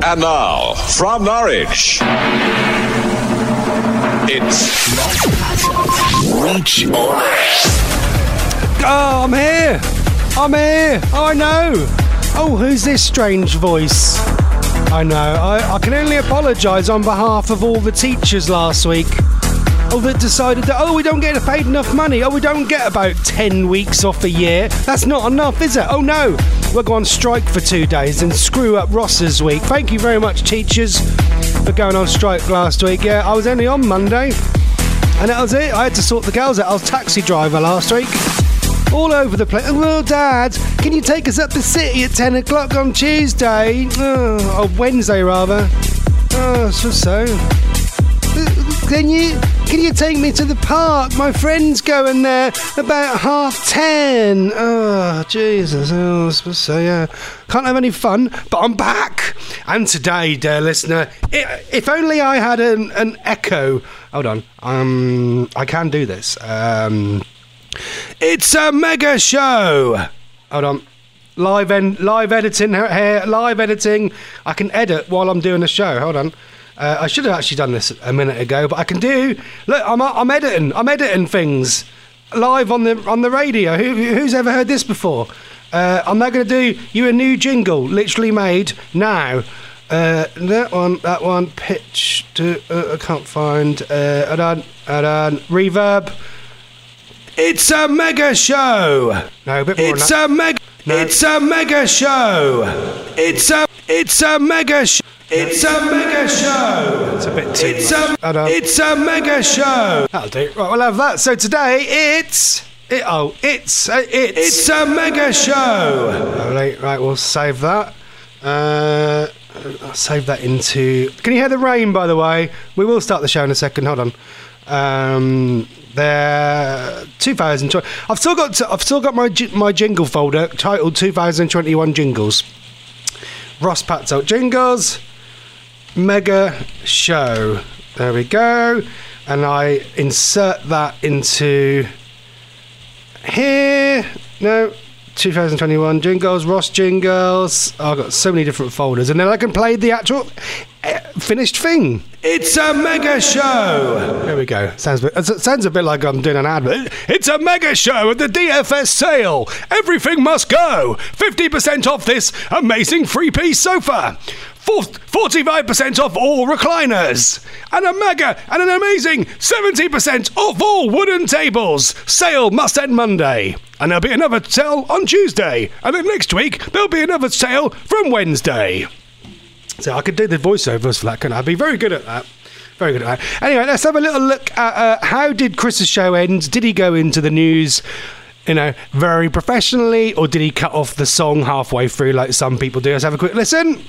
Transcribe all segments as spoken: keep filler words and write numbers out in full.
And now, from Norwich, it's Reach On Air. Oh, I'm here. I'm here. Oh, I know. Oh, who's this strange voice? I know. I, I can only apologise on behalf of all the teachers last week. Oh, that decided that, oh, we don't get paid enough money. Oh, we don't get about ten weeks off a year. That's not enough, is it? Oh, no. We'll go on strike for two days and screw up Ross's week. Thank you very much, teachers, for going on strike last week. Yeah, I was only on Monday, and that was it. I had to sort the girls out. I was taxi driver last week. All over the place. Oh, Dad, can you take us up the city at ten o'clock on Tuesday? Oh, or Wednesday, rather. Oh, so so. Can you can you take me to the park? My friend's going there about half ten. Oh, Jesus. Oh, so yeah. Can't have any fun, but I'm back. And today, dear listener, if only I had an, an echo. Hold on. Um, I can do this. Um... It's a mega show. Hold on. Live en- live editing here. Live editing. I can edit while I'm doing a show. Hold on. Uh, I should have actually done this a minute ago, but I can do. Look, I'm I'm editing. I'm editing things live on the on the radio. Who who's ever heard this before? Uh, I'm now going to do you a new jingle, literally made now. Uh, that one, that one. Pitch to. Uh, I can't find. Uh, hold on. Hold on. Reverb. It's a mega show. No, a bit more. It's a mega. No. It's a mega show. It's a. It's a mega show. It's a mega show. It's a bit too. It's much. a. It's a mega show. That'll do. Right, we'll have that. So today it's. It, oh, it's. Uh, it's. It's a mega show. Lovely. Right, we'll save that. Uh, I'll save that into. Can you hear the rain? By the way, we will start the show in a second. Hold on. Um. There, two thousand twenty. I've still got. To, I've still got my my jingle folder titled two thousand twenty-one Jingles. Ross Patzelt Jingles, Mega Show. There we go, and I insert that into here. No, two thousand twenty-one Jingles, Ross Jingles. Oh, I've got so many different folders, and then I can play the actual uh, finished thing. It's a mega show. There we go. Sounds a bit, it sounds a bit like I'm doing an advert. It's a mega show at the D F S sale. Everything must go. fifty percent off this amazing three-piece sofa. forty-five percent off all recliners. And a mega and an amazing seventy percent off all wooden tables. Sale must end Monday. And there'll be another sale on Tuesday. And then next week, there'll be another sale from Wednesday. So I could do the voiceovers for that, couldn't I? I'd be very good at that. Very good at that. Anyway, let's have a little look at uh, how did Chris's show end? Did he go into the news, you know, very professionally, or did he cut off the song halfway through like some people do? Let's have a quick listen.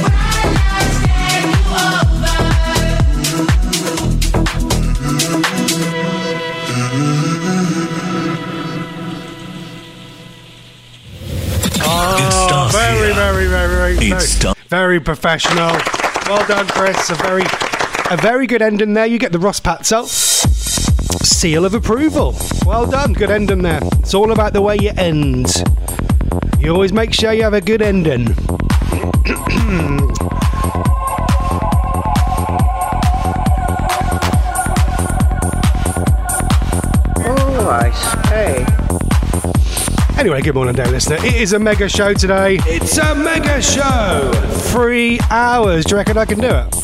Oh, very, very, very, very, very, very professional. Well done, Chris. A very, a very good ending there. You get the Ross Patzelt seal of approval. Well done. Good ending there. It's all about the way you end. You always make sure you have a good ending. Oh, I say. Anyway, good morning, dear listener. It is a mega show today. It's a mega show. Three hours. Do you reckon I can do it?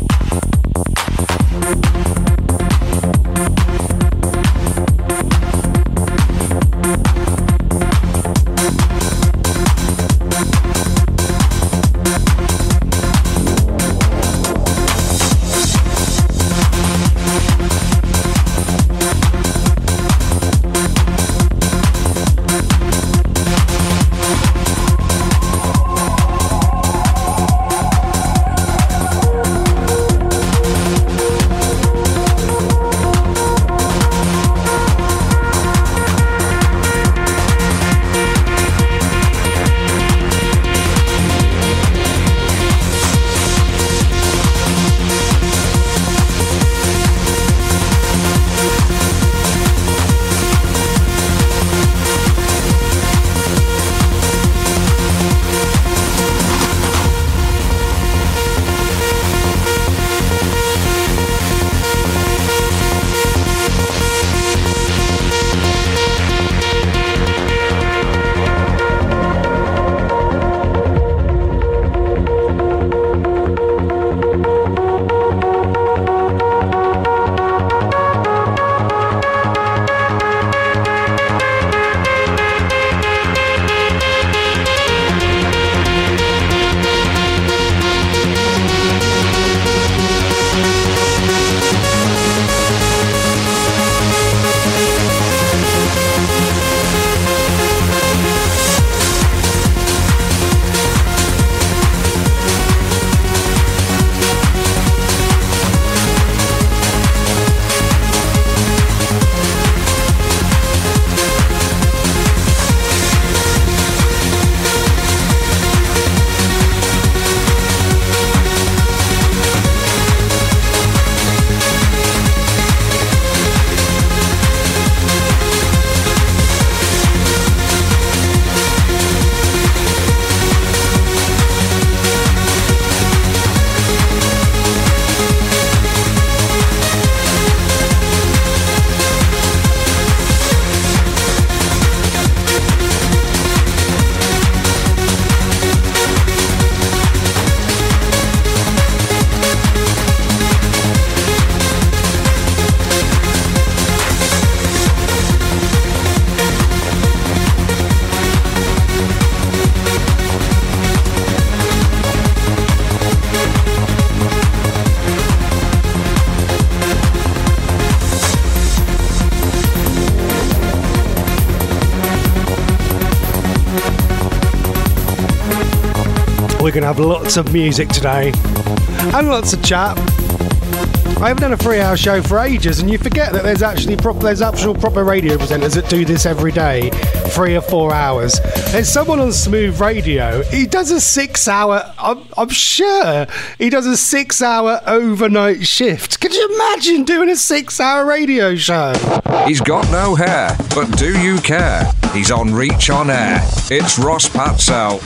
we're going to have lots of music today and lots of chat. I haven't done a three-hour show for ages, and you forget that there's actually pro- there's actual proper radio presenters that do this every day, three or four hours. There's someone on Smooth Radio. He does a six-hour. I'm, I'm sure he does a six-hour overnight shift. Could you imagine doing a six-hour radio show? He's got no hair, but do you care? He's on Reach on Air. It's Ross Patselt.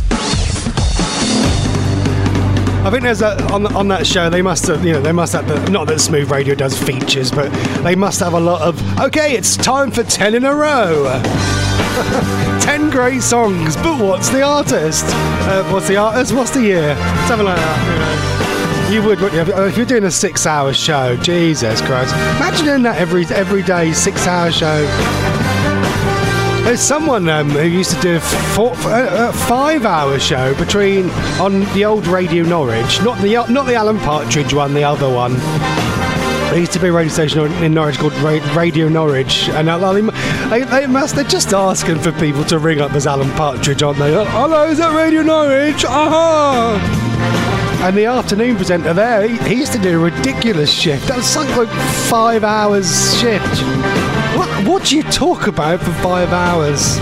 I think there's a, on on that show they must have, you know, they must have the, not that Smooth Radio does features, but they must have a lot of, okay, it's time for ten in a row. ten great songs, but what's the artist? Uh, what's the artist? What's the year? Something like that. You know. You would, wouldn't you? If you're doing a six-hour show, Jesus Christ! Imagine doing that every every day, six-hour show. There's someone um, who used to do a four, uh, five-hour show between on the old Radio Norwich, not the not the Alan Partridge one, the other one. There used to be a radio station in Norwich called Radio Norwich, and they, they must they're just asking for people to ring up as Alan Partridge, aren't they? Hello, is that Radio Norwich? Aha! And the afternoon presenter there, he, he used to do a ridiculous shift. That was something like five hours shift. What, what do you talk about for five hours?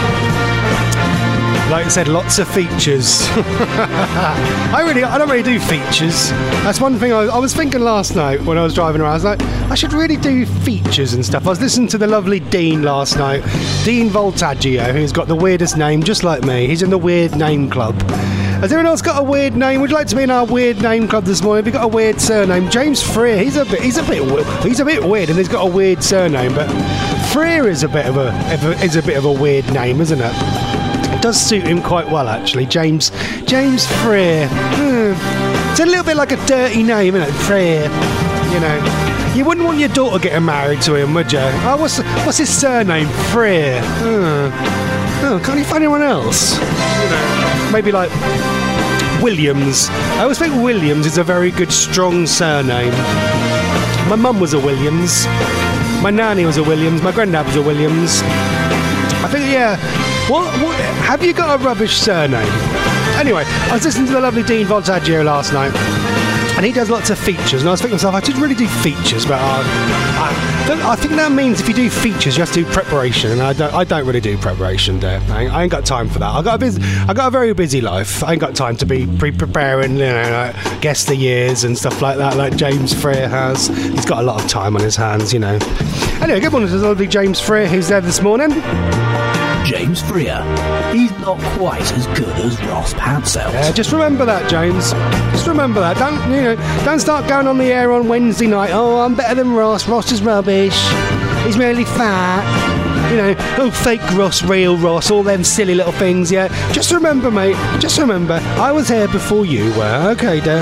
Like I said, lots of features. I really, I don't really do features. That's one thing I, I was thinking last night when I was driving around. I was like, I should really do features and stuff. I was listening to the lovely Dean last night. Dean Voltaggio, who's got the weirdest name, just like me. He's in the Weird Name Club. Has anyone else got a weird name? Would you like to be in our Weird Name Club this morning? Have you got a weird surname? James Freer, he's a bit, he's a bit, he's a bit weird, and he's got a weird surname. But Freer is a bit of a, is a bit of a weird name, isn't it? It does suit him quite well, actually. James, James Freer. Hmm. It's a little bit like a dirty name, isn't it? Freer. You know, you wouldn't want your daughter getting married to him, would you? Oh, what's what's his surname? Freer. Hmm. Oh, can't you find anyone else? You know, maybe like Williams. I always think Williams is a very good, strong surname. My mum was a Williams. My nanny was a Williams. My granddad was a Williams. I think, yeah. What, what? Have you got a rubbish surname? Anyway, I was listening to the lovely Dean Voltaggio last night, and he does lots of features, and I was thinking to myself, I should really do features, but uh, I, I think that means if you do features, you have to do preparation, and I don't, I don't really do preparation there. I ain't, I ain't got time for that. I got a busy, I got a very busy life. I ain't got time to be pre-preparing, you know, like guess the years and stuff like that, like James Freer has. He's got a lot of time on his hands, you know. Anyway, good morning to the lovely James Freer, who's there this morning. James Freer. He's not quite as good as Ross Patselt. Yeah, just remember that, James. Just remember that. Don't you know? Don't start going on the air on Wednesday night. Oh, I'm better than Ross. Ross is rubbish. He's merely fat. You know, oh, fake Ross, real Ross, all them silly little things. Yeah. Just remember, mate. Just remember, I was here before you were. Okay, dear.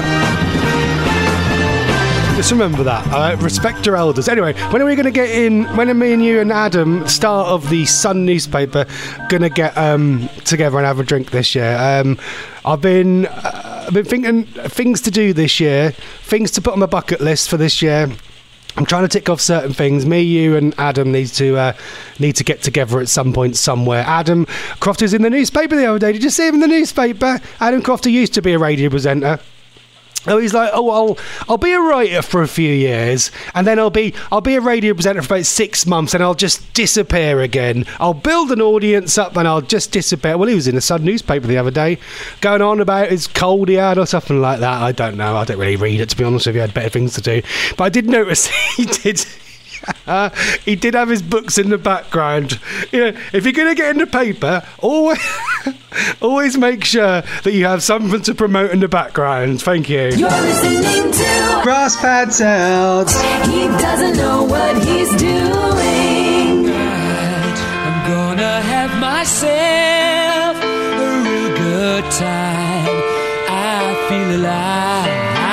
Just remember that. All right? Respect your elders. Anyway, when are we going to get in? When are me and you and Adam, star of the Sun newspaper, going to get um, together and have a drink this year? Um, I've been, uh, I've been thinking things to do this year, things to put on my bucket list for this year. I'm trying to tick off certain things. Me, you, and Adam need to uh, need to get together at some point somewhere. Adam Crofter's in the newspaper the other day. Did you see him in the newspaper? Adam Crofter used to be a radio presenter. Oh, he's like, oh, I'll I'll be a writer for a few years, and then I'll be I'll be a radio presenter for about six months, and I'll just disappear again. I'll build an audience up, and I'll just disappear. Well, he was in the Sun newspaper the other day, going on about his cold he had or something like that. I don't know. I don't really read it, to be honest with you. I had better things to do. But I did notice he did. Uh, he did have his books in the background. You know, if you're going to get in the paper, always, always make sure that you have something to promote in the background. Thank you. You're listening to Ross Patselt. He doesn't know what he's doing. I'm gonna have myself a real good time. I feel alive.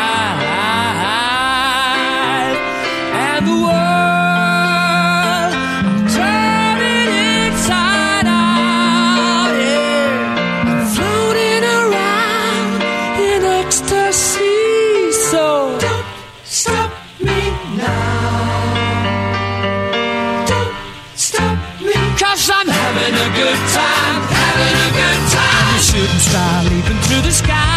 And the world having a good time, having a good time. Shooting star leaping through the sky.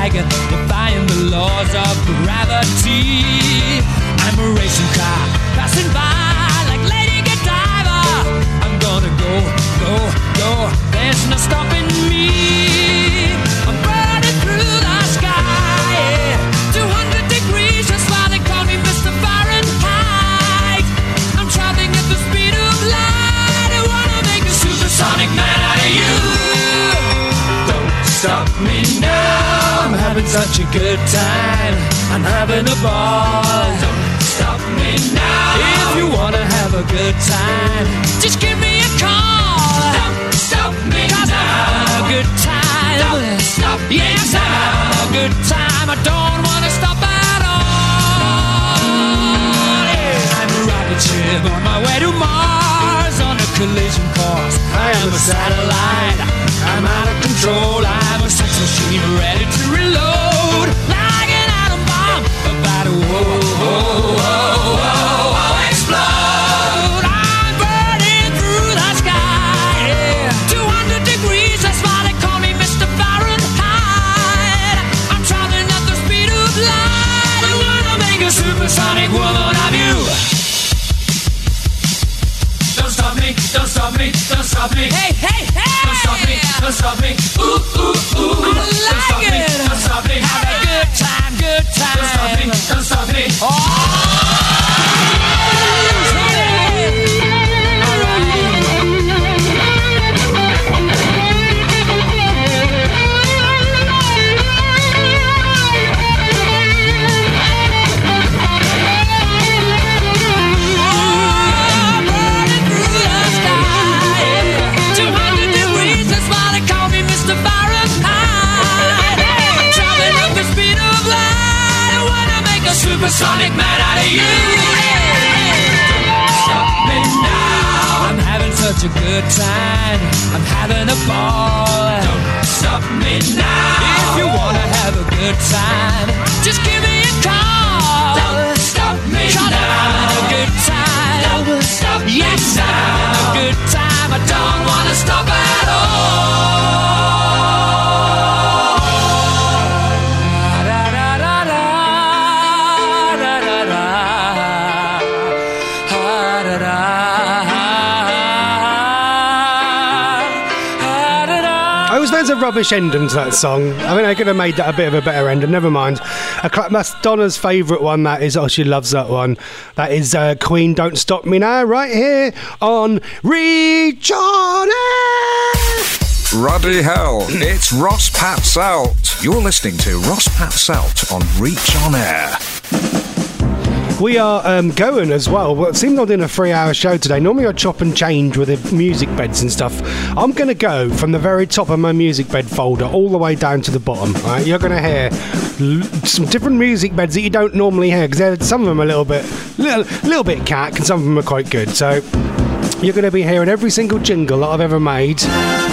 flag, defying the laws of gravity. I'm a racing car passing by like Lady Godiva. I'm gonna go, go, go. There's no stopping me. I'm burning through the sky. two hundred degrees, that's why they call me Mister Fahrenheit. I'm traveling at the speed of light. I wanna make a supersonic man out of you. Don't stop me now. I'm having such a good time. I'm having a ball. Don't stop me now. If you wanna have a good time, just give me a call. Don't stop me now. I'm having a good time. Don't stop me yes, now. I'm having a good time. I don't wanna stop at all. Yeah. I'm a rocket ship on my way to Mars on a collision course. I am a satellite. I'm out of control. I'm a sex machine ready to reload like an atom bomb about to whoa, whoa, whoa, whoa, whoa, explode. I'm burning through the sky. Yeah. two hundred degrees, that's why they call me Mister Fahrenheit. I'm traveling at the speed of light. I wanna make a supersonic woman of you. Don't stop me, don't stop me, don't stop me. Hey, hey, hey! Don't stop me, don't stop me. Ooh, ooh, ooh. I like don't stop it. Me, don't stop me. Have a good time, good time. Don't stop me, don't stop me. Oh! Supersonic man out of you. Don't stop me now. I'm having such a good time. I'm having a ball. Don't stop me now. If you wanna have a good time, just give me a call. Don't stop me now. I'm having a good time. Don't stop me yes, now. I'm having a good time. I don't wanna stop at all. A rubbish ending to that song. I mean, I could have made that a bit of a better ending. Never mind. A cl- that's Donna's favourite one. That is. Oh, she loves that one. That is uh, Queen. Don't Stop Me Now. Right here on Reach On Air. Ruddy hell! It's Ross Patzelt. You're listening to Ross Patzelt on Reach On Air. We are um, going as well. Well, it seems I'm doing a three-hour show today. Normally I chop and change with the music beds and stuff. I'm going to go from the very top of my music bed folder all the way down to the bottom. Right? You're going to hear l- some different music beds that you don't normally hear, because some of them are a little bit, little, little bit cack, and some of them are quite good. So you're going to be hearing every single jingle that I've ever made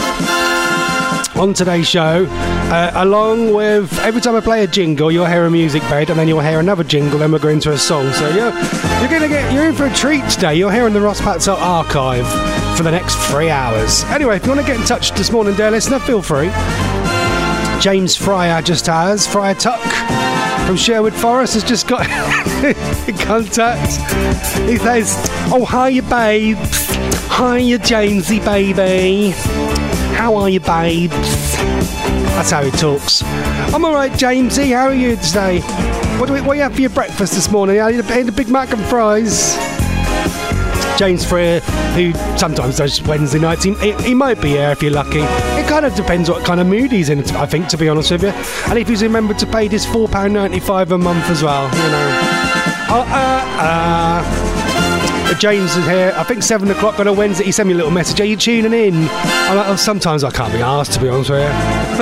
on today's show, uh, along with every time I play a jingle, you'll hear a music bed, and then you'll hear another jingle, then we'll go into a song. So you're you're gonna get you're in for a treat today. You're hearing the Ross Patzelt archive for the next three hours. Anyway, if you want to get in touch this morning, dear listener, feel free. James Fryer just has Fryer Tuck from Sherwood Forest has just got in contact. He says, "Oh, hiya, babes. Hiya, Jamesy, baby. How are you, babes?" That's how he talks. I'm alright, Jamesy. How are you today? What do we, what do you have for your breakfast this morning? I had a Big Mac and fries. James Freer, who sometimes does Wednesday nights, he, he might be here if you're lucky. It kind of depends what kind of mood he's in, I think, to be honest with you. And if he's remembered to pay this four pounds ninety-five a month as well, you know. Oh, uh, uh. James is here, I think seven o'clock on a Wednesday. He sent me a little message, "Are you tuning in?" I'm like, oh, sometimes I can't be asked, to be honest with you.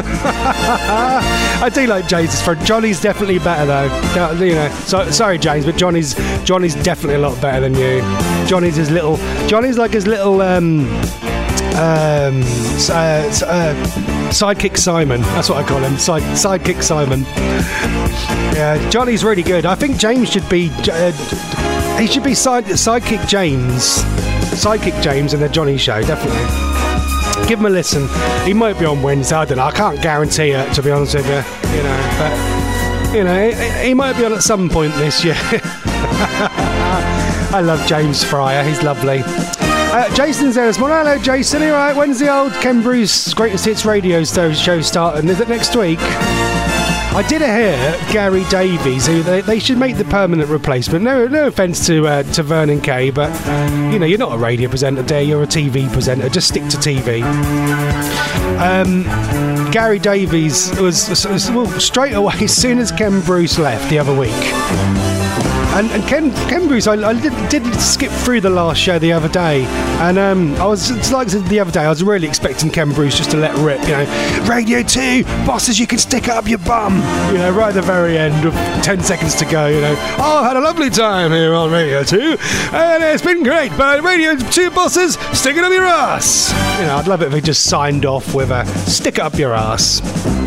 I do like James' friend. Johnny's definitely better though. You know, so, sorry James, but Johnny's Johnny's definitely a lot better than you. Johnny's his little. Johnny's like his little um, um, uh, uh, sidekick Simon. That's what I call him. Side sidekick Simon. Yeah, Johnny's really good. I think James should be. Uh, He should be side, Sidekick James. Sidekick James in the Johnny Show, definitely. give him a listen. He might be on Wednesday. I don't know. I can't guarantee it, to be honest with you. You know, but you know, he, he might be on at some point this year. I love James Fryer. He's lovely. Uh, Jason's there this morning. Hello, Jason. You all right? When's the old Ken Bruce Greatest Hits radio show starting? Is it next week? I did hear Gary Davies, who they, they should make the permanent replacement. No, no offence to uh, to Vernon Kay, but you know, you're not a radio presenter, there. You're a T V presenter. Just stick to T V. Um, Gary Davies was, was well, straight away as soon as Ken Bruce left the other week. And, and Ken, Ken Bruce, I, I did, did skip through the last show the other day, and um, I was it's like the other day. I was really expecting Ken Bruce just to let rip, you know, Radio Two, bosses, you can stick it up your bum, you know, right at the very end of ten seconds to go, you know. Oh, I had a lovely time here on Radio Two, and it's been great. But Radio Two, bosses, stick it up your ass. You know, I'd love it if he just signed off with a stick it up your ass.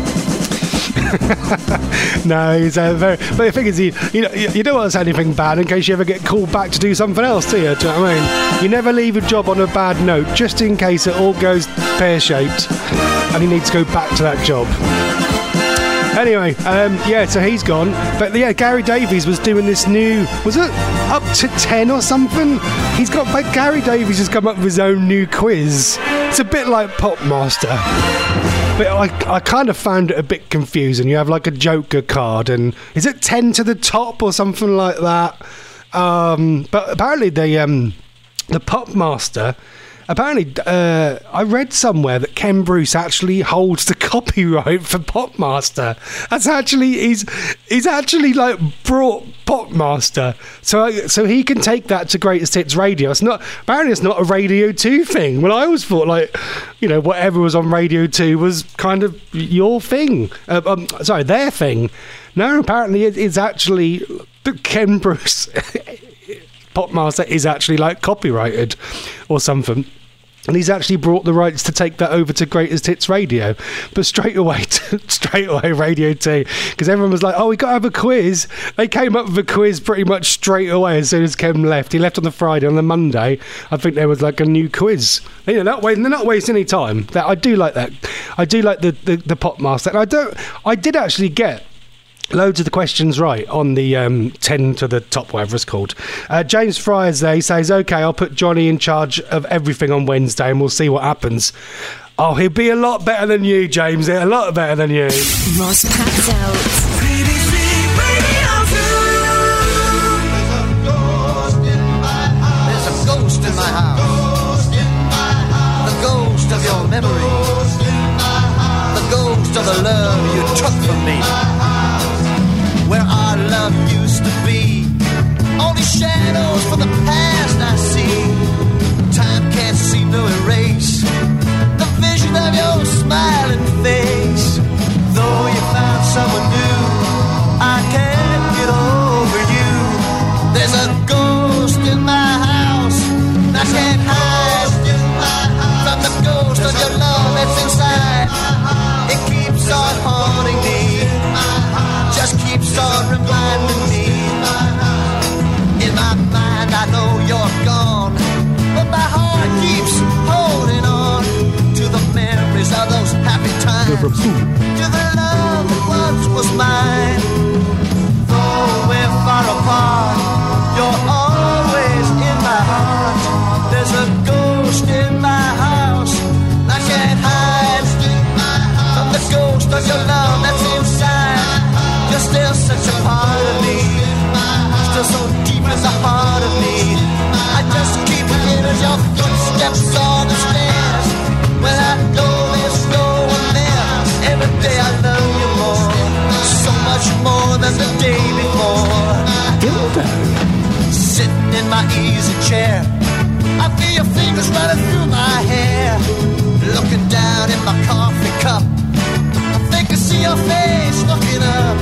No, he's uh, very. But the thing is, he, you know, you, you don't want to say anything bad in case you ever get called back to do something else, do you? Do you know what I mean? You never leave a job on a bad note, just in case it all goes pear-shaped and he needs to go back to that job. Anyway, um, yeah, so he's gone. But yeah, Gary Davies was doing this new, was it up to ten or something? He's got, but Gary Davies has come up with his own new quiz. It's a bit like Popmaster. But I, I kind of found it a bit confusing. You have like a Joker card, and is it ten to the top or something like that? Um, but apparently the um, the Popmaster. Apparently, uh, I read somewhere that Ken Bruce actually holds the copyright for Popmaster. That's actually he's he's actually like brought Popmaster, so I, so he can take that to Greatest Hits Radio. It's not apparently it's not a Radio Two thing. Well, I always thought like, you know, whatever was on Radio Two was kind of your thing. Uh, um, sorry, their thing. No, apparently it, it's actually Ken Bruce. Popmaster is actually like copyrighted or something. And he's actually brought the rights to take that over to Greatest Hits Radio. But straight away, to, straight away, Radio two. Because everyone was like, oh, we got to have a quiz. They came up with a quiz pretty much straight away as soon as Ken left. He left on the Friday. On the Monday, I think there was like a new quiz. You know, that way, they're not wasting any time. That I do like that. I do like the, the, the Popmaster. And I don't, I did actually get loads of the questions right on the um, ten to the top, whatever it's called. Uh, James Fryer's there. He says, OK, I'll put Johnny in charge of everything on Wednesday and we'll see what happens. Oh, he'll be a lot better than you, James. A lot better than you. Ross Patzelt. There's a ghost in my house. The ghost of your memory. The ghost of the love you took from me. Where our love used to be, only shadows from the past I see. Time can't seem to erase the vision of your smiling face. Though you found someone new, I can't get over you. There's a ghost in my house I can't hide from the ghost of your love that's inside. It keeps on haunting me. Just keeps on reminding me. In my mind I know you're gone, but my heart keeps holding on to the memories of those happy times, to the love that once was mine. Though we're far apart, you're always in my heart. There's a ghost in my house I can't hide from the ghost of your love that's inside. You're still such a part of me, still so deep in the heart of me. I just keep hearing your footsteps on the stairs. When I go this, go and there. Every day I love you more, so much more than the day before. Dildo. Sitting in my easy chair, I feel your fingers running through my hair. Looking down in my coffee cup, I think I see your face looking up.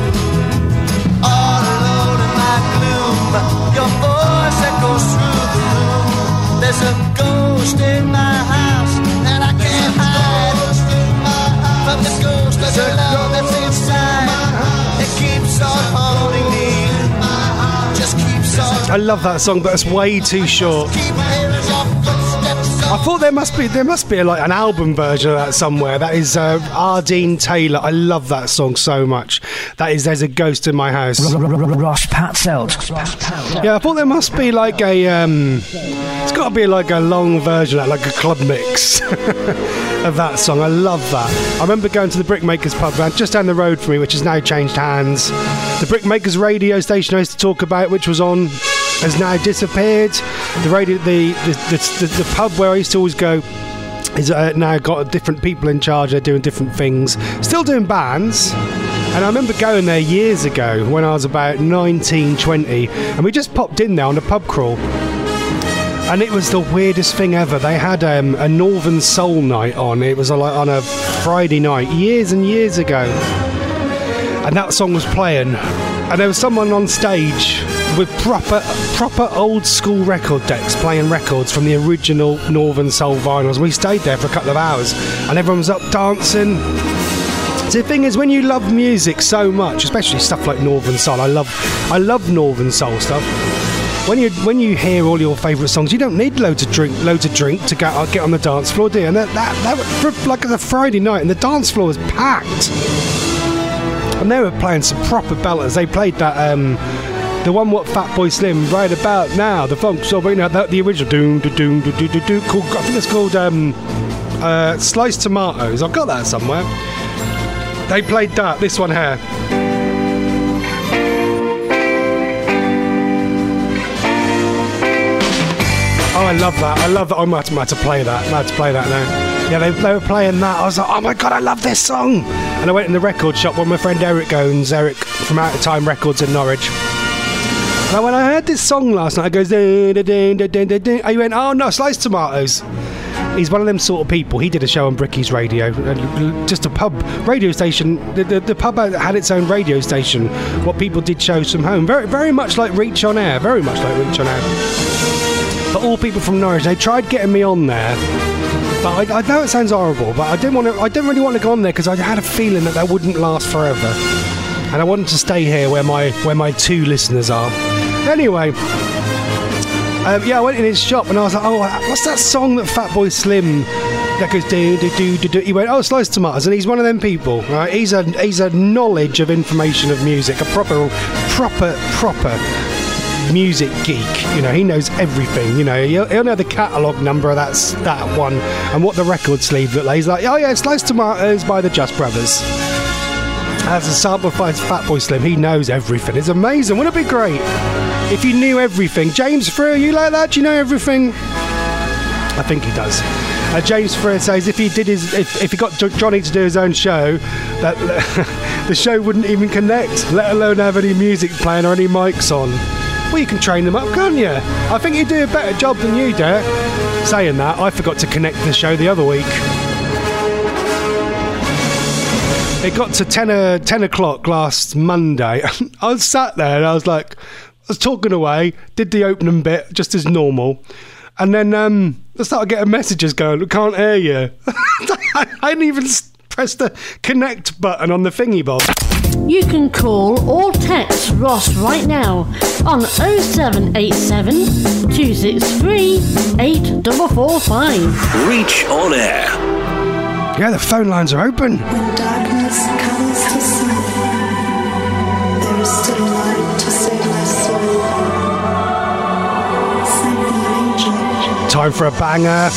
All alone in my gloom, your voice echoes through the room. There's a ghost in my house, and I can't hide from the ghost of your love that's inside. It keeps on haunting me, just keeps on. I love that song, but it's way too short. Keep hearing your footsteps I thought there must be there must be like an album version of that somewhere. That is uh, Ardeen Taylor. I love that song so much. That is There's a Ghost in My House. Ross Patzelt. Yeah, I thought there must be like a um, it's got to be like a long version, like a club mix of that song. I love that. I remember going to the Brickmakers pub just down the road from me, which has now changed hands. The Brickmakers radio station I used to talk about, which was on, has now disappeared. The radio, the the, the, the, the pub where I used to always go is uh, now got different people in charge. They're doing different things, still doing bands. And I remember going there years ago when I was about nineteen, twenty, and we just popped in there on a pub crawl. And it was the weirdest thing ever. They had um, a Northern Soul night on. It was a, like on a Friday night, years and years ago. And that song was playing. And there was someone on stage with proper proper old school record decks playing records from the original Northern Soul vinyls. And we stayed there for a couple of hours. And everyone was up dancing. So the thing is, when you love music so much, especially stuff like Northern Soul, I love I love Northern Soul stuff. When you when you hear all your favourite songs, you don't need loads of drink, loads of drink to get get on the dance floor, do you? And that that, that for like a Friday night, and the dance floor was packed, and they were playing some proper belters. They played that um, the one what Fatboy Slim right about now, the funk song, you know, that, the original doom doom doom doom doom doom called, I think it's called um, uh, Sliced Tomatoes. I've got that somewhere. They played that. This one here. Oh, I love that. I love that. I'm about to, I'm about to play that. I'm about to play that now. Yeah, they, they were playing that. I was like, oh my God, I love this song. And I went in the record shop where my friend Eric owns, Eric from Out of Time Records in Norwich. Now, when I heard this song last night, it goes, ding, ding, ding, ding, ding, ding. I went, oh no, Sliced Tomatoes. He's one of them sort of people. He did a show on Bricky's Radio, just a pub radio station. The, the, the pub had its own radio station. What people did shows from home, very, very much like Reach on Air, very much like Reach on Air. But all people from Norwich, they tried getting me on there. But I, I know it sounds horrible, but I didn't want to. I didn't really want to go on there because I had a feeling that that wouldn't last forever, and I wanted to stay here where my where my two listeners are. Anyway. Um, yeah, I went in his shop and I was like, oh, what's that song that Fatboy Slim that goes do do do do do? He went, oh, Sliced Tomatoes, and he's one of them people, right? He's a he's a knowledge of information of music, a proper proper proper music geek. You know, he knows everything. You know, he'll, he'll know the catalogue number of that that one and what the record sleeve looked like. He's like, oh yeah, Sliced Tomatoes by the Just Brothers. As a sample finds Fatboy Slim, he knows everything. It's amazing. Wouldn't it be great if you knew everything? James Freer, you like that? Do you know everything? I think he does. Uh, James Freer says if he did his, if, if he got Johnny to do his own show, that the show wouldn't even connect, let alone have any music playing or any mics on. Well, you can train them up, can't you? I think he'd do a better job than you do. Saying that, I forgot to connect the show the other week. It got to ten, uh, ten o'clock last Monday. I was sat there and I was like, I was talking away, did the opening bit just as normal. And then um, I started getting messages going, I can't hear you. I hadn't even pressed the connect button on the thingy bob. You can call or text Ross right now on oh seven eight seven, two six three, eight four four five. Reach on Air. Yeah, the phone lines are open. When darkness covers the sun, there is still light to save my soul. Send the angel. Time for a banger.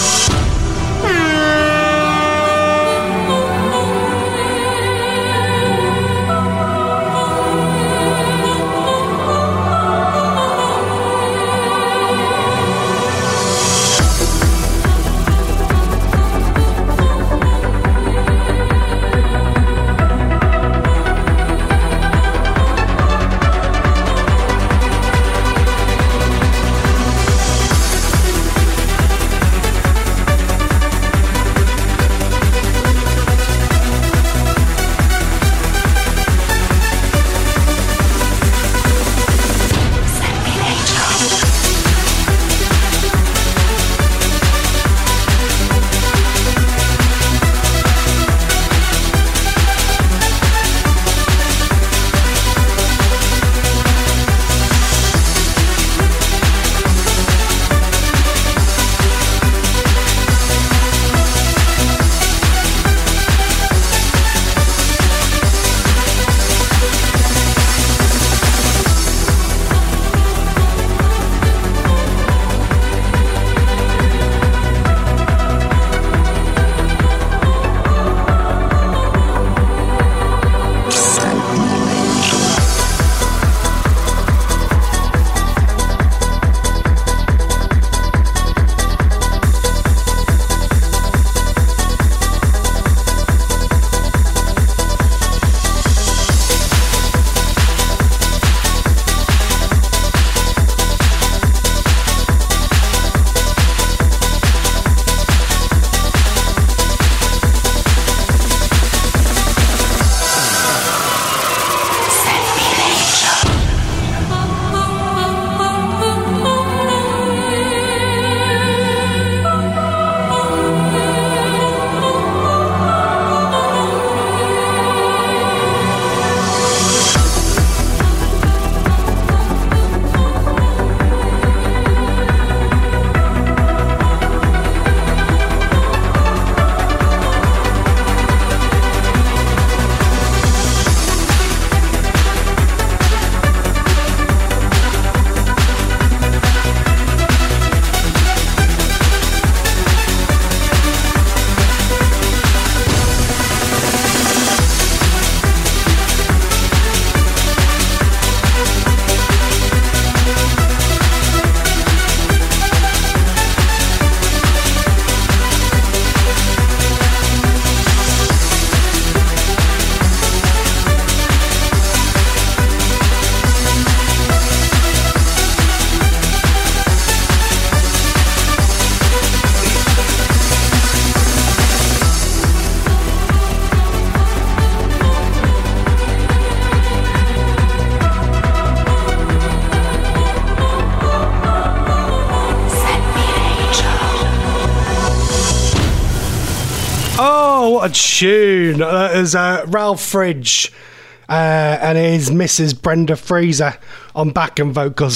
Oh, what a tune. That is uh, Ralph Fridge uh, and his Missus Brenda Fraser on backing vocals.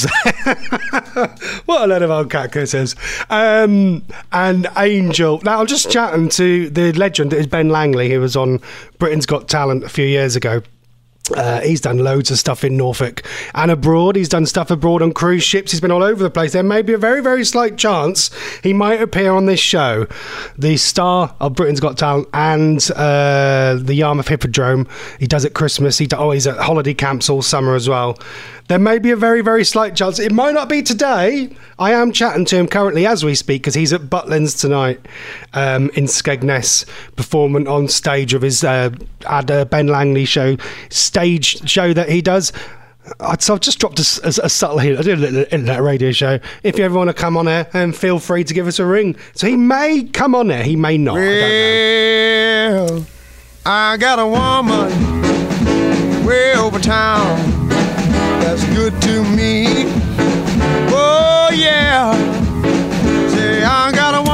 What a load of old cat kisses. Um, and Angel. Now, I'm just chatting to the legend that is Ben Langley, who was on Britain's Got Talent a few years ago. Uh, he's done loads of stuff in Norfolk and abroad. He's done stuff abroad on cruise ships. He's been all over the place. There may be a very, very slight chance he might appear on this show. The star of Britain's Got Talent and uh, the Yarmouth Hippodrome. He does at Christmas. He do- oh, he's at holiday camps all summer as well. There may be a very, very slight chance. It might not be today. I am chatting to him currently as we speak because he's at Butlins tonight um, in Skegness, performing on stage of his uh, ad, uh, Ben Langley show, stage show that he does. So I've just dropped a, a, a subtle hint. I did a little internet radio show. If you ever want to come on air, um, feel free to give us a ring. So he may come on there. He may not. Well, I don't know. I got a woman way over town that's good to me. Oh yeah. Say I got a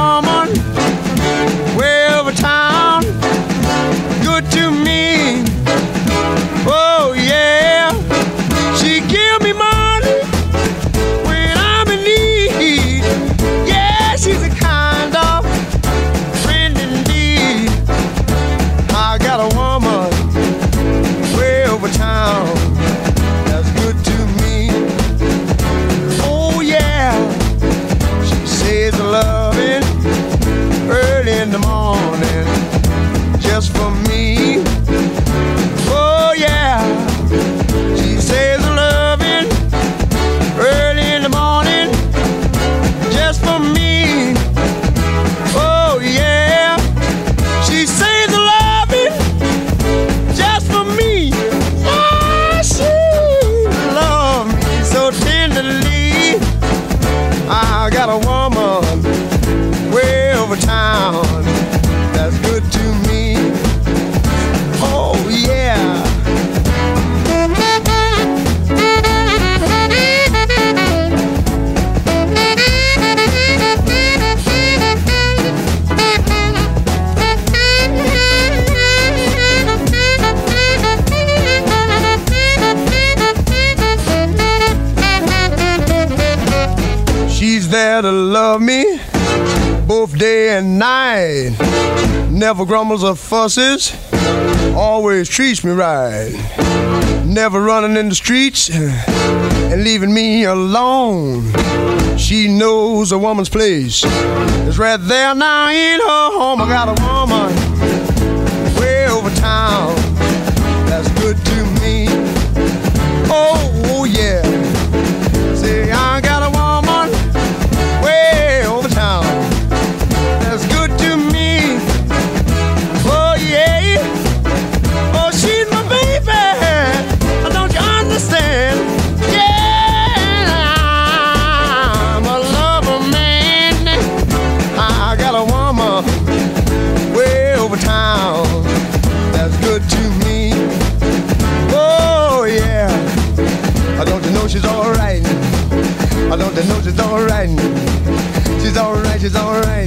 woman way over town, good to me. Oh yeah. She give me money when I'm in need. Yeah, she's a kind of friend indeed. I got a woman way over town that's good to me. Oh yeah. She says loving early in the morning just for me. Oh yeah. She says loving early in the morning just for me. Oh yeah. She says loving just for me. Oh, she loves me so tenderly. I got a woman way over town that's good to me. Oh yeah. She's there to love me both day and night. Never grumbles or fusses, always treats me right. Never running in the streets and leaving me alone. She knows a woman's place is right there now in her home. I got a woman way over town that's good to me. Oh yeah. Say I got a woman way over town that's good to me. Oh yeah. Oh, she's my baby. Don't you understand? Yeah, I'm a lover man. I got a woman way over town that's good to me. Oh yeah. Don't you know she's alright? Don't you know she's alright? She's alright, she's alright.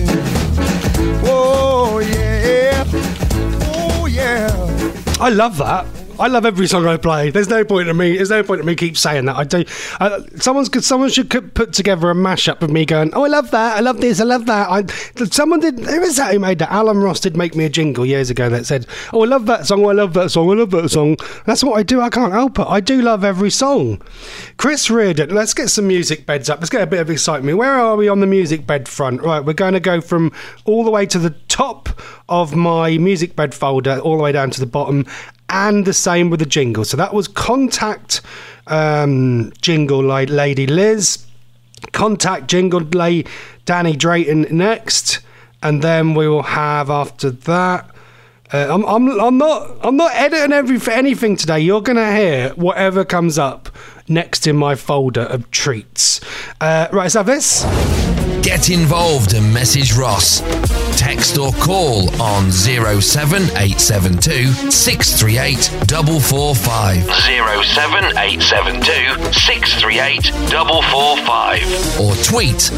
Oh yeah, oh yeah. I love that. I love every song I play. There's no point in me. There's no point in me keep saying that. I do. Uh, someone's someone should put together a mashup of me going, "Oh, I love that. I love this. I love that." I, someone did. Who was that who made that? Alan Ross did make me a jingle years ago that said, "Oh, I love that song. Oh, I love that song. I love that song." That's what I do. I can't help it. I do love every song. Chris Reardon. Let's get some music beds up. Let's get a bit of excitement. Where are we on the music bed front? Right, we're going to go from all the way to the top of my music bed folder, all the way down to the bottom. And the same with the jingle. So that was Contact um, jingle like Lady Liz. Contact jingle lay Danny Drayton next. And then we will have after that. Uh, I'm, I'm, I'm not I'm not editing every, anything today. You're going to hear whatever comes up next in my folder of treats. Uh, right, let's have this. Get involved and message Ross. Text text or call on zero seven eight seven two six three eight four four five. zero seven eight seven two six three eight four four five. Or tweet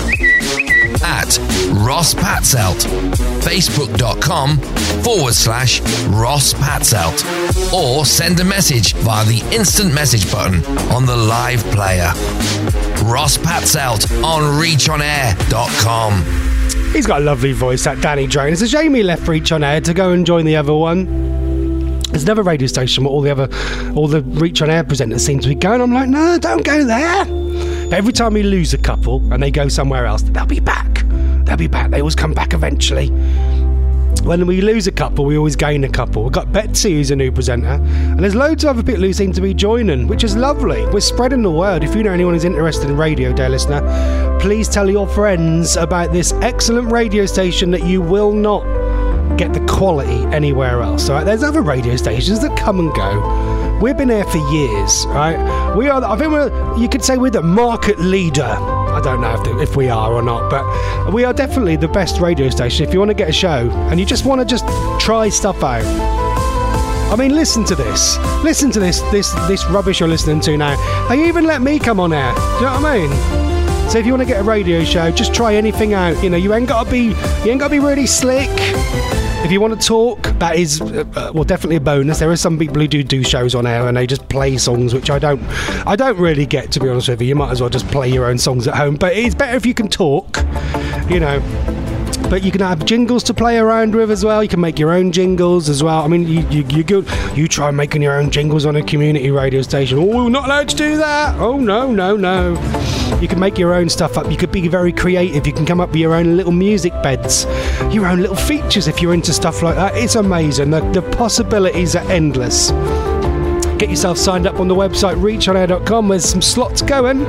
at Ross Patzelt. Facebook.com forward slash Ross Patzelt. Or send a message via the instant message button on the live player. Ross Patzelt on reach on air dot com. He's got a lovely voice, that Danny Drone. It's a shame he left Reach on Air to go and join the other one. There's another radio station where all the other, all the Reach on Air presenters seem to be going. I'm like, no, don't go there. But every time we lose a couple and they go somewhere else, they'll be back. They'll be back. They always come back eventually. When we lose a couple, we always gain a couple. We've got Betsy, who's a new presenter, and there's loads of other people who seem to be joining, which is lovely. We're spreading the word. If you know anyone who's interested in radio, dear listener, please tell your friends about this excellent radio station that you will not get the quality anywhere else. All right? There's other radio stations that come and go. We've been here for years, right? We are, I think we're, you could say we're the market leader. I don't know if, the, if we are or not, but we are definitely the best radio station. If you want to get a show and you just want to just try stuff out. I mean, listen to this. Listen to this, this, this rubbish you're listening to now. They even let me come on air. Do you know what I mean? So if you want to get a radio show, just try anything out. You know, you ain't got to be, you ain't got to be really slick. If you want to talk, that is, uh, well, definitely a bonus. There are some people who do do shows on air and they just play songs, which I don't, I don't really get, to be honest with you. You might as well just play your own songs at home. But it's better if you can talk, you know. But you can have jingles to play around with as well. You can make your own jingles as well. I mean, you you you, go, you try making your own jingles on a community radio station. Oh, we're not allowed to do that. Oh, no, no, no. You can make your own stuff up. You could be very creative. You can come up with your own little music beds, your own little features if you're into stuff like that. It's amazing. The, the possibilities are endless. Get yourself signed up on the website reach on air dot com. There's some slots going.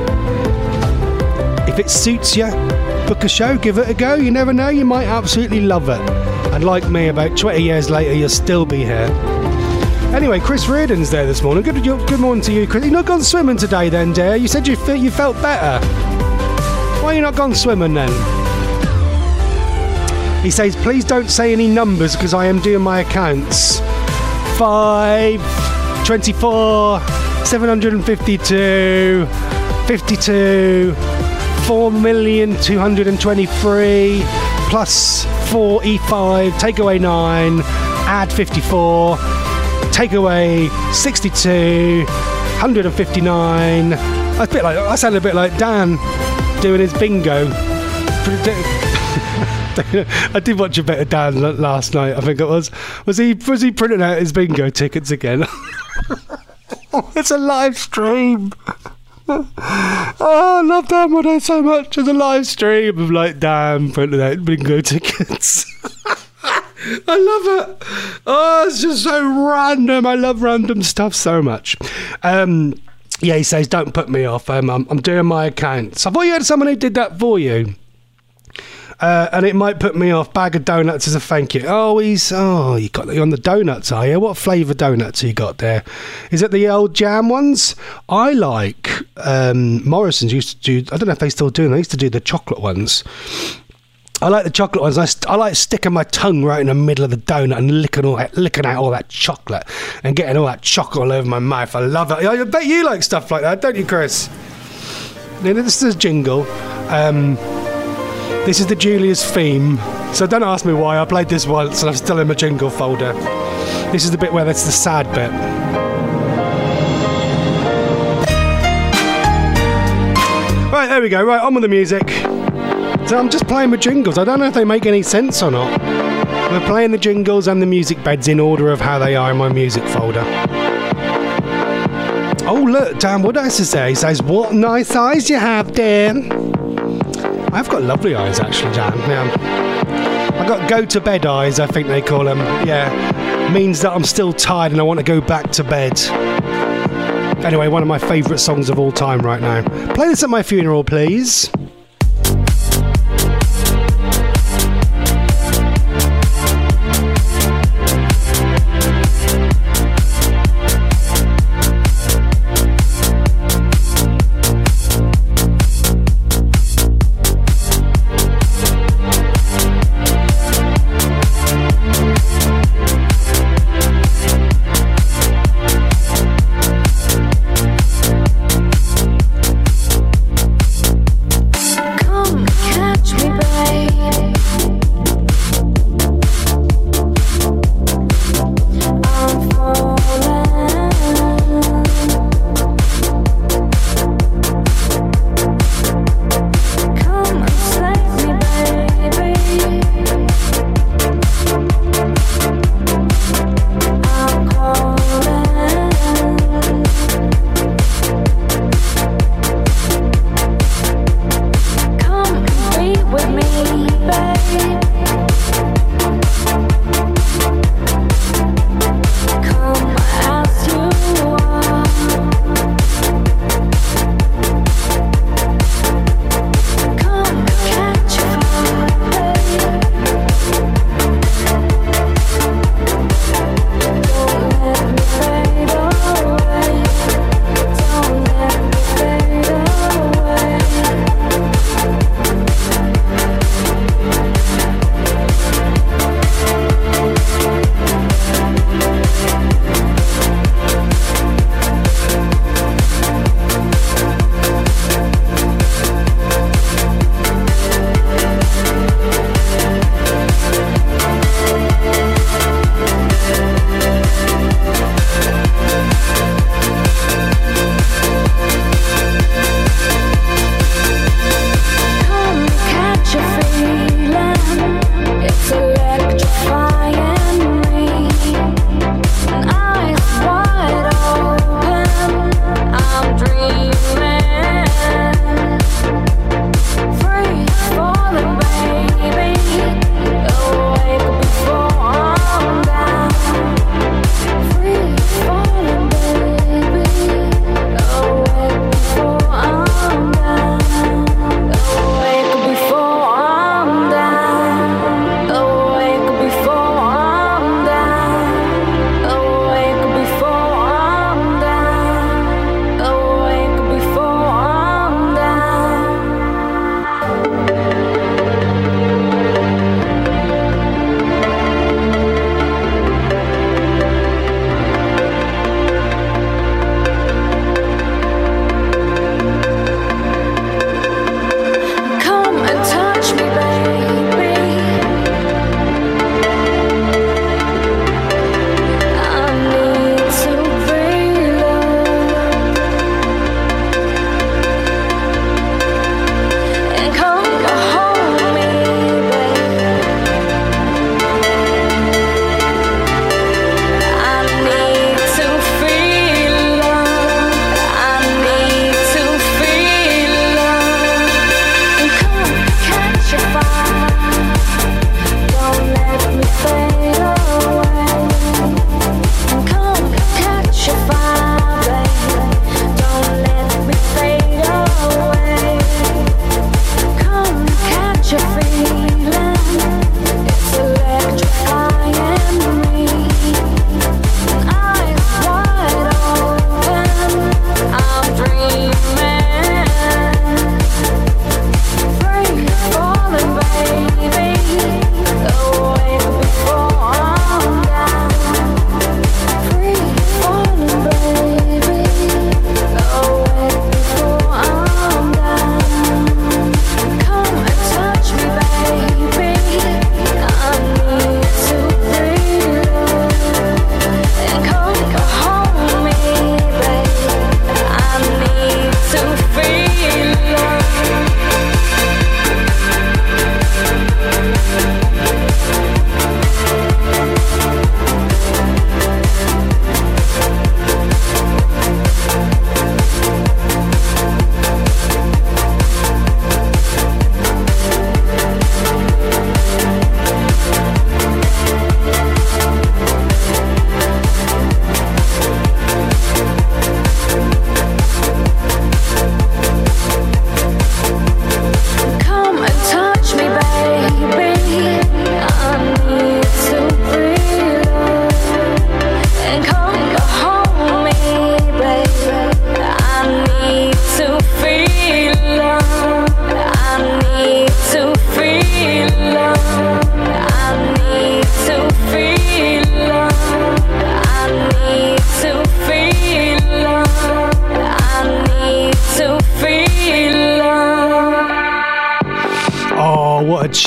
If it suits you, book a show, give it a go. You never know, you might absolutely love it. And like me, about twenty years later, you'll still be here. Anyway, Chris Reardon's there this morning. Good, good morning to you, Chris. You've not gone swimming today then, dear? You said you, fe- you felt better. Why are you not gone swimming then? He says, please don't say any numbers because I am doing my accounts. Five, twenty-four, seven hundred fifty-two, fifty-two, four million two hundred twenty-three, plus forty-five, take away nine, add fifty-four, take away sixty-two, one hundred fifty-nine. That's a bit like, I sound a bit like Dan doing his bingo. I did watch a bit of Dan last night, I think it was. Was he was he printing out his bingo tickets again? It's a live stream. Oh, I love Dan Wood so much. There's a live stream of like Dan printing out bingo tickets. I love it. Oh, it's just so random. I love random stuff so much. Um, yeah, he says, don't put me off. Um, I'm, I'm doing my accounts. I thought you had someone who did that for you. Uh, and it might put me off. Bag of donuts as a thank you. Oh, he's oh, you got you on the donuts, are you? What flavour donuts you got there? Is it the old jam ones? I like um, Morrison's used to do. I don't know if they still do them. They used to do the chocolate ones. I like the chocolate ones. I, st- I like sticking my tongue right in the middle of the donut and licking all that, licking out all that chocolate and getting all that chocolate all over my mouth. I love it. I bet you like stuff like that, don't you, Chris? You know, this is a jingle. Um, This is the Julia's theme, so don't ask me why. I played this once and I'm still in my jingle folder. This is the bit where that's the sad bit. Right, there we go. Right, on with the music. So I'm just playing with jingles. I don't know if they make any sense or not. We're playing the jingles and the music beds in order of how they are in my music folder. Oh, look, Dan Woodhouse is there. He says, what nice eyes you have, Dan. I've got lovely eyes, actually, Dan. Yeah. I've got go-to-bed eyes, I think they call them. Yeah, means that I'm still tired and I want to go back to bed. Anyway, one of my favourite songs of all time right now. Play this at my funeral, please.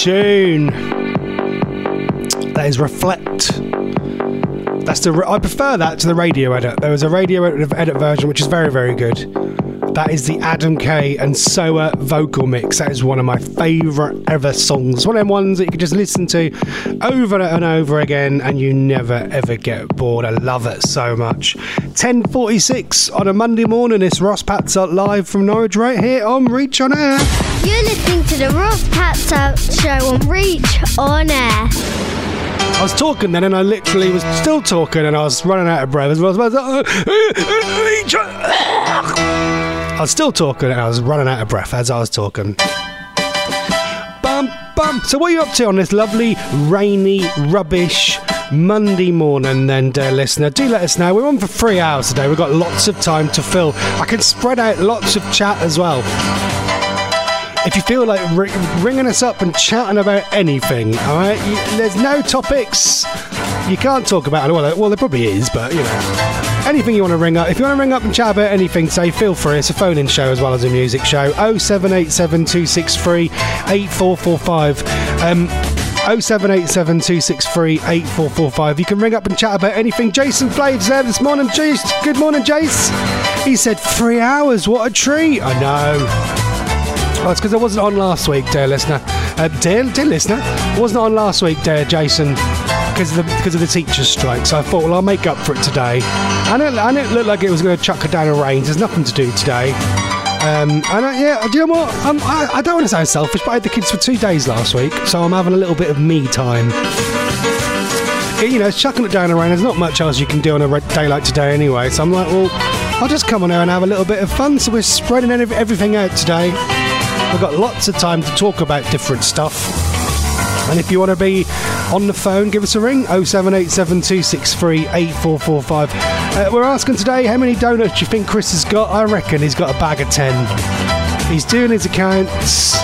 tune. That is Reflect. That's the. I prefer that to the radio edit. There was a radio edit, edit version which is very, very good. That is the Adam K and Soa vocal mix. That is one of my favourite ever songs. One of them ones that you can just listen to over and over again and you never ever get bored. I love it so much. ten forty-six on a Monday morning. It's Ross Patzelt live from Norwich right here on Reach On Air. You're listening to the Ross Patzelt Show on Reach On Air. I was talking then and I literally was still talking and I was running out of breath as well. I was still talking and I was running out of breath as I was talking. Bum, bum. So what are you up to on this lovely, rainy, rubbish Monday morning then, dear listener? Do let us know. We're on for three hours today. We've got lots of time to fill. I can spread out lots of chat as well. If you feel like ri- ringing us up and chatting about anything, all right? You, there's no topics you can't talk about. Well, well, there probably is, but, you know. Anything you want to ring up. If you want to ring up and chat about anything, say, feel free. It's a phone-in show as well as a music show. oh seven eight seven, two six three, eight four four five. Um... oh seven eight seven, two six three, eight four four five. You can ring up and chat about anything. Jason Flave's there this morning. Jace, good morning, Jace. He said three hours. What a treat. I know. Well, it's because I wasn't on last week, dear listener. Uh, dear, dear listener, I wasn't on last week, dear Jason, because of the because of the teachers' strike. So I thought, well, I'll make up for it today. And it, and it looked like it was going to chuck it down in rain. There's nothing to do today. Um, and I, yeah, do you know what? Um, I, I don't want to sound selfish, but I had the kids for two days last week, so I'm having a little bit of me time. You know, it's chucking it down in rain. There's not much else you can do on a day like today anyway. So I'm like, well, I'll just come on here and have a little bit of fun. So we're spreading everything out today. We've got lots of time to talk about different stuff. And if you want to be on the phone, give us a ring. oh seven eight seven, two six three, eight four four five. Uh, we're asking today, how many donuts do you think Chris has got? I reckon he's got a bag of ten. He's doing his accounts.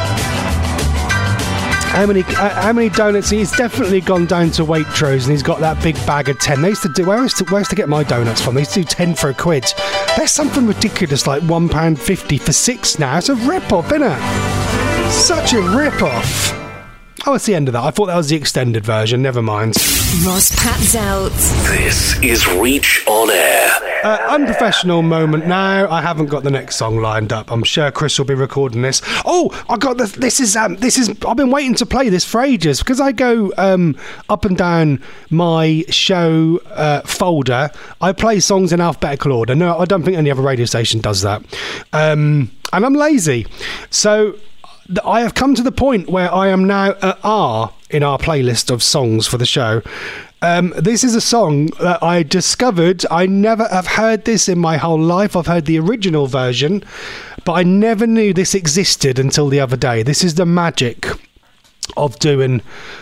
How many uh, how many donuts? He's definitely gone down to Waitrose and he's got that big bag of ten. They used to do, where used to, where used to get my donuts from? They used to do ten for a quid. There's something ridiculous like one pound fifty for six now. It's a rip-off, isn't it? Such a rip-off. Oh, it's the end of that. I thought that was the extended version. Never mind. Ross Patzelt. This is Reach On Air. Uh, unprofessional moment now. I haven't got the next song lined up. I'm sure Chris will be recording this. Oh, I got this. This is um, this is. I've been waiting to play this for ages because I go um, up and down my show uh, folder. I play songs in alphabetical order. No, I don't think any other radio station does that. Um, and I'm lazy, so I have come to the point where I am now at R in our playlist of songs for the show. Um, this is a song that I discovered. I never have heard this in my whole life. I've heard the original version, but I never knew this existed until the other day. This is the magic of doing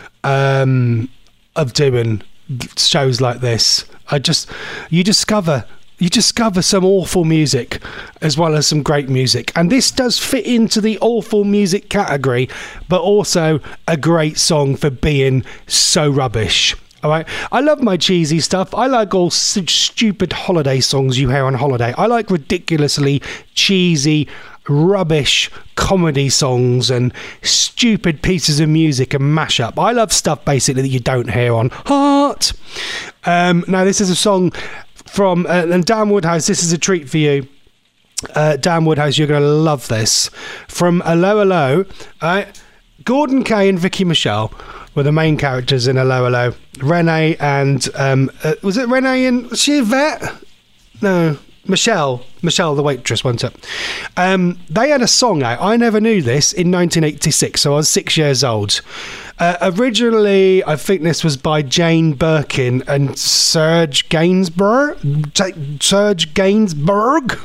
um, of doing shows like this. I just you discover. You discover some awful music as well as some great music. And this does fit into the awful music category, but also a great song for being so rubbish. All right. I love my cheesy stuff. I like all such stupid holiday songs you hear on holiday. I like ridiculously cheesy, rubbish comedy songs and stupid pieces of music and mashup. I love stuff basically that you don't hear on Heart. Um, now, this is a song from uh, and Dan Woodhouse. This is a treat for you, uh, Dan Woodhouse. You're going to love this. From Hello Hello, uh, Gordon Kay and Vicky Michelle were the main characters in Hello Hello. Renee and um, uh, was it Renee and was she Yvette? No, Michelle. Michelle, the waitress, wasn't it? Um, they had a song out. I never knew this in nineteen eighty-six, so I was six years old. Uh, originally, I think this was by Jane Birkin and Serge Gainsbourg. Serge Gainsbourg.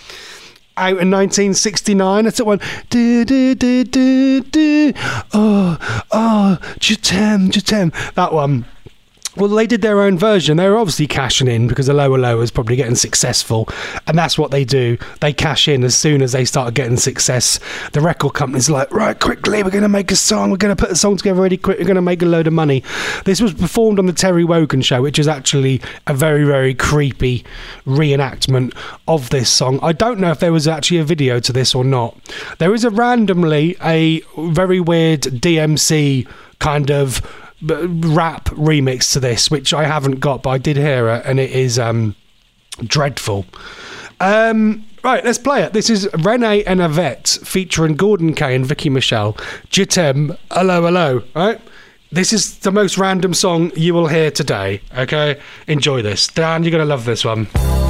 Out in nineteen sixty-nine. It's that one. Do, do, do, do, do. Oh, oh, je t'aime, je t'aime. That one. Well, they did their own version. They were obviously cashing in because the Lower Low was probably getting successful. And that's what they do. They cash in as soon as they start getting success. The record company's like, right, quickly, we're going to make a song. We're going to put a song together really quick. We're going to make a load of money. This was performed on the Terry Wogan Show, which is actually a very, very creepy reenactment of this song. I don't know if there was actually a video to this or not. There is a randomly a very weird D M C kind of rap remix to this, which I haven't got, but I did hear it, and it is um, dreadful. Um, right, let's play it. This is Renee and Yvette featuring Gordon Kay and Vicky Michelle. Je t'aime, hello, hello. Right? This is the most random song you will hear today. Okay, enjoy this. Dan, you're gonna love this one.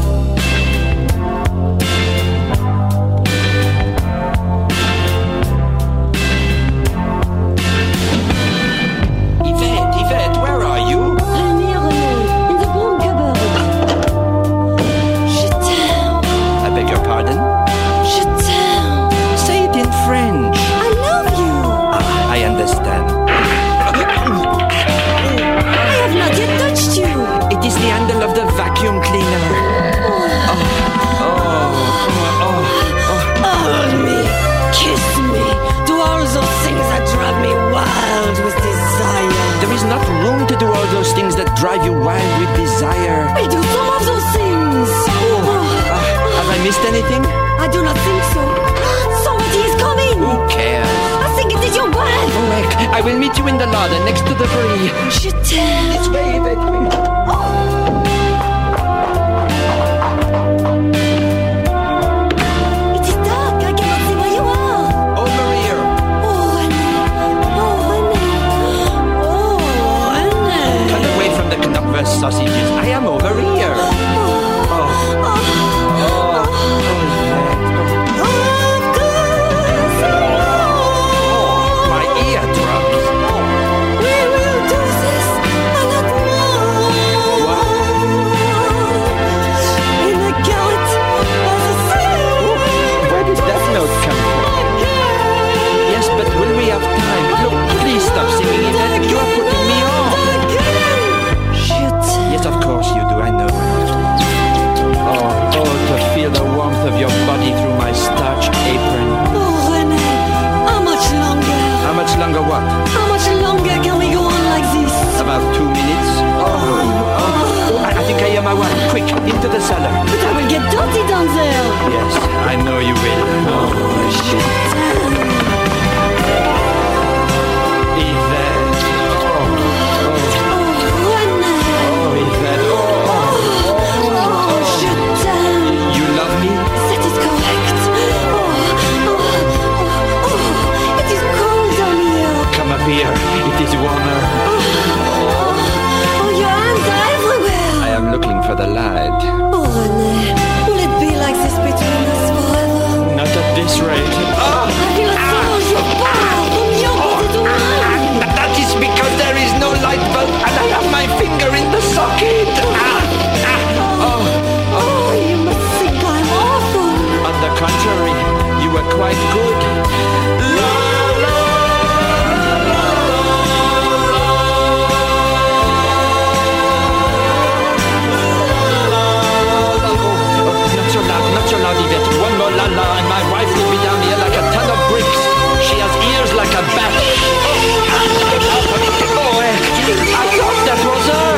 Drive you wild with desire. We do some of those things. Oh, uh, have I missed anything? I do not think so. Somebody is coming. Who cares? I think it is your wife. Oh, heck. I will meet you in the larder next to the brie. Je t'aime. This way, Yvette. It is dark. I cannot see where you are. Over here. Oh, René. Oh, René. Oh, René. Turn away from the Knockwurst sausages. I am over here. Oh. Oh. Oh. Oh. My eardrums. We will do this a lot more. In the garret of the sea. Where did that note come from? Yes, but will we have time? Look, please stop singing, Yvette. You are putting me off. Yes, of course you do, I know. Oh, oh, to feel the warmth of your body through my starched apron. Oh, René, how much longer? How much longer what? How much longer can we go on like this? About two minutes. Oh, oh. I, I think I hear my wife. Quick, into the cellar. But I will get dirty down there. Yes, I know you will. Oh, shit. Yvette. Oh, oh. You love me? That is correct. Oh, oh, oh, oh, it is cold down here. Come up here. It is warmer. Oh, oh, your hands are everywhere. I am looking for the light. Oh, René, will it be like this between us forever? Not at this rate. Oh, I feel a surge of power from your body to mine. Ah, that is because there is no light bulb and I have my finger in the socket. Ah, ah, oh, oh, you must think I'm awful. On the contrary, you were quite good. La, la, not so loud, not so loud, Yvette. One more la la, and my wife will be down here like a ton of bricks. She has ears like a bat. Oh, I thought that was her.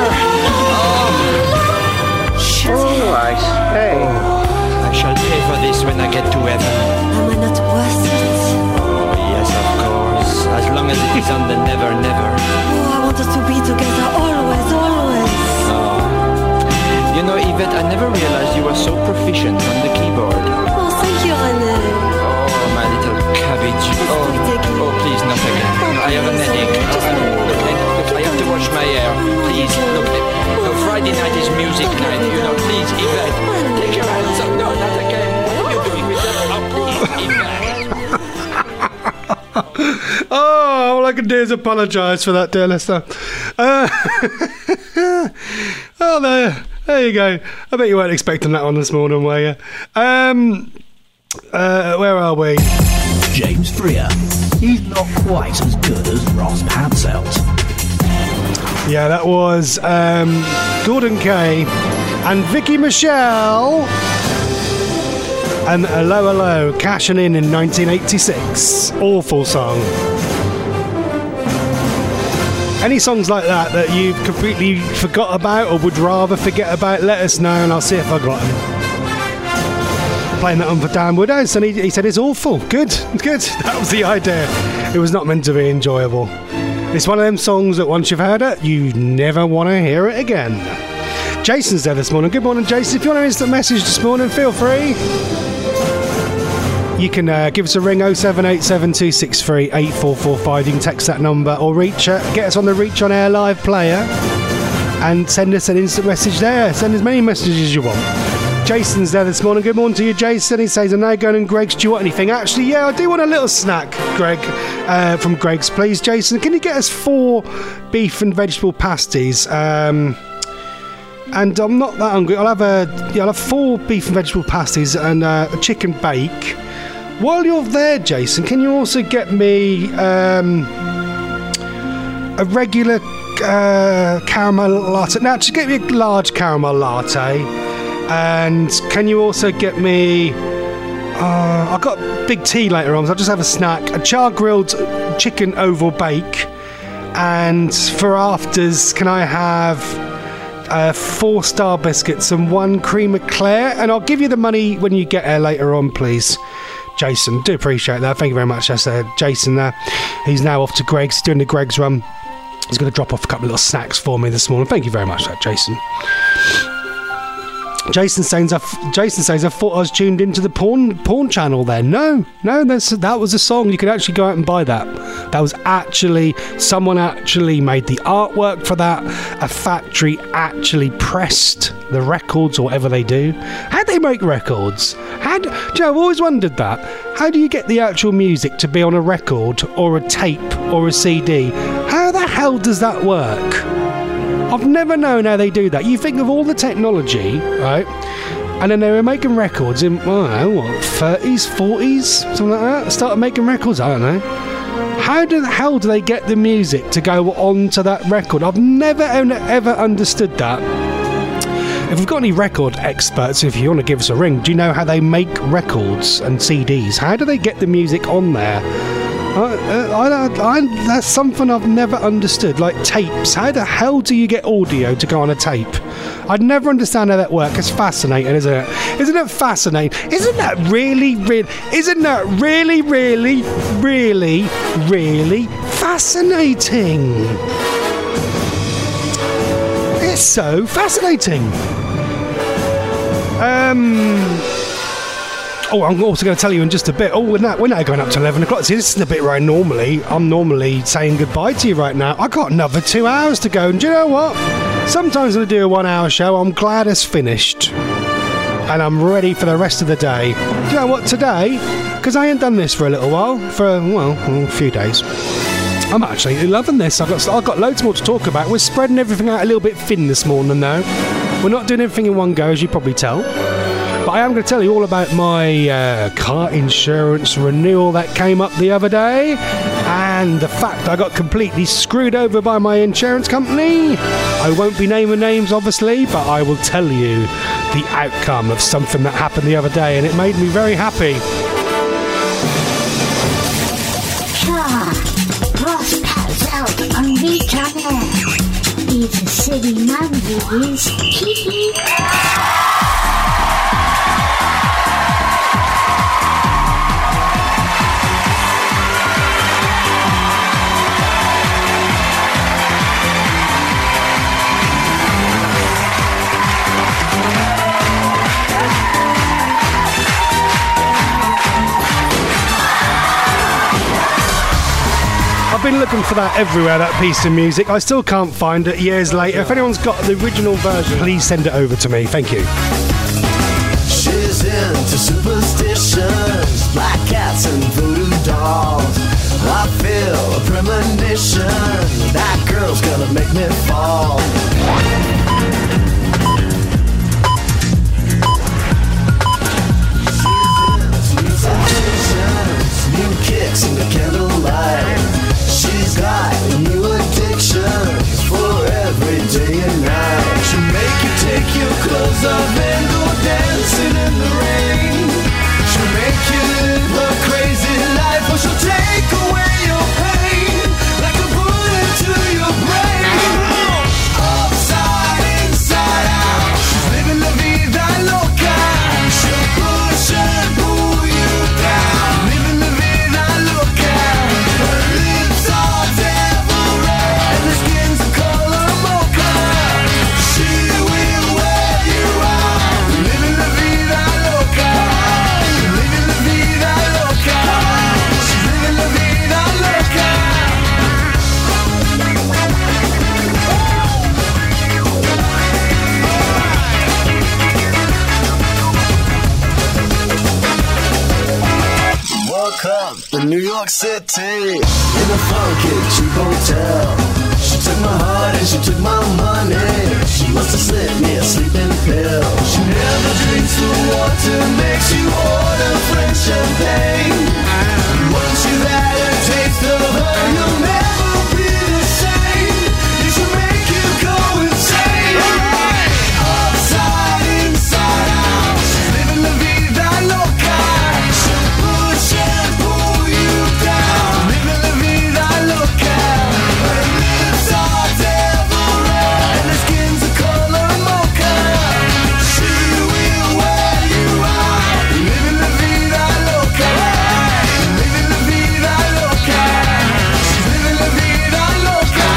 Oh, Oh, I say. I shall pay for this when I get to heaven. Am I not worth it? Oh, yes, of course. As long as it is on the never, never. Oh, I want us to be together always, always. Oh. You know, Yvette, I never realized you were so proficient on the keyboard. Oh, thank you, René. Oh, my little cabbage. Oh, oh, please, not again. I have an headache. Oh, look, look, I have to wash my hair. Please, look. No, Friday night is music night, you know. Please, Yvette, take your hands up. No, not again. What are you doing with that? Oh, please, Yvette. Oh, all I can do is apologise for that, dear listener. Uh, oh, there, there you go. I bet you weren't expecting that one this morning, were you? Um, uh, where are we? James Freer. He's not quite as good as Ross Patselt. Yeah, that was um, Gordon Kay and Vicky Michelle and Hello Hello, cashing in in nineteen eighty-six. Awful song. Any songs like that that you've completely forgot about or would rather forget about, let us know and I'll see if I got them. Playing that on for Dan Woodhouse, and he, he said it's awful. Good, good. That was the idea. It was not meant to be enjoyable. It's one of them songs that once you've heard it, you never want to hear it again. Jason's there this morning. Good morning, Jason. If you want an instant message this morning, feel free. You can uh, give us a ring, oh seven eight seven, two six three, eight four four five. You can text that number or reach uh, get us on the Reach On Air live player and send us an instant message there. Send as many messages as you want. Jason's there this morning. Good morning to you, Jason. He says, I'm now going and Greg's. Do you want anything? Actually, yeah, I do want a little snack, Greg, uh, from Greg's, please. Jason, can you get us four beef and vegetable pasties? Um, and I'm not that hungry. I'll have a, yeah, I'll have four beef and vegetable pasties and uh, a chicken bake. While you're there, Jason, can you also get me um, a regular uh, caramel latte? Now, just get me a large caramel latte. And can you also get me... Uh, I've got big tea later on, so I'll just have a snack. A char-grilled chicken oval bake. And for afters, can I have uh, four star biscuits and one cream eclair? And I'll give you the money when you get here later on, please. Jason, do appreciate that. Thank you very much. That's uh, Jason there. He's now off to Greg's. He's doing the Greg's run. He's going to drop off a couple of little snacks for me this morning. Thank you very much for that, Jason. Jason says, I, Jason says, I thought I was tuned into the porn porn channel there. No, no, that's, that was a song. You could actually go out and buy that. That was actually, someone actually made the artwork for that. A factory actually pressed the records or whatever they do. How'd they make records? How do, do you know, I've always wondered that. How do you get the actual music to be on a record or a tape or a C D? How the hell does that work? I've never known how they do that. You think of all the technology, right? And then they were making records in, I don't know, what, thirties, forties? Something like that? Started making records, I don't know. How do the hell do they get the music to go onto that record? I've never, ever understood that. If we've got any record experts, if you want to give us a ring, do you know how they make records and C Ds? How do they get the music on there? I, I, I, that's something I've never understood. Like tapes. How the hell do you get audio to go on a tape? I'd never understand how that works. It's fascinating, isn't it? Isn't it fascinating? Isn't that really, really, isn't that really, really, really, really fascinating? It's so fascinating. Um... Oh, I'm also going to tell you in just a bit. Oh, we're now, we're now going up to eleven o'clock. See, this is the bit where I normally, I'm normally saying goodbye to you right now. I got another two hours to go. And do you know what? Sometimes when I do a one hour show, I'm glad it's finished. And I'm ready for the rest of the day. Do you know what? Today, because I ain't done this for a little while, for, well, a few days. I'm actually loving this. I've got, I've got loads more to talk about. We're spreading everything out a little bit thin this morning, though. We're not doing everything in one go, as you probably tell. But I am going to tell you all about my uh, car insurance renewal that came up the other day and the fact I got completely screwed over by my insurance company. I won't be naming names, obviously, but I will tell you the outcome of something that happened the other day, and it made me very happy. Sure, Ross Pats out on Reach On Air. He's a city man, he is. Hee I've been looking for that everywhere, that piece of music. I still can't find it years later. If anyone's got the original version, please send it over to me. Thank you. She's into superstitions, black cats and voodoo dolls. I feel a premonition, that girl's gonna make me fall. New kicks in the candlelight. She's got new addictions for in New York City, in a funky cheap hotel. She took my heart and she took my money. She must have slipped me a sleeping pill. She never drinks the water, makes you order French champagne. Once you've had a taste of her, you'll never be the same. You should make you go insane. Upside, inside out, she's living la vida loca. She'll push and pull you down, living la vida loca. Her lips are devil red and her skin's a color mocha. She will wear you out, living la vida loca. Living la vida loca. She's living la vida loca.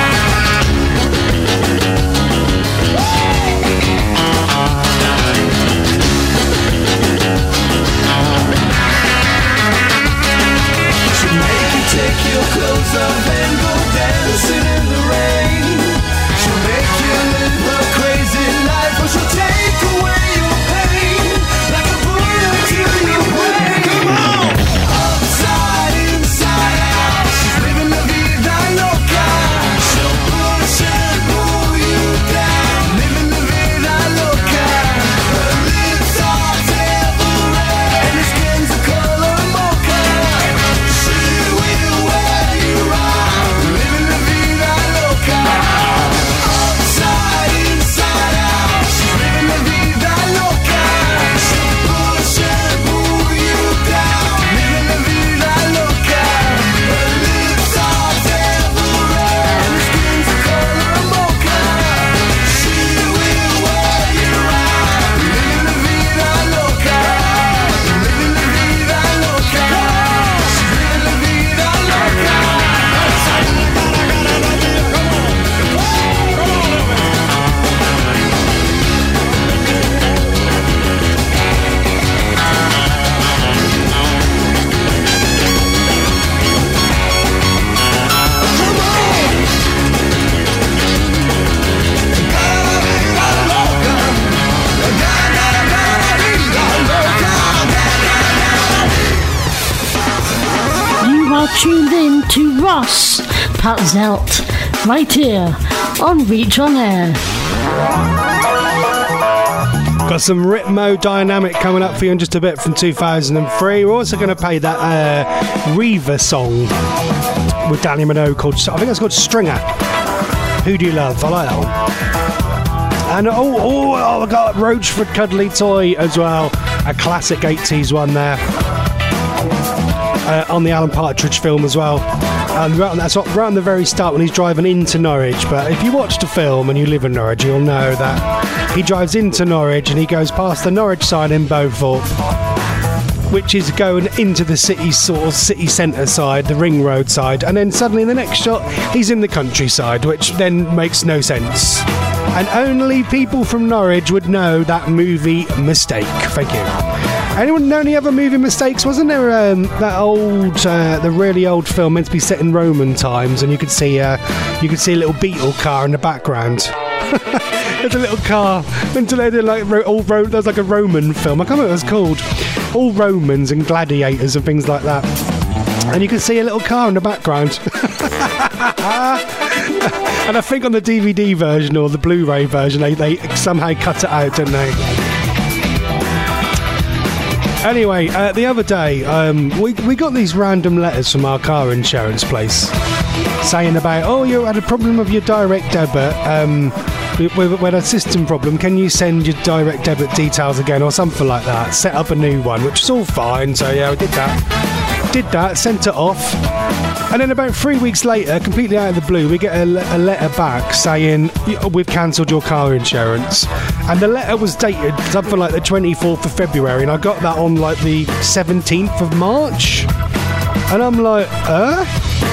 She'll make you take your clothes off and go dancing in the rain. She'll make you live a crazy life, or she'll take away your pain like a bullet to your brain. Come on! Upside, inside out, she's living la vida loca. She'll push and pull you down, living la vida loca. Her lips are devil red and her skin's the color mocha. She will wear you out, living la vida loca. Upside, inside out, she's living la vida loca. She'll push and pull you down, living la vida loca. Her lips are devil red and her skin's the color mocha. She will wear you out, living la vida loca. Living la vida loca. She's living la vida loca. You are tuned in to Ross Patzelt, right here on Reach on Air. Got some Ritmo Dynamic coming up for you in just a bit from two thousand three. We're also going to play that uh, Reva song with Danny Minogue called, I think it's called Stringer. Who Do You Love? I like that one. And oh, oh, oh, I got Roachford Cuddly Toy as well. A classic eighties one there. Uh, on the Alan Partridge film as well. And right, that's right on the very start when he's driving into Norwich. But if you watch the film and you live in Norwich, you'll know that he drives into Norwich and he goes past the Norwich sign in Beaufort, which is going into the city sort of city centre side, the Ring Road side, and then suddenly in the next shot he's in the countryside, which then makes no sense. And only people from Norwich would know that movie Mistake. Thank you. Anyone know any other movie mistakes? Wasn't there um, that old, uh, the really old film meant to be set in Roman times, and you could see, uh, you could see a little beetle car in the background. There's a little car. Until like all Ro- there's like a Roman film. I can't remember what it was called. All Romans and gladiators and things like that. And you can see a little car in the background. And I think on the D V D version or the Blu-ray version, they, they somehow cut it out, didn't they? Anyway, uh, the other day, um, we we got these random letters from our car insurance place saying about, oh, you had a problem with your direct debit. Um, we, we, we had a system problem. Can you send your direct debit details again or something like that? Set up a new one, which is all fine. So yeah, we did that. Did that, sent it off. And then about three weeks later, completely out of the blue, we get a, a letter back saying, we've cancelled your car insurance. And the letter was dated something like the twenty-fourth of February, and I got that on like the seventeenth of March. And I'm like, uh?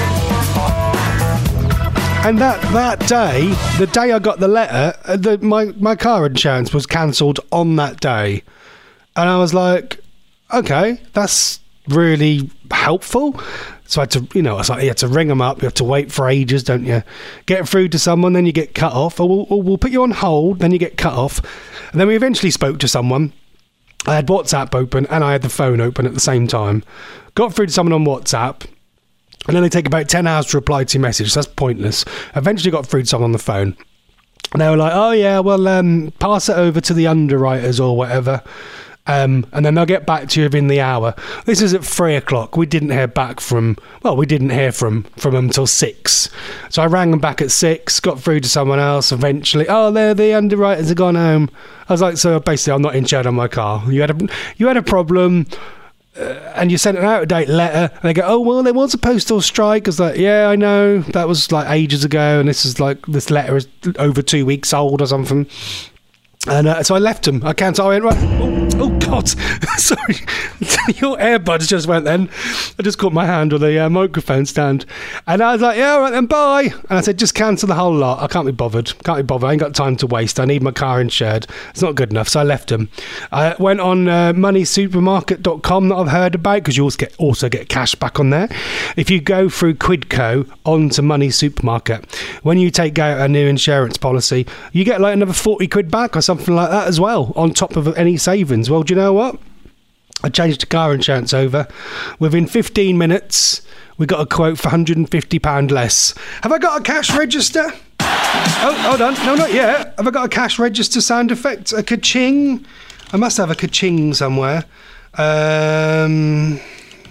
And that, that day, the day I got the letter, the, my, my car insurance was cancelled on that day. And I was like, okay, that's really helpful. So I had to, you know, I was like, you had to ring them up. You have to wait for ages, don't you? Get through to someone, then you get cut off. Or we'll, or we'll put you on hold, then you get cut off. And then we eventually spoke to someone. I had WhatsApp open and I had the phone open at the same time. Got through to someone on WhatsApp, and then they take about ten hours to reply to your message. So that's pointless. Eventually got through to someone on the phone. And they were like, oh, yeah, well, um, pass it over to the underwriters or whatever. Um, and then they'll get back to you within the hour. This is at three o'clock. We didn't hear back from, well, we didn't hear from, from them until six. So I rang them back at six, got through to someone else eventually. Oh, they're the underwriters have gone home. I was like, so basically I'm not insured on my car. You had a, you had a problem. Uh, and you sent an out-of-date letter, and they go, oh, well, there was a postal strike. I was like, yeah, I know, that was like ages ago, and this is like, this letter is over two weeks old or something. And uh, so I left them. I can't. I went, right. Oh, oh God. Sorry. Your earbuds just went then. I just caught my hand on the uh, microphone stand. And I was like, yeah, all right then, bye. And I said, just cancel the whole lot. I can't be bothered. Can't be bothered. I ain't got time to waste. I need my car insured. It's not good enough. So I left them. I went on uh, money supermarket dot com that I've heard about, because you also get, also get cash back on there. If you go through Quidco onto Money Supermarket, when you take out a new insurance policy, you get like another forty quid back or something like that as well, on top of any savings. Well, do you know what? I changed the car insurance over. Within fifteen minutes, we got a quote for one hundred fifty pounds less. Have I got a cash register? Oh, hold on. No, not yet. Have I got a cash register sound effect? A ka-ching? I must have a ka-ching somewhere. Um,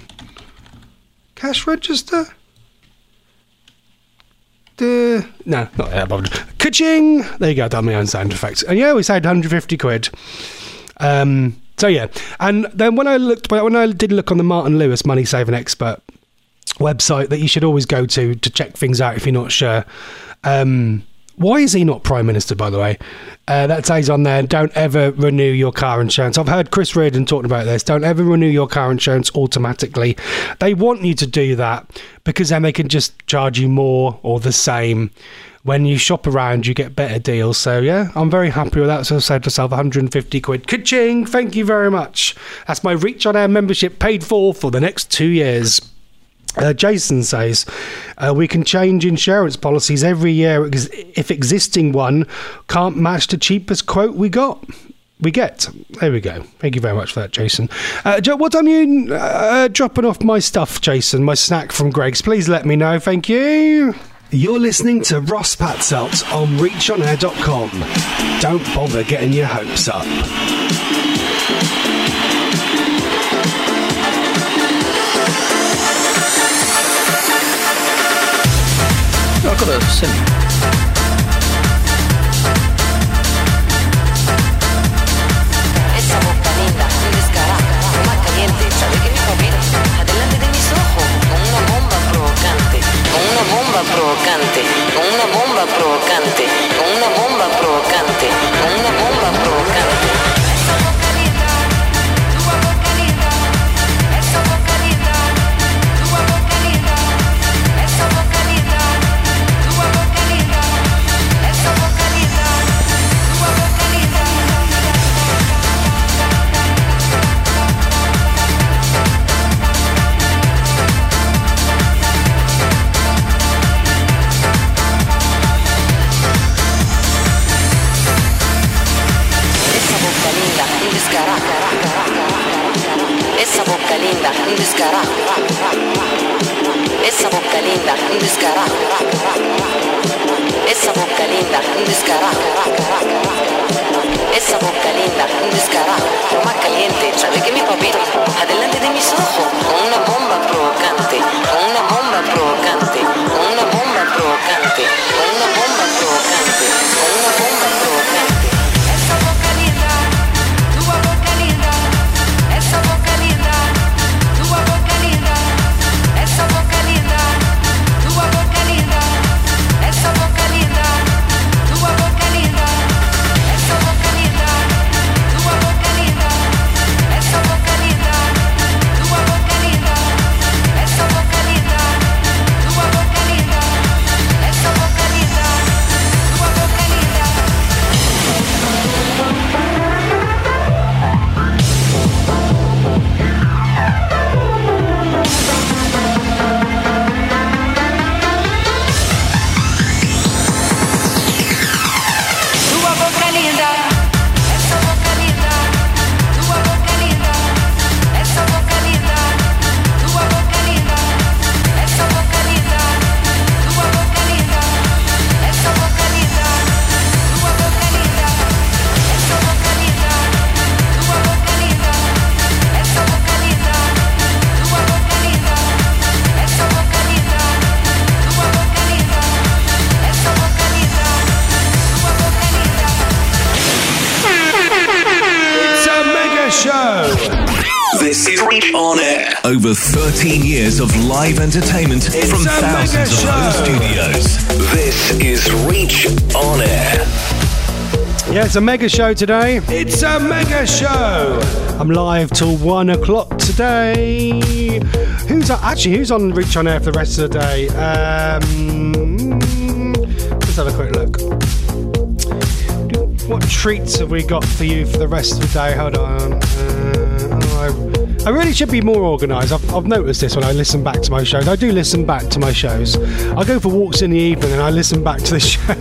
cash register? Uh, no, not that bothered. Ka-ching! There you go, done my own sound effects. And yeah, we saved one hundred fifty quid. Um, so yeah, and then when I looked, when I did look on the Martin Lewis Money Saving Expert website that you should always go to to check things out if you're not sure. Um, why is he not Prime Minister, by the way? Uh, that says on there, don't ever renew your car insurance. I've heard Chris Reardon talking about this. Don't ever renew your car insurance automatically. They want you to do that because then they can just charge you more or the same. When you shop around, you get better deals. So, yeah, I'm very happy with that. So I saved myself one hundred fifty quid. Ka-ching! Thank you very much. That's my Reach On Air membership paid for for the next two years. Uh, Jason says, uh, we can change insurance policies every year ex- if existing one can't match the cheapest quote we got. We get. There we go. Thank you very much for that, Jason. Uh, what time are you uh, dropping off my stuff, Jason? My snack from Greg's. Please let me know. Thank you. You're listening to Ross Patzelt on reach on air dot com. Don't bother getting your hopes up. I've got a sim. Esa boca linda, descarada, más caliente, sabe que mi favorito, adelante de mis ojos, con una bomba provocante, con una bomba provocante, con una bomba provocante, con una bomba provocante, con una bomba provocante. Esa boca linda, tu boca linda, esa boca linda, tu boca linda, esa boca linda. Esa boca linda, un descarado. Esa boca linda, un descarado. Esa boca linda, un descarado. Esa boca linda, un descarado. Más caliente, sabe que mi papito, adelante de mis ojos, con una bomba provocante, con una bomba provocante, con una bomba provocante, con una bomba provocante, con una bomba provocante. Esa boca linda, tu boca linda, esa boca linda, tu boca linda, esa boca linda, tu boca linda, esa boca linda, tu boca linda, esa boca linda, tu boca linda, esa boca linda, tu boca linda. Show. This is Reach On Air. Over thirteen years of live entertainment It's from a thousands of mega home show. studios. This is Reach On Air. Yeah, it's a mega show today. It's a mega show. I'm live till one o'clock today. Who's on, actually who's on Reach On Air for the rest of the day? Um, let's have a quick look. What treats have we got for you for the rest of the day? Hold on. Uh, oh, I, I really should be more organised. I've, I've noticed this when I listen back to my shows. I do listen back to my shows. I go for walks in the evening and I listen back to the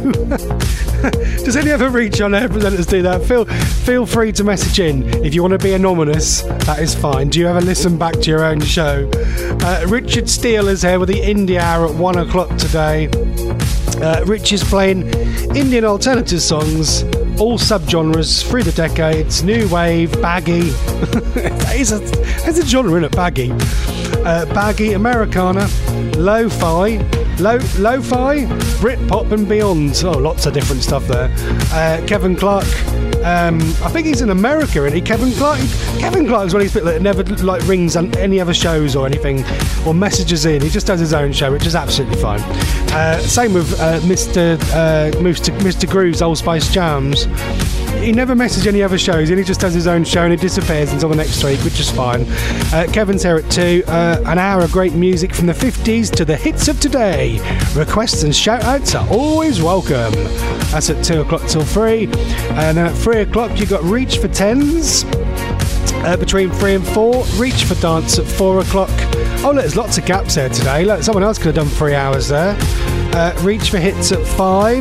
show. Does any other Reach On Air presenters do that? Feel feel free to message in. If you want to be anonymous, that is fine. Do you ever listen back to your own show? Uh, Richard Steele is here with the Indie Hour at one o'clock today. Uh, Rich is playing Indian alternative songs, all subgenres through the decades, new wave, baggy. There's a, there's a genre in it, baggy. Uh, baggy, Americana, lo-fi, lo, lo-fi, Britpop and beyond. Oh, lots of different stuff there. Uh, Kevin Clark. Um, I think he's in America, isn't he? Kevin Clark. Kevin Clark's one of these people that never like rings on any other shows or anything, or messages in. He just does his own show, which is absolutely fine. Uh, same with uh, Mister Uh, Mister Mister Groove's Old Spice Jams. He never messages any other shows, and he just does his own show and he disappears until the next week, which is fine. Uh, Kevin's here at two. Uh, an hour of great music from the fifties to the hits of today. Requests and shout-outs are always welcome. That's at two o'clock till three. And then at three o'clock, you've got Reach for Tens. Uh, between three and four, Reach for Dance at four o'clock. Oh, look, there's lots of gaps there today. Look, someone else could have done three hours there. Uh, Reach for Hits at five.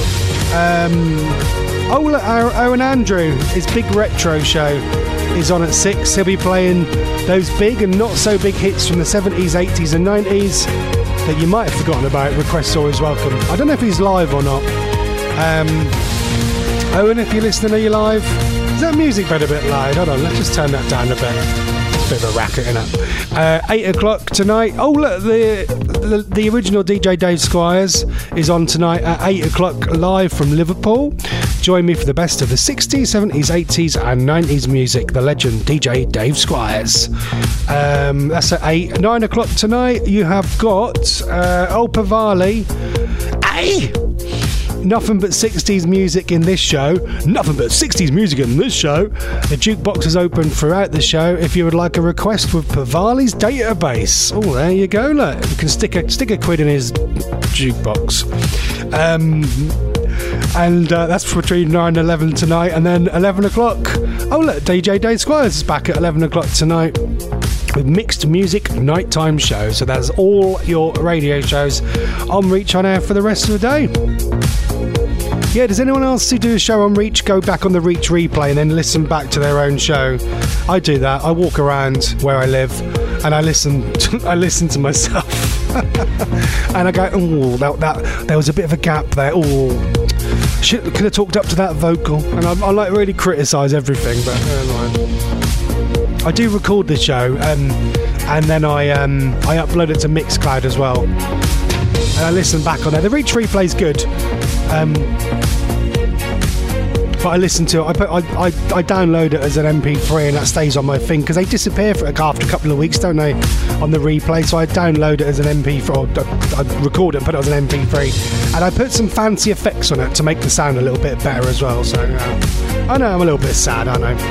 Um, oh, look, Owen Andrew, his big retro show is on at six. He'll be playing those big and not so big hits from the seventies, eighties and nineties that you might have forgotten about. Requests always welcome. I don't know if he's live or not. Um, Owen, if you're listening, are you live? Is that music bed a bit loud? Hold on, let's just turn that down a bit. It's a bit of a racket, isn't it? Uh, eight o'clock tonight. Oh, look, the, the the original D J Dave Squires is on tonight at eight o'clock live from Liverpool. Join me for the best of the sixties, seventies, eighties and nineties music. The legend D J Dave Squires. Um, that's at eight. nine o'clock tonight, you have got uh, Oh Pavali. Hey! Nothing but sixties music in this show. Nothing but sixties music in this show. The jukebox is open throughout the show. If you would like a request with Pavali's database, oh, there you go. Look, you can stick a stick a quid in his jukebox. Um, and uh, that's between nine and eleven tonight, and then eleven o'clock. Oh, look, D J Dave Squires is back at eleven o'clock tonight with Mixed Music Nighttime Show. So that's all your radio shows on Reach On Air for the rest of the day. Yeah, does anyone else who do a show on Reach go back on the Reach replay and then listen back to their own show? I do that. I walk around where I live and I listen to, I listen to myself. And I go, oh, that, that, there was a bit of a gap there. Oh, shit, could have talked up to that vocal. And I, I like really criticise everything, but never mind. I do record the show um, and then I, um, I upload it to Mixcloud as well. And I listen back on there. The Reach replay's good. Um, but I listen to it. I, put, I, I I download it as an M P three, and that stays on my thing because they disappear for after a couple of weeks, don't they? On the replay, so I download it as an M P three, or I record it and put it as an M P three, and I put some fancy effects on it to make the sound a little bit better as well. So uh, I know I'm a little bit sad. I know.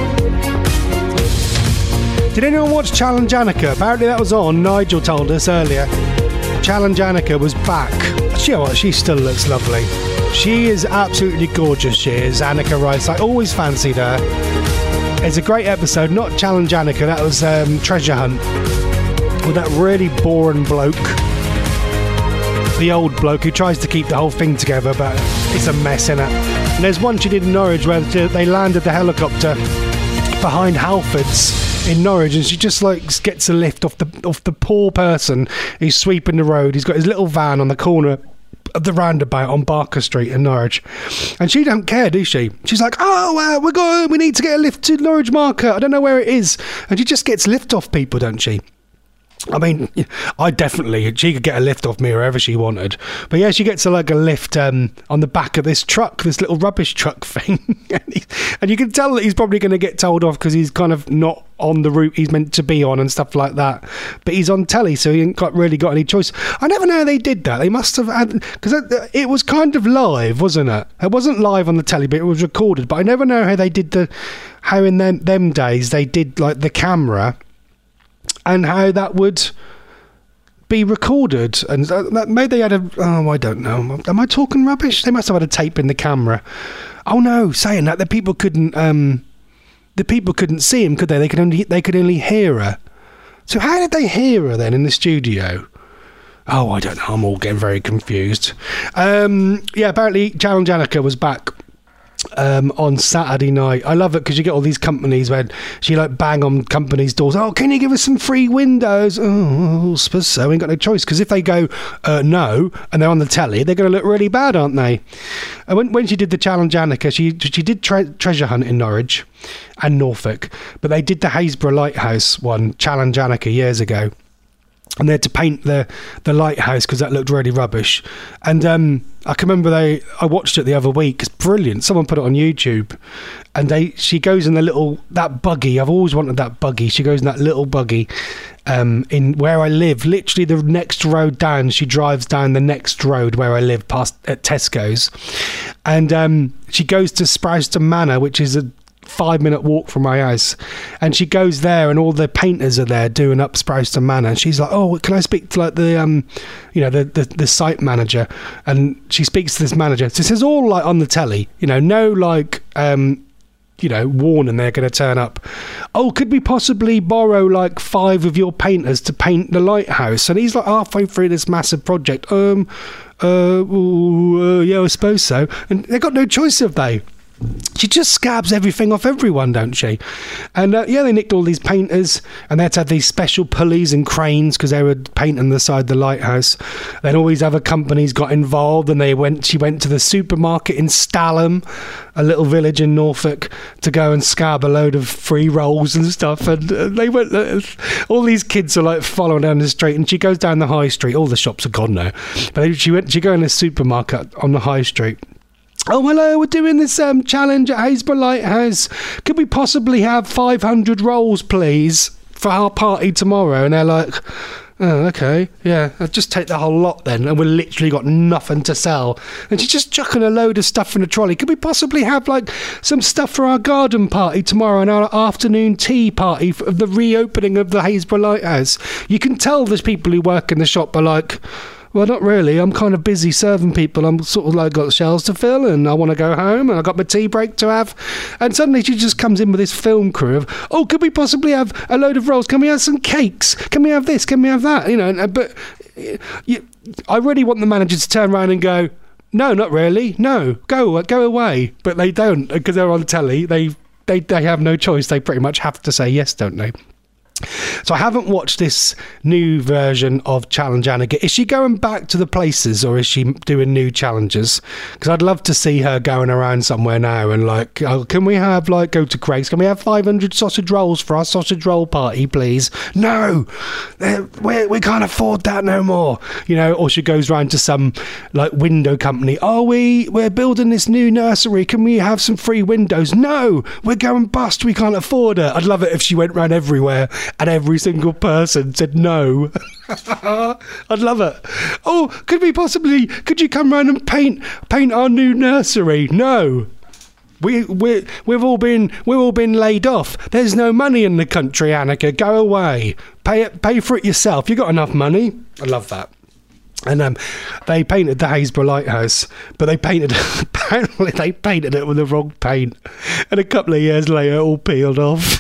Did anyone watch Challenge Annika? Apparently that was on. Nigel told us earlier. Challenge Annika was back. You know what? She still looks lovely. She is absolutely gorgeous. She is. Annika Rice. I always fancied her. It's a great episode. Not Challenge Annika. That was um, Treasure Hunt with that really boring bloke. The old bloke who tries to keep the whole thing together, but it's a mess, innit? And there's one she did in Norwich where they landed the helicopter behind Halfords in Norwich, and she just like gets a lift off the off the poor person who's sweeping the road. He's got his little van on the corner of the roundabout on Barker Street in Norwich, and she don't care, does she? She's like, oh, uh, we're going, we need to get a lift to Norwich Market. I don't know where it is, and she just gets lift off people, don't she? I mean, I definitely, she could get a lift off me wherever she wanted. But yeah, she gets a, like a lift um, on the back of this truck, this little rubbish truck thing. and, he, and you can tell that he's probably going to get told off because he's kind of not on the route he's meant to be on and stuff like that. But he's on telly, so he ain't got, really got any choice. I never know how they did that. They must have had, because it, it was kind of live, wasn't it? It wasn't live on the telly, but it was recorded. But I never know how they did the, how in them, them days they did like the camera and how that would be recorded. And that, maybe they had a, oh, I don't know. Am I talking rubbish? They must have had a tape in the camera. Oh no, saying that, the people couldn't, um, the people couldn't see him, could they? They could only, they could only hear her. So how did they hear her then in the studio? Oh, I don't know. I'm all getting very confused. Um, yeah, apparently Challenge Annika was back Um, on Saturday night. I love it because you get all these companies where she like bang on companies' doors. Oh, can you give us some free windows? Oh, I suppose so. Ain't got no choice, because if they go uh, no and they're on the telly, they're going to look really bad, aren't they? And when when she did the Challenge Annika, she she did tre- treasure hunt in Norwich and Norfolk, but they did the Haysborough Lighthouse one, Challenge Annika, years ago. And they had to paint the, the lighthouse because that looked really rubbish. And um, I can remember they I watched it the other week. It's brilliant. Someone put it on YouTube, and they she goes in the little that buggy. I've always wanted that buggy. She goes in that little buggy um, in where I live. Literally the next road down. She drives down the next road where I live, past at Tesco's, and um, she goes to Sprouston Manor, which is a five minute walk from my house, and she goes there and all the painters are there doing up Sprouston Manor, and she's like, oh, can I speak to like the um you know the, the the site manager? And she speaks to this manager. So this is all like on the telly, you know, no like um you know warning they're going to turn up. Oh, could we possibly borrow like five of your painters to paint the lighthouse? And he's like halfway through this massive project. um uh, ooh, uh yeah, I suppose so. And they got no choice, have they? She just scabs everything off everyone, don't she? And uh, yeah, they nicked all these painters, and they had to have these special pulleys and cranes because they were painting the side of the lighthouse. Then all these other companies got involved, and they went. She went to the supermarket in Stalham, a little village in Norfolk, to go and scab a load of free rolls and stuff. And uh, they went. Uh, all these kids are like following down the street, and she goes down the high street. All the shops are gone now, but she went. She go in a supermarket on the high street. Oh, hello, we're doing this um, challenge at Haysborough Lighthouse. Could we possibly have five hundred rolls, please, for our party tomorrow? And they're like, oh, okay, yeah, I'll just take the whole lot then. And we've literally got nothing to sell. And she's just chucking a load of stuff in a trolley. Could we possibly have, like, some stuff for our garden party tomorrow and our afternoon tea party of the reopening of the Haysborough Lighthouse? You can tell there's people who work in the shop are like, well, not really. I'm kind of busy serving people. I'm sort of like got shelves to fill, and I want to go home, and I got my tea break to have. And suddenly she just comes in with this film crew of, oh, could we possibly have a load of rolls? Can we have some cakes? Can we have this? Can we have that? You know, and, but you, I really want the manager to turn around and go, no, not really. No, go go away. But they don't, because they're on telly. They, they, they have no choice. They pretty much have to say yes, don't they? So I haven't watched this new version of Challenge Annika. Is she going back to the places, or is she doing new challenges? Because I'd love to see her going around somewhere now and like, oh, can we have like go to Craig's? Can we have five hundred sausage rolls for our sausage roll party, please? No, we we can't afford that no more. You know, or she goes round to some like window company. Oh, we we're building this new nursery. Can we have some free windows? No, we're going bust. We can't afford it. I'd love it if she went round everywhere and every single person said no. I'd love it. Oh, could we possibly, could you come round and paint paint our new nursery? No. We we we've all been we've all been laid off. There's no money in the country, Annika. Go away. Pay it pay for it yourself. You got enough money. I love that. And um, they painted the Haysborough Lighthouse, but they painted apparently they painted it with the wrong paint, and a couple of years later, it all peeled off.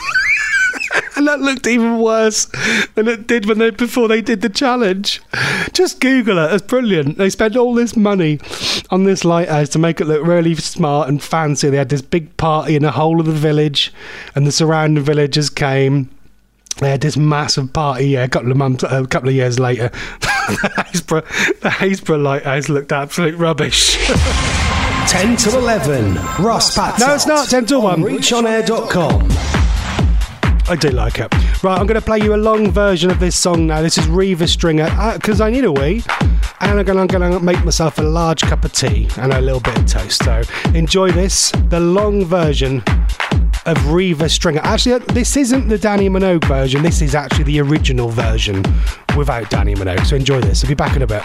And that looked even worse than it did when they before they did the challenge. Just Google it. It's brilliant. They spent all this money on this lighthouse to make it look really smart and fancy. They had this big party in the whole of the village, and the surrounding villagers came. They had this massive party. Yeah, a couple of months, a couple of years later, the Haysborough, the Haysborough Lighthouse looked absolute rubbish. ten to eleven. Ross Patz. No, it's not ten to one. reach on air dot com. I do like it. Right, I'm going to play you a long version of this song now. This is Reva Stringer, because uh, I need a wee. And I'm going to make myself a large cup of tea and a little bit of toast. So enjoy this, the long version of Reva Stringer. Actually, this isn't the Danny Minogue version. This is actually the original version without Danny Minogue. So enjoy this. I'll be back in a bit.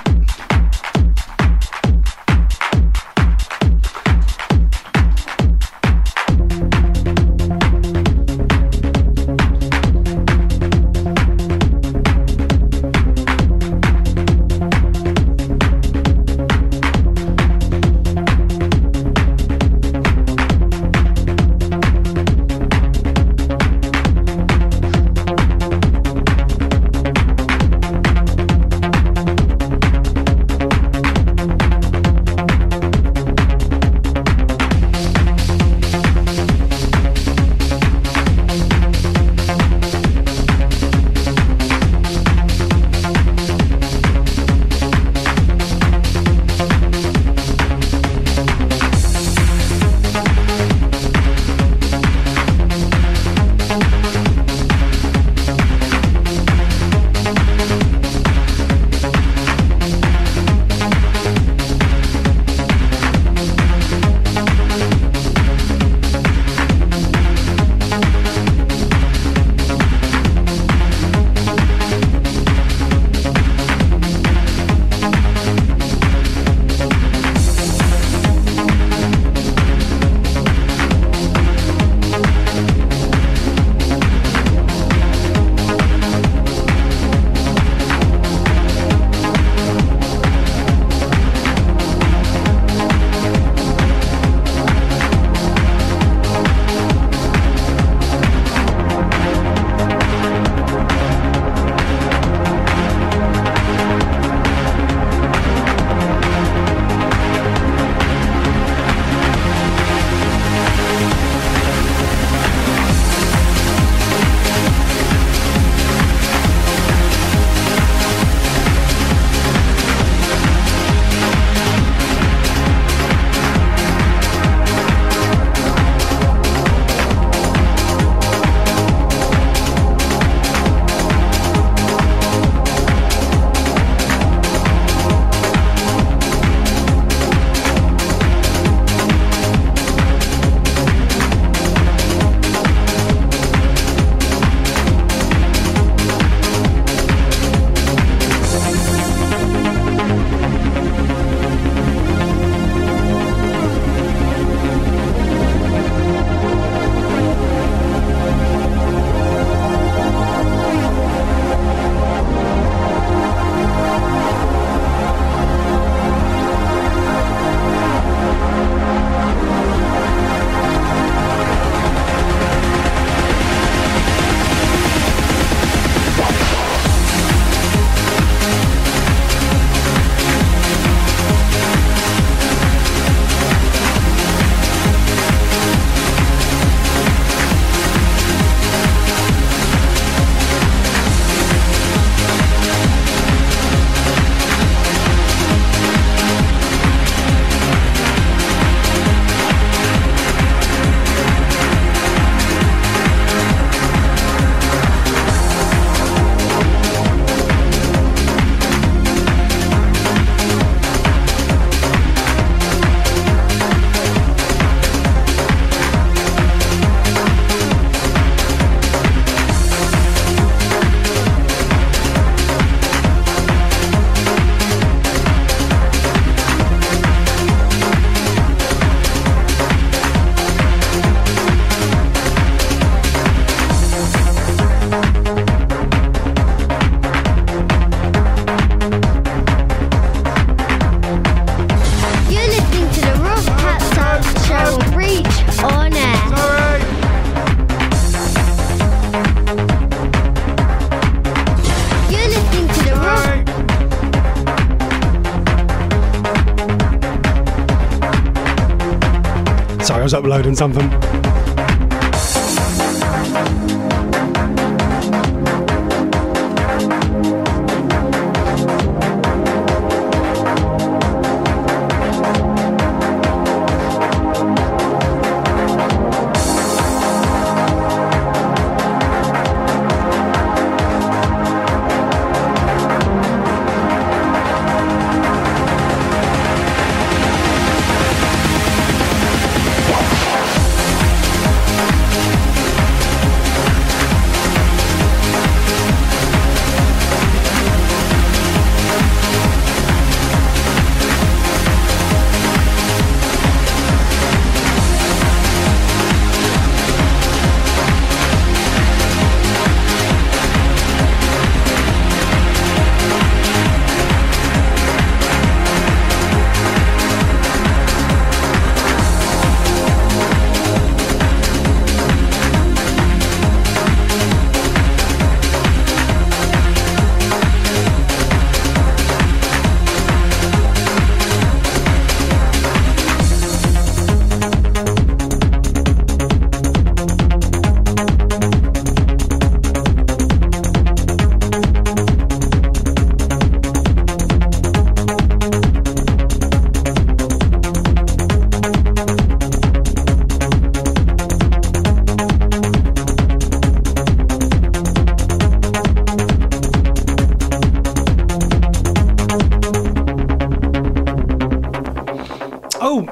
was uploading something.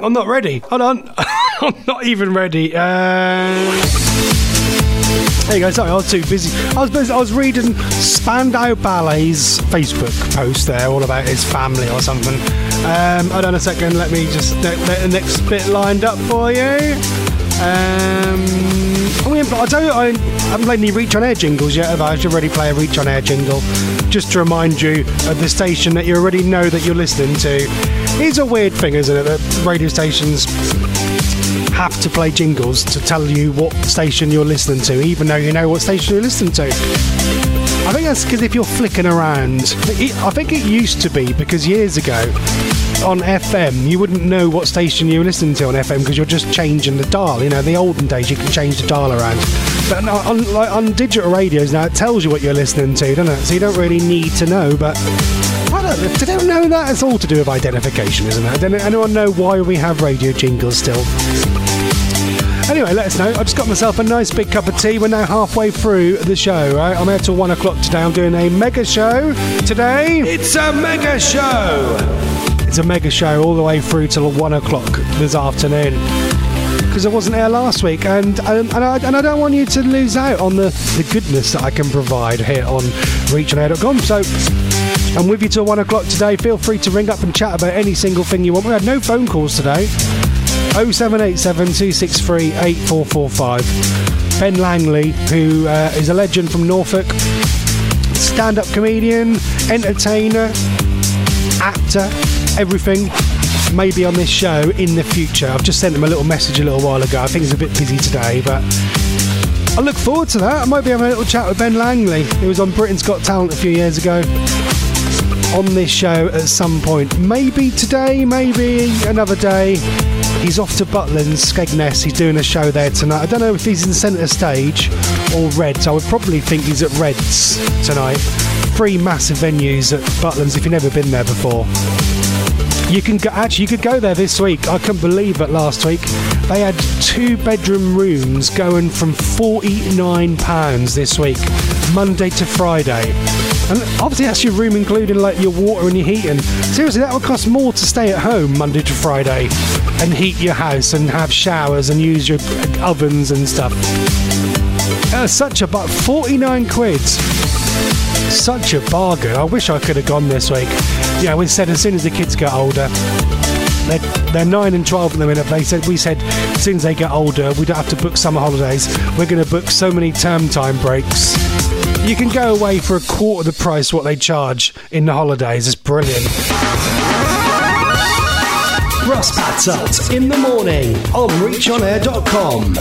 I'm not ready. Hold on. I'm not even ready. Uh... There you go. Sorry, I was too busy. I was busy. I was reading Spandau Ballet's Facebook post there, all about his family or something. Um, hold on a second. Let me just get the next bit lined up for you. Um, I don't. I haven't played any Reach on Air jingles yet, have I? I should already play a Reach on Air jingle, just to remind you of the station that you already know that you're listening to. It's a weird thing, isn't it, that radio stations have to play jingles to tell you what station you're listening to, even though you know what station you're listening to. I think that's because if you're flicking around, it, I think it used to be because years ago on F M you wouldn't know what station you were listening to on F M because you're just changing the dial. You know, in the olden days you can change the dial around, but on, like, on digital radios now it tells you what you're listening to, doesn't it? So you don't really need to know. But I don't know, they don't know that. It's all to do with identification, isn't it? Does anyone know why we have radio jingles still? Anyway, let us know. I just got myself a nice big cup of tea. We're now halfway through the show, right? I'm here till one o'clock today. I'm doing a mega show today. It's a mega show. It's a mega show all the way through till one o'clock this afternoon. Because I wasn't there last week, and um, and, I, and I don't want you to lose out on the, the goodness that I can provide here on reach on air dot com. So I'm with you till one o'clock today. Feel free to ring up and chat about any single thing you want. We had no phone calls today. oh seven eight seven, two six three, eight four four five. Ben Langley, who uh, is a legend from Norfolk, stand-up comedian, entertainer, actor, everything, may be on this show in the future. I've just sent him a little message a little while ago. I think he's a bit busy today, but I look forward to that. I might be having a little chat with Ben Langley, who was on Britain's Got Talent a few years ago, on this show at some point. Maybe today, maybe another day. He's off to Butlins, Skegness. He's doing a show there tonight. I don't know if he's in centre stage or Reds. I would probably think he's at Reds tonight. Three massive venues at Butlins if you've never been there before. You can go, actually, you could go there this week. I couldn't believe it last week. They had two bedroom rooms going from forty-nine pounds this week, Monday to Friday. And obviously that's your room including like your water and your heating. Seriously, that would cost more to stay at home Monday to Friday and heat your house and have showers and use your ovens and stuff. Uh, such a but forty-nine quid. Such a bargain. I wish I could have gone this week. Yeah, we said as soon as the kids get older, they're, they're nine and twelve at the minute. They said we said as soon as they get older, we don't have to book summer holidays. We're going to book so many term time breaks. You can go away for a quarter of the price what they charge in the holidays. It's brilliant. Ross Patzelt in the morning on reach on air dot com.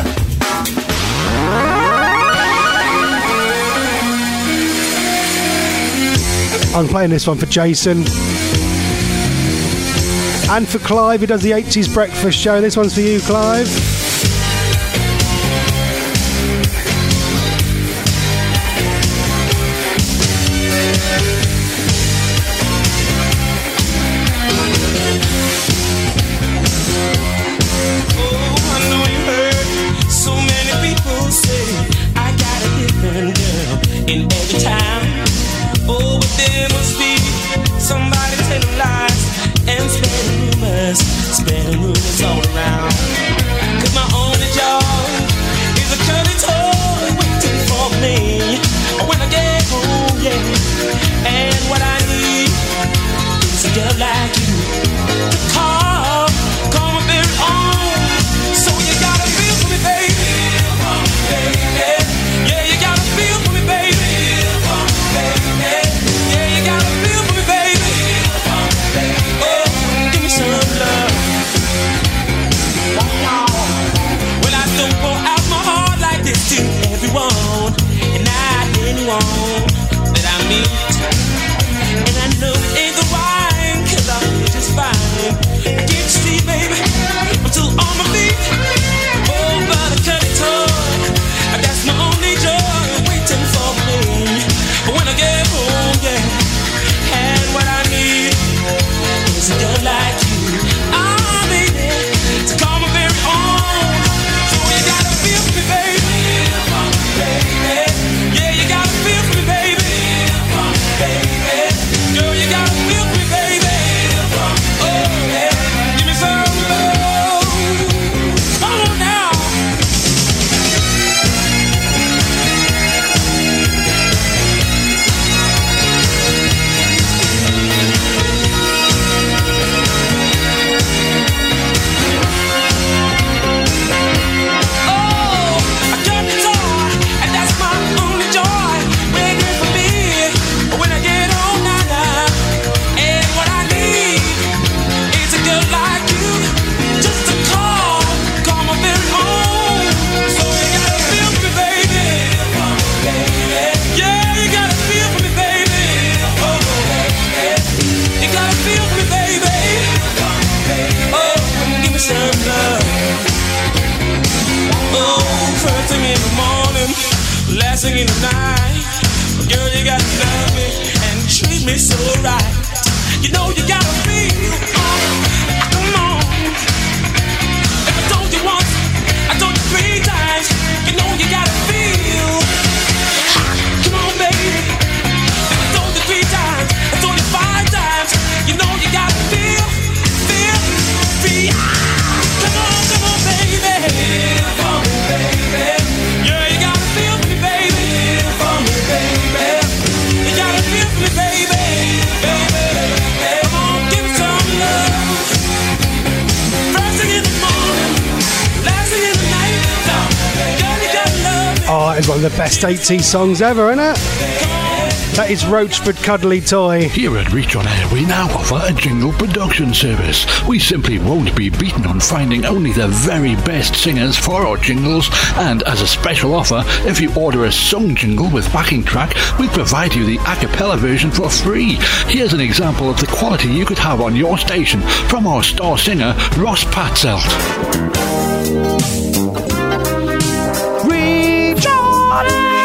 I'm playing this one for Jason and for Clive, who does the eighties breakfast show. This one's for you, Clive. Spreading rumors all around. First thing in the morning, last thing in the night. Girl, you gotta love me and treat me so right. You know you gotta feel, oh, come on. If I told you once, I told you three times. You know you gotta feel. Come on, baby. If I told you three times, I told you five times. You know you gotta feel, feel, feel. Come on, come on, baby. Feel for me, baby. Yeah, you gotta feel for me, baby. Feel for me, baby. You gotta feel for me, baby. Baby, come on, give me some love. First thing in the morning, last thing in the night. Girl, you gotta love me. Oh, it's one of the best eighties songs ever, isn't it? That is Roachford Cuddly Toy. Here at Reach On Air, we now offer a jingle production service. We simply won't be beaten on finding only the very best singers for our jingles, and as a special offer, if you order a sung jingle with backing track, we provide you the a cappella version for free. Here's an example of the quality you could have on your station from our star singer, Ross Patzelt. Reach On Air!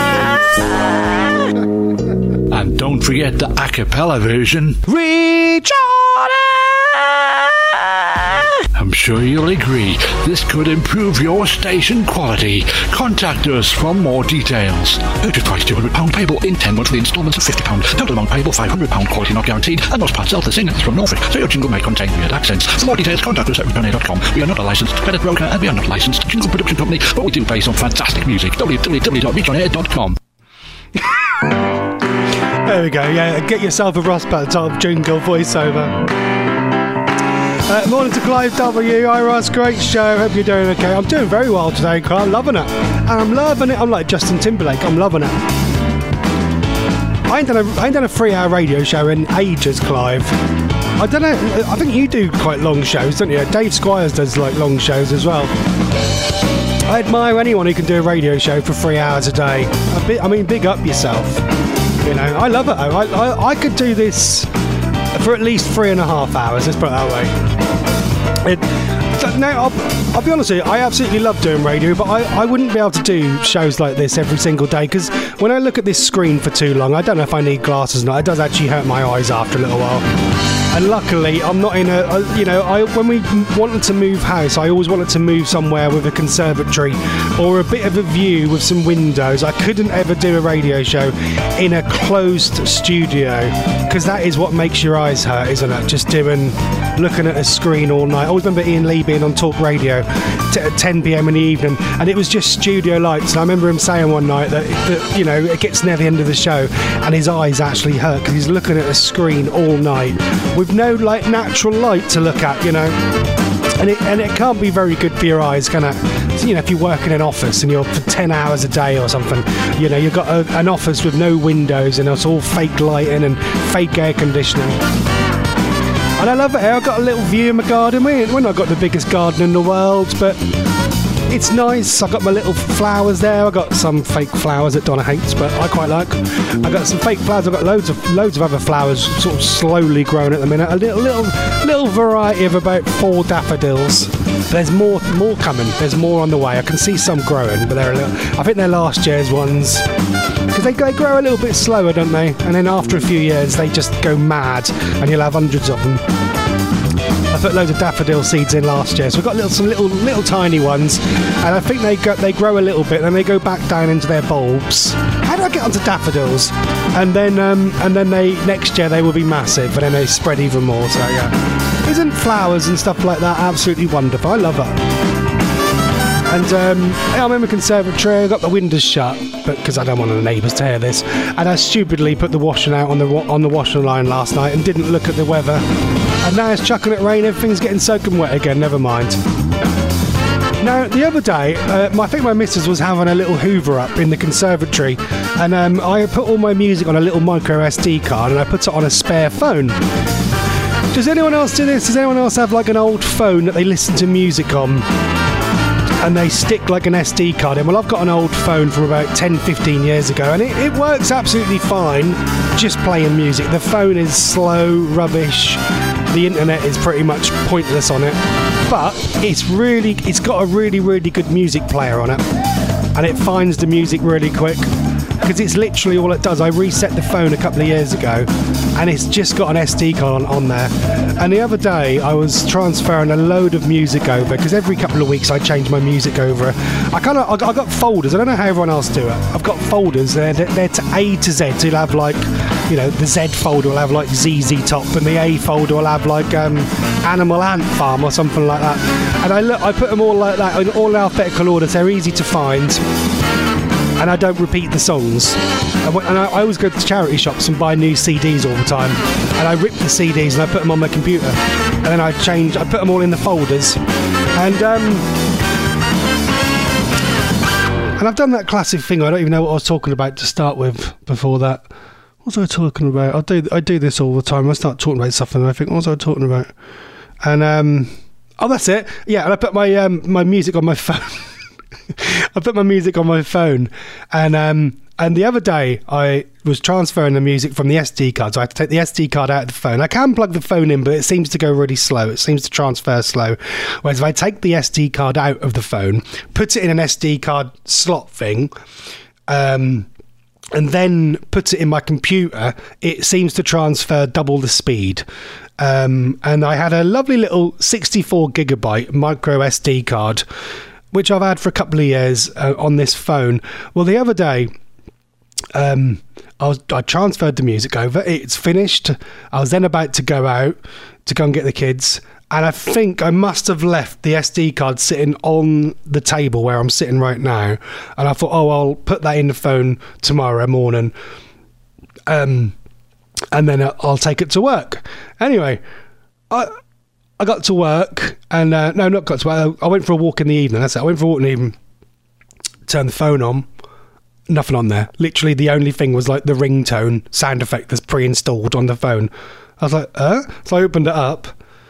And don't forget the a cappella version. Reach On Air! I'm sure you'll agree, this could improve your station quality. Contact us for more details. Purchase price two hundred pounds, payable in ten monthly instalments of fifty pounds. Total amount payable five hundred pounds, quality not guaranteed. And Ross Patzelt, the singer, is from Norfolk, so your jingle may contain weird accents. For more details, contact us at reach on air dot com. We are not a licensed credit broker and we are not a licensed jingle production company, but we do play some fantastic music. w w w dot reach on air dot com. There we go, yeah, get yourself a Ross Patzelt jingle voiceover. Uh, morning to Clive W. Hi Ross, great show, hope you're doing okay. I'm doing very well today, Carl, loving it. And I'm loving it, I'm like Justin Timberlake, I'm loving it. I ain't done a, I ain't done a three hour radio show in ages, Clive. I don't know, I think you do quite long shows, don't you? Dave Squires does like long shows as well. I admire anyone who can do a radio show for three hours a day. A bit, I mean, big up yourself. You know, I love it. I, I, I could do this for at least three and a half hours. Let's put it that way. It, so, no, I'll, I'll be honest with you. I absolutely love doing radio, but I, I wouldn't be able to do shows like this every single day because when I look at this screen for too long, I don't know if I need glasses or not. It does actually hurt my eyes after a little while. And luckily, I'm not in a, a you know, I, when we wanted to move house, I always wanted to move somewhere with a conservatory or a bit of a view with some windows. I couldn't ever do a radio show in a closed studio because that is what makes your eyes hurt, isn't it? Just doing, looking at a screen all night. I always remember Ian Lee being on Talk Radio t- at ten p.m. in the evening and it was just studio lights. And I remember him saying one night that, that, you know, it gets near the end of the show and his eyes actually hurt because he's looking at a screen all night with no like natural light to look at, you know, and it and it can't be very good for your eyes, can it? So, you know, if you work in an office and you're for ten hours a day or something, you know, you've got a, an office with no windows and it's all fake lighting and fake air conditioning. And I love it here. I've got a little view in my garden. We're not got the biggest garden in the world, but it's nice. I've got my little flowers there. I've got some fake flowers that Donna hates, but I quite like. I've got some fake flowers. I've got loads of loads of other flowers sort of slowly growing at the minute. A little little little variety of about four daffodils. There's more more coming. There's more on the way. I can see some growing, but they're a little, I think they're last year's ones. Because they, they grow a little bit slower, don't they? And then after a few years, they just go mad, and you'll have hundreds of them. I put loads of daffodil seeds in last year, so we've got little, some little, little tiny ones, and I think they go, they grow a little bit, then they go back down into their bulbs. How do I get onto daffodils? And then, um, and then they next year they will be massive, and then they spread even more. So yeah, isn't flowers and stuff like that absolutely wonderful? I love it. And um, I'm in the conservatory. I got the windows shut, but because I don't want the neighbours to hear this. And I stupidly put the washing out on the on the washing line last night and didn't look at the weather. And now it's chucking it rain. Everything's getting soaking wet again. Never mind. Now the other day, uh, my, I think my missus was having a little Hoover up in the conservatory, and um, I put all my music on a little micro S D card, and I put it on a spare phone. Does anyone else do this? Does anyone else have like an old phone that they listen to music on? and they stick like an S D card in. Well, I've got an old phone from about ten, fifteen years ago, and it, it works absolutely fine just playing music. The phone is slow, rubbish. The internet is pretty much pointless on it, but it's really, it's got a really, really good music player on it, and it finds the music really quick. Because it's literally all it does. I reset the phone a couple of years ago and it's just got an S D card on, on there. And the other day I was transferring a load of music over, because every couple of weeks I change my music over. I kind of, I got folders. I don't know how everyone else do it. I've got folders. They're, they're to A to Z. So you'll have like, you know, the Z folder will have like Z Z Top, and the A folder will have like um, Animal Ant Farm or something like that. And I look, I put them all like that in all alphabetical order. So they're easy to find. And I don't repeat the songs. And I, I always go to charity shops and buy new C Ds all the time. And I rip the C Ds and I put them on my computer. And then I change, I put them all in the folders. And um, and I've done that classic thing. I don't even know what I was talking about to start with before that. What was I talking about? I do I do this all the time. I start talking about something and I think, what was I talking about? And um, oh, that's it. Yeah, and I put my um, my music on my phone. I put my music on my phone, and um, and the other day I was transferring the music from the S D card, so I had to take the S D card out of the phone. I can plug the phone in, but it seems to go really slow. It seems to transfer slow. Whereas if I take the S D card out of the phone, put it in an S D card slot thing, um, and then put it in my computer, it seems to transfer double the speed. Um, and I had a lovely little sixty-four gigabyte micro S D card, which I've had for a couple of years uh, on this phone. Well, the other day, um, I was I transferred the music over. It's finished. I was then about to go out to go and get the kids, and I think I must have left the S D card sitting on the table where I'm sitting right now. And I thought, oh, I'll put that in the phone tomorrow morning, um, and then I'll take it to work. Anyway, I. I got to work, and uh, no, not got to work. I went for a walk in the evening. That's it. I went for a walk in the evening, turned the phone on, nothing on there. Literally, the only thing was like the ringtone sound effect that's pre-installed on the phone. I was like, uh? So I opened it up.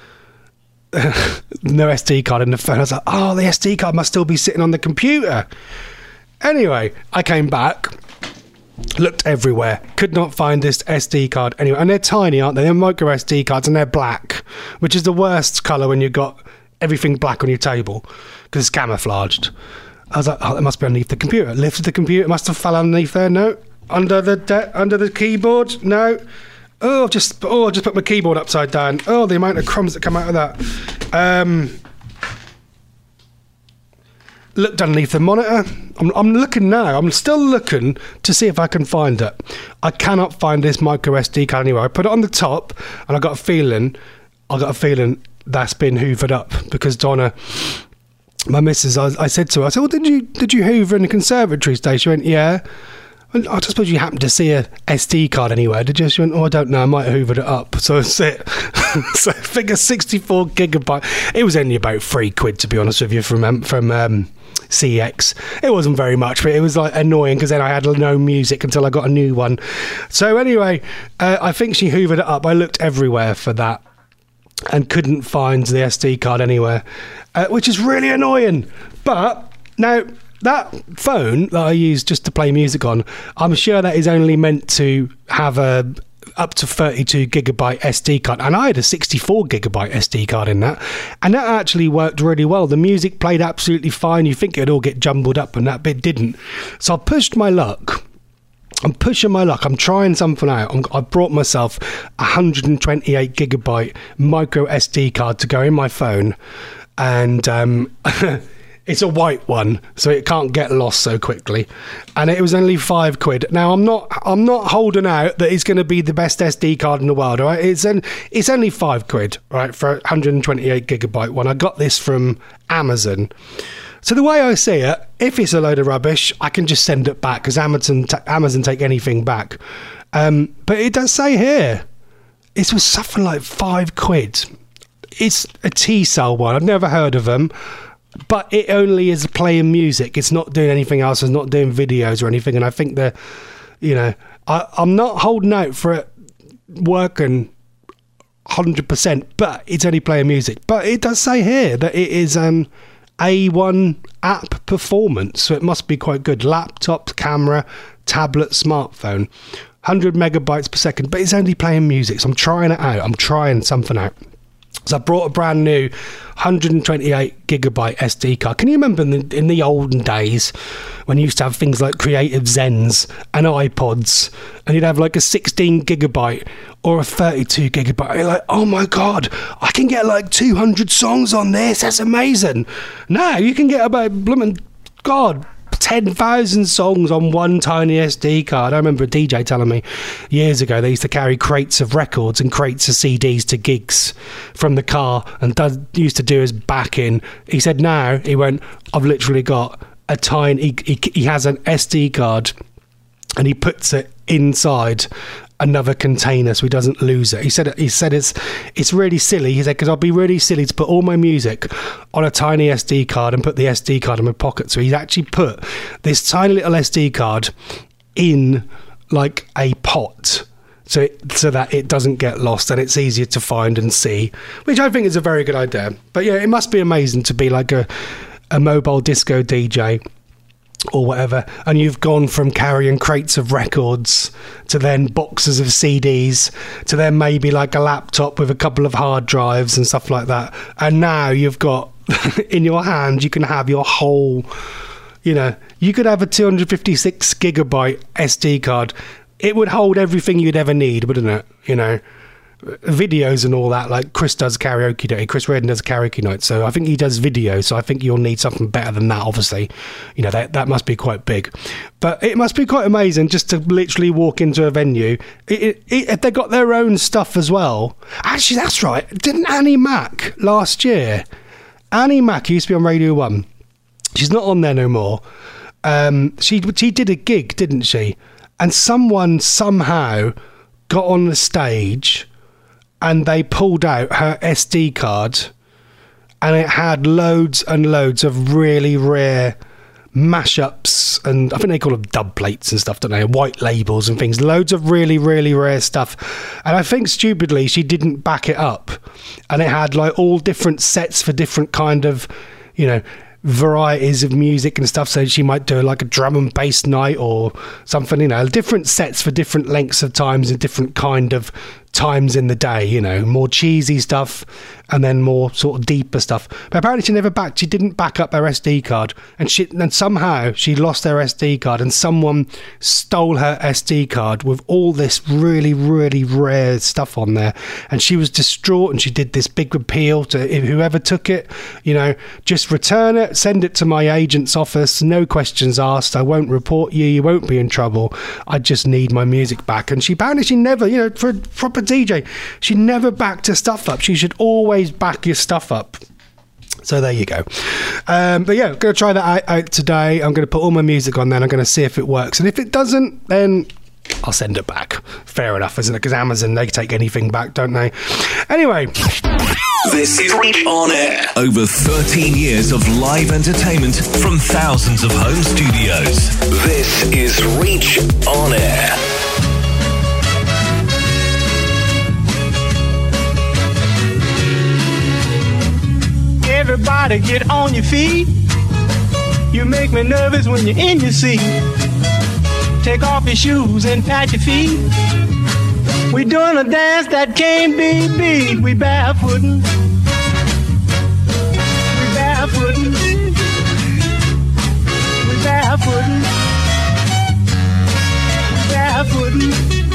No S D card in the phone. I was like, oh, the S D card must still be sitting on the computer. Anyway, I came back. Looked everywhere, could not find this S D card anywhere. And they're tiny, aren't they? They're micro S D cards, and they're black, which is the worst colour when you've got everything black on your table because it's camouflaged. I was like, oh, it must be underneath the computer. Lifted the computer, it must have fell underneath there. No, under the de- under the keyboard. No. Oh, just oh, I just put my keyboard upside down. Oh, the amount of crumbs that come out of that. Um. Looked underneath the monitor. I'm, I'm looking now. I'm still looking to see if I can find it. I cannot find this micro S D card anywhere. I put it on the top, and I got a feeling, I got a feeling that's been hoovered up, because Donna, my missus, I, I said to her, I said, "Well, did you did you hoover in the conservatory today?" She went, "Yeah." I just suppose you happened to see a S D card anywhere, did you? She went, oh, I don't know, I might have hoovered it up. So that's it. So I think a sixty-four gigabyte. It was only about three quid, to be honest with you, from um, from um, C X. It wasn't very much, but it was like annoying, because then I had no music until I got a new one. So anyway, uh, I think she hoovered it up. I looked everywhere for that and couldn't find the S D card anywhere, uh, which is really annoying. But now, that phone that I use just to play music on, I'm sure that is only meant to have a up to thirty-two gigabyte S D card, and I had a sixty-four gigabyte S D card in that, and that actually worked really well. The music played absolutely fine. You think it'd all get jumbled up, and that bit didn't. So I pushed my luck. I'm pushing my luck. I'm trying something out. I'm, I brought myself a one hundred twenty-eight gigabyte micro S D card to go in my phone, and um it's a white one, so it can't get lost so quickly. And it was only five quid. Now, I'm not I'm not holding out that it's going to be the best S D card in the world, all right? It's, an, it's only five quid, right, for a one hundred twenty-eight gigabyte one. I got this from Amazon. So the way I see it, if it's a load of rubbish, I can just send it back, because Amazon, t- Amazon take anything back. Um, but it does say here, it was something like five quid. It's a T-Cell one. I've never heard of them. But it only is playing music. It's not doing anything else. It's not doing videos or anything. And I think that, you know, I, I'm not holding out for it working one hundred percent, but it's only playing music. But it does say here that it is um, A one app performance, so it must be quite good. Laptop, camera, tablet, smartphone, one hundred megabytes per second, but it's only playing music, so I'm trying it out. I'm trying something out. So I brought a brand new one hundred twenty-eight gigabyte S D card. Can you remember in the, in the olden days when you used to have things like Creative Zens and iPods, and you'd have like a sixteen gigabyte or a thirty-two gigabyte? You're like, oh my God, I can get like two hundred songs on this. That's amazing. Now you can get about, blooming God, ten thousand songs on one tiny S D card. I remember a D J telling me years ago they used to carry crates of records and crates of C Ds to gigs from the car, and does, used to do his back in. He said now, he went, I've literally got a tiny, he, he, he has an S D card and he puts it inside another container so he doesn't lose it. He said he said it's it's really silly. He said, because I'd be really silly to put all my music on a tiny S D card and put the S D card in my pocket. So he's actually put this tiny little S D card in like a pot, so it, so that it doesn't get lost and it's easier to find and see, which I think is a very good idea. But yeah, it must be amazing to be like a a mobile disco D J or whatever, and you've gone from carrying crates of records to then boxes of C Ds to then maybe like a laptop with a couple of hard drives and stuff like that, and now you've got in your hand, you can have your whole, you know, you could have a two hundred fifty-six gigabyte S D card. It would hold everything you'd ever need, wouldn't it? You know, videos and all that. Like Chris does karaoke day. Chris Redden does karaoke night, so I think he does video. So I think you'll need something better than that. Obviously, you know, that that must be quite big, but it must be quite amazing just to literally walk into a venue. It, it, it, if they got their own stuff as well. Actually, that's right. Didn't Annie Mac last year? Annie Mac used to be on Radio One. She's not on there no more. Um, she she did a gig, didn't she? And someone somehow got on the stage and they pulled out her S D card, and it had loads and loads of really rare mashups, and I think they call them dub plates and stuff, don't they? White labels and things. Loads of really, really rare stuff. And I think stupidly she didn't back it up. And it had like all different sets for different kind of, you know, varieties of music and stuff. So she might do like a drum and bass night or something, you know, different sets for different lengths of times and different kind of times in the day, you know, more cheesy stuff and then more sort of deeper stuff. But apparently she never backed, she didn't back up her S D card, and she and somehow she lost her S D card, and someone stole her S D card with all this really, really rare stuff on there, and she was distraught, and she did this big appeal to whoever took it, you know, just return it, send it to my agent's office, no questions asked, I won't report you, you won't be in trouble, I just need my music back. And she apparently she never, you know, for a proper D J, she never backed her stuff up. She should always back your stuff up. So there you go. Um, but yeah, I'm going to try that out, out today. I'm going to put all my music on there. I'm going to see if it works. And if it doesn't, then I'll send it back. Fair enough, isn't it? Because Amazon, they take anything back, don't they? Anyway. This is Reach On Air. Over thirteen years of live entertainment from thousands of home studios. This is Reach On Air. Everybody get on your feet. You make me nervous when you're in your seat. Take off your shoes and pat your feet. We doing a dance that can't be beat. We barefootin'. We barefootin'. We barefootin'. We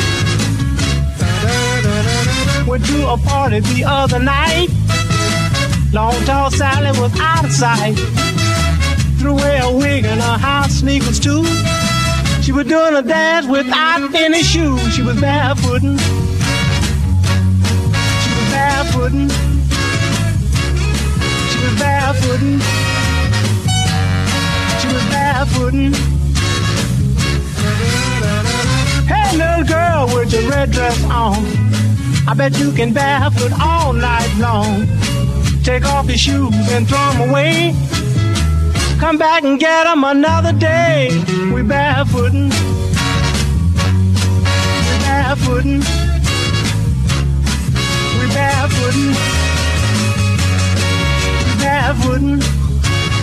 barefootin'. Went to a party the other night. Long tall Sally was out of sight. Threw away a wig and her house sneakers too. She was doing a dance without any shoes. She was barefootin'. She was barefootin'. She was barefootin'. She was barefootin'. Hey little girl with your red dress on, I bet you can barefoot all night long. Take off your shoes and throw them away. Come back and get them another day. We barefootin'. We barefootin'. We barefootin'. We barefootin'.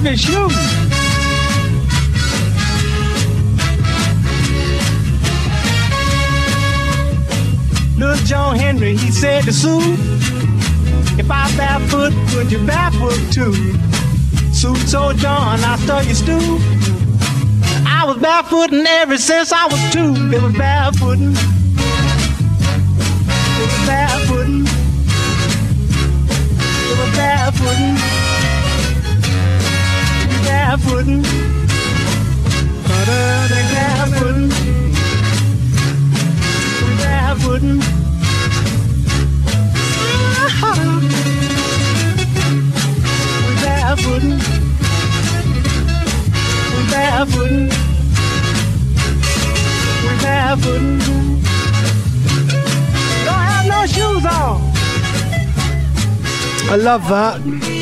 his shoes. Little John Henry, he said to Sue, if I barefoot, would you barefoot too? Sue told John, I stole your stew. I was barefooting ever since I was two. It was barefooting. It was barefooting. It was barefooting. Barefooting. Barefooting. Barefooting. Barefooting. Barefooting. We're barefooting. Don't have no shoes on. I love that.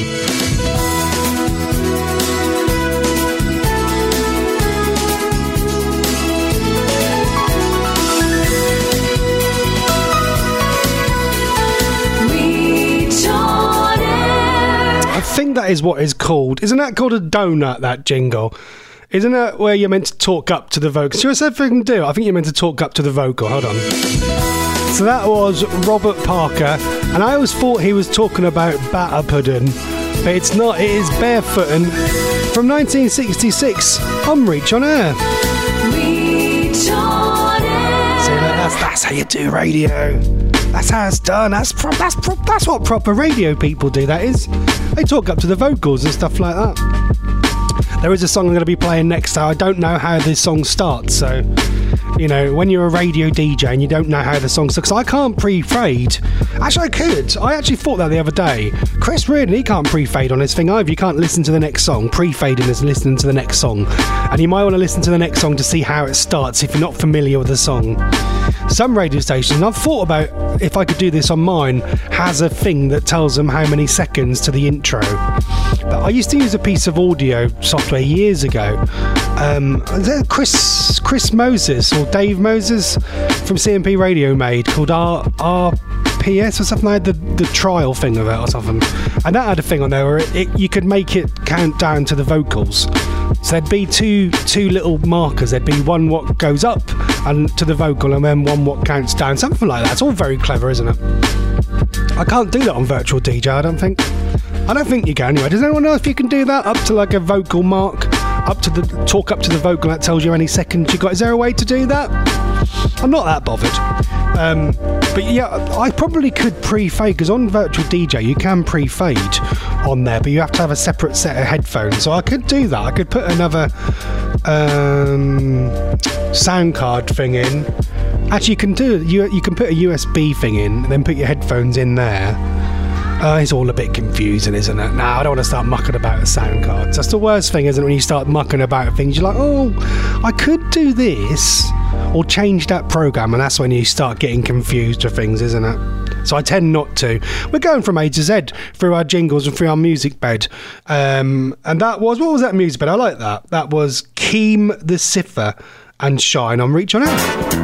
I think that is what is called. Isn't that called a donut, that jingle? Isn't it where you're meant to talk up to the vocal? So if I can do, I think you're meant to talk up to the vocal. Hold on. So that was Robert Parker, and I always thought he was talking about batter pudding, but it's not. It is Barefootin' from nineteen sixty-six on Reach on Air. Reach on Air. See, that's that's how you do radio. That's how it's done. That's pro- that's pro- that's what proper radio people do. That is, they talk up to the vocals and stuff like that. There is a song I'm going to be playing next. So I don't know how this song starts. So, you know, when you're a radio D J and you don't know how the song starts, I can't pre-fade. Actually, I could. I actually thought that the other day. Chris Reardon, he can't pre-fade on his thing either. You can't listen to the next song. Pre-fading is listening to the next song. And you might want to listen to the next song to see how it starts if you're not familiar with the song. Some radio stations, and I've thought about if I could do this on mine, has a thing that tells them how many seconds to the intro. But I used to use a piece of audio software years ago. Um, Chris Chris Moses or Dave Moses from C M P Radio made called R R P S or something like that, the, the trial thing of it or something. And that had a thing on there where it, it, you could make it count down to the vocals. So there'd be two two little markers. There'd be one what goes up and to the vocal, and then one what counts down. Something like that. It's all very clever, isn't it? I can't do that on Virtual D J, I don't think. I don't think you can anyway. Does anyone know if you can do that? Up to like a vocal mark, up to the talk up to the vocal that tells you any seconds you got. Is there a way to do that? I'm not that bothered. Um, but yeah, I probably could pre-fade, because on Virtual D J you can pre-fade on there, but you have to have a separate set of headphones. So I could do that. I could put another um, sound card thing in. Actually, you can do you you can put a U S B thing in, and then put your headphones in there. Uh, it's all a bit confusing, isn't it? Now, I don't want to start mucking about with sound cards. That's the worst thing, isn't it? When you start mucking about things, you're like, oh, I could do this, or change that program, and that's when you start getting confused with things, isn't it? So I tend not to. We're going from A to Z through our jingles and through our music bed. Um, and that was, what was that music bed? I like that. That was Keem the Cipher and Shine on Reach on Air.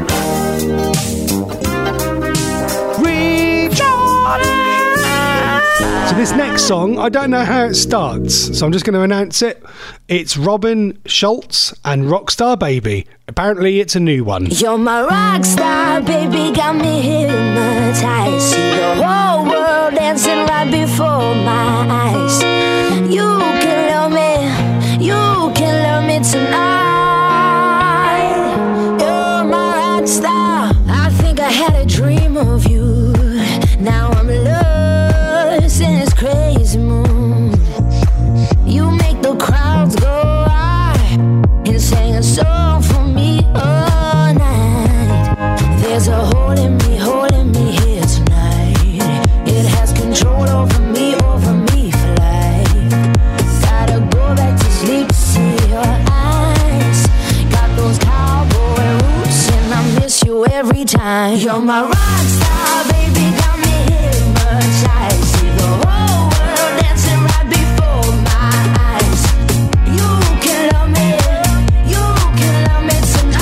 Reach on Air! So this next song, I don't know how it starts, so I'm just going to announce it. It's Robin Schultz and Rockstar Baby. Apparently it's a new one. You're my rock star, baby, got me hypnotized. See the whole world dancing right before my eyes. You can love me, you can love me tonight. You're my rock star. I think I had a dream of you. Now I'm lost in this crazy mood. You make the crowds go wild and sing a song for me all night. There's a hole in me, hole in me here tonight. It has control over me, over me for life. Gotta go back to sleep to see your eyes. Got those cowboy roots and I miss you every time. You're my rock star, baby, got me hypnotized. See the whole world dancing right before my eyes. You can love me, you can love me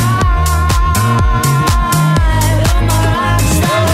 tonight. You're my rock star.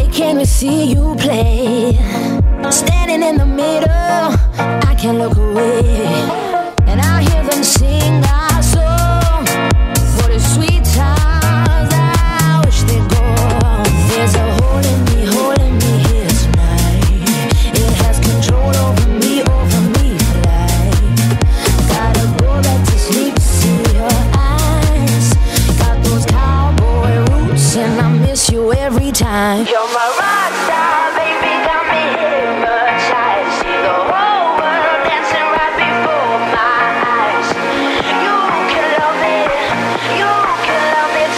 can't we see you play? Standing in the middle, I can't look away. And I hear them sing our song. What a sweet times, I wish they'd go. There's a hole in me, hole in me here tonight. It has control over me, over me for life. Gotta go back to sleep to see your eyes. Got those cowboy roots and I miss you every time. You're my rock star, baby, got me hypnotized. See the whole world dancing right before my eyes. You can love me, you can love me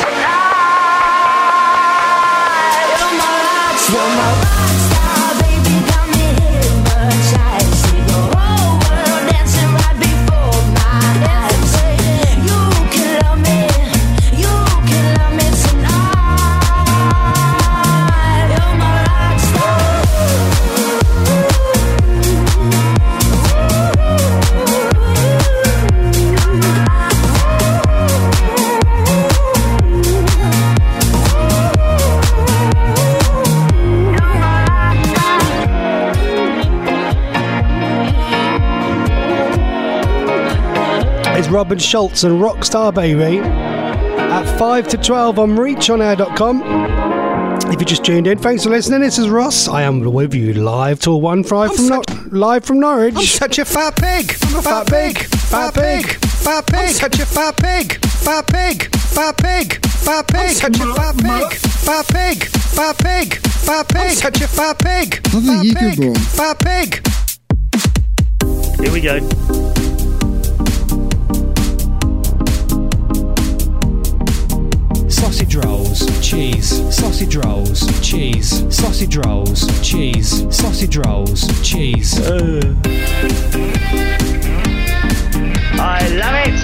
tonight. You're my rock star, you're my rock star, baby, got me hypnotized. See the whole world dancing right before my eyes. You can love me, you can love me tonight. You're my rock star. It's Robin Schultz and Rockstar Baby at five to twelve on reach on air dot com. If you just tuned in, thanks for listening. This is Ross. I am with you live till one five from Nor- live from Norwich. I'm such a fat pig. I'm a fat pig. Fat pig. Fat pig. I'm such a fat pig. Fat pig. Fat pig. Fat pig. I'm such a fat pig. Fat pig. Fat pig. Fat pig. I'm such a fat pig. Vad gick det bra? Fat pig. Here we go. Sausage rolls, cheese, sausage rolls, cheese, sausage rolls, cheese, sausage rolls, cheese. Uh. I love it.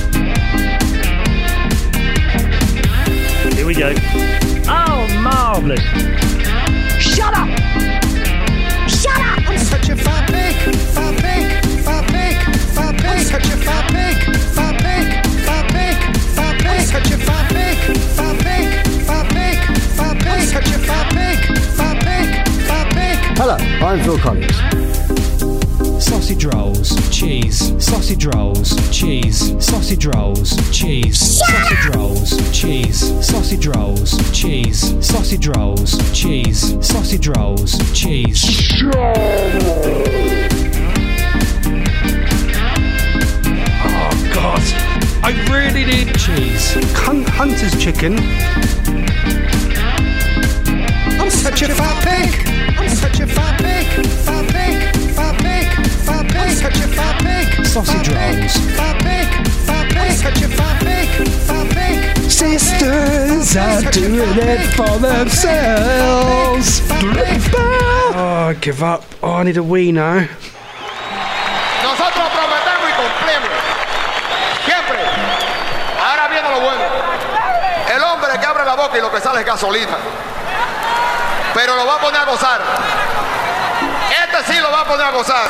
Here we go. Oh, marvellous. Shut up! Shut up! I'm such a fat pig. Fat pig. Fat pig. Fat pig. I'm such a fat pig. Fat pig. Fat pig. Fat pig. I'm such a fat pig. Fat pig. Fat pig. Fat pig. I'm such a fat pig. Fat pig. Fat pig. Hello, I'm Phil Collins. Sausage rolls, cheese, sausage rolls, cheese, sausage rolls, cheese, sausage rolls, cheese, sausage rolls, cheese, sausage rolls, cheese, sausage rolls, cheese. Oh God, I really need cheese. Hun- Hunter's chicken. I'm such a fat pig. I'm such a fat pig. Fat pig. Fat pig. Fat pig. I'm such a fat pig. Sausage rolls. Fat pig. Fat pig. I'm such a fat pig. Fat pig. Sisters are doing it for themselves. Oh, I give up. Oh, I need a wee now. Nosotros prometemos y cumplimos. Siempre. Ahora viene lo bueno. El hombre que abre la boca y lo que sale es gasolina. Pero lo va a poner a gozar. Este sí lo va a poner a gozar.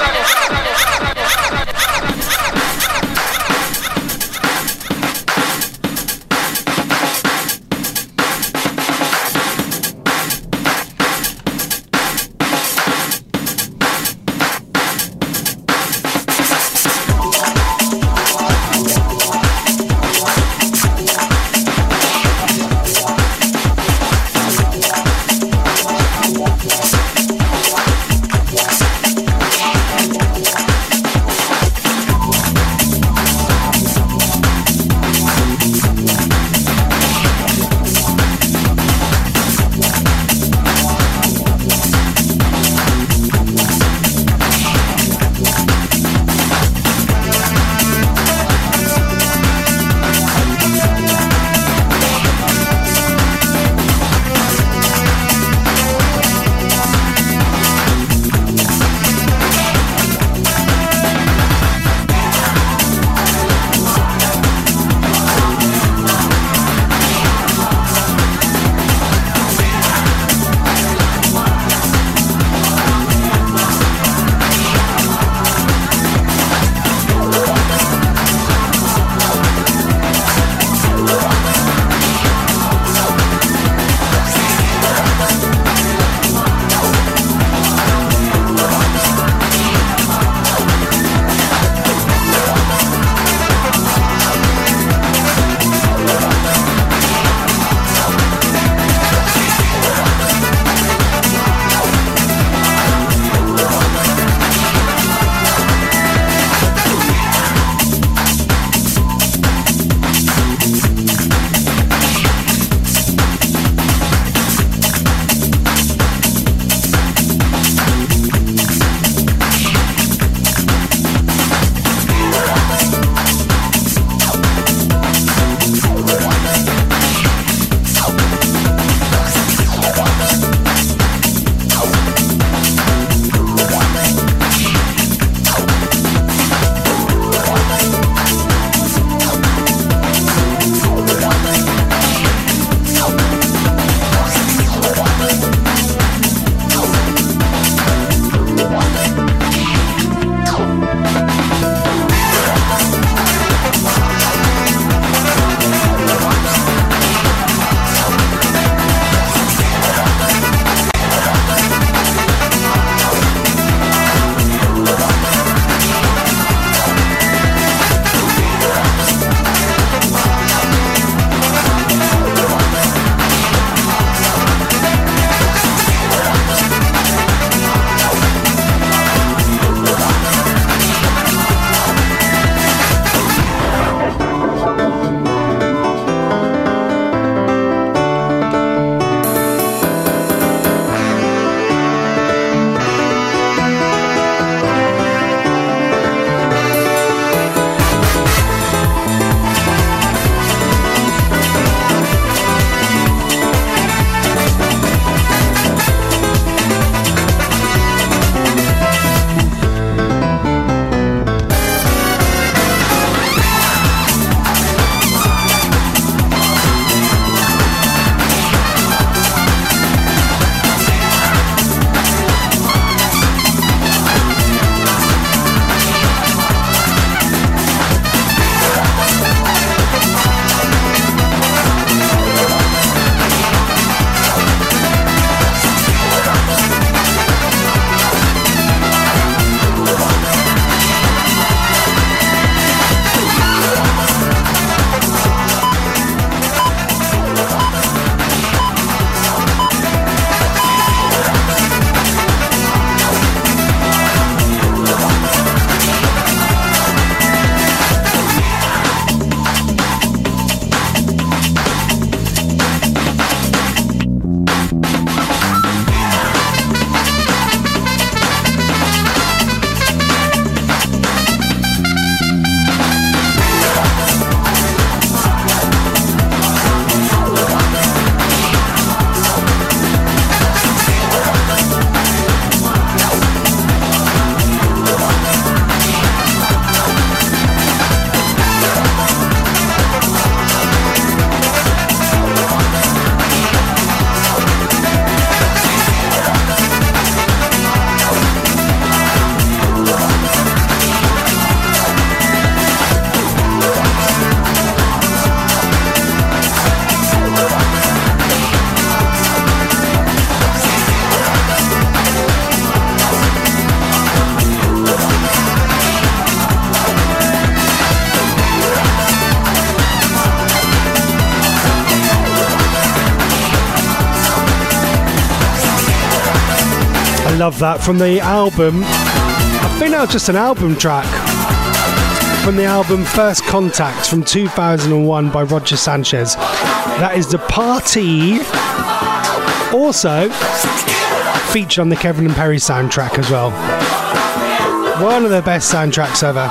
Love that from the album. I think that was just an album track from the album First Contact from two thousand one by Roger Sanchez. That is The Party. Also featured on the Kevin and Perry soundtrack as well. One of the best soundtracks ever.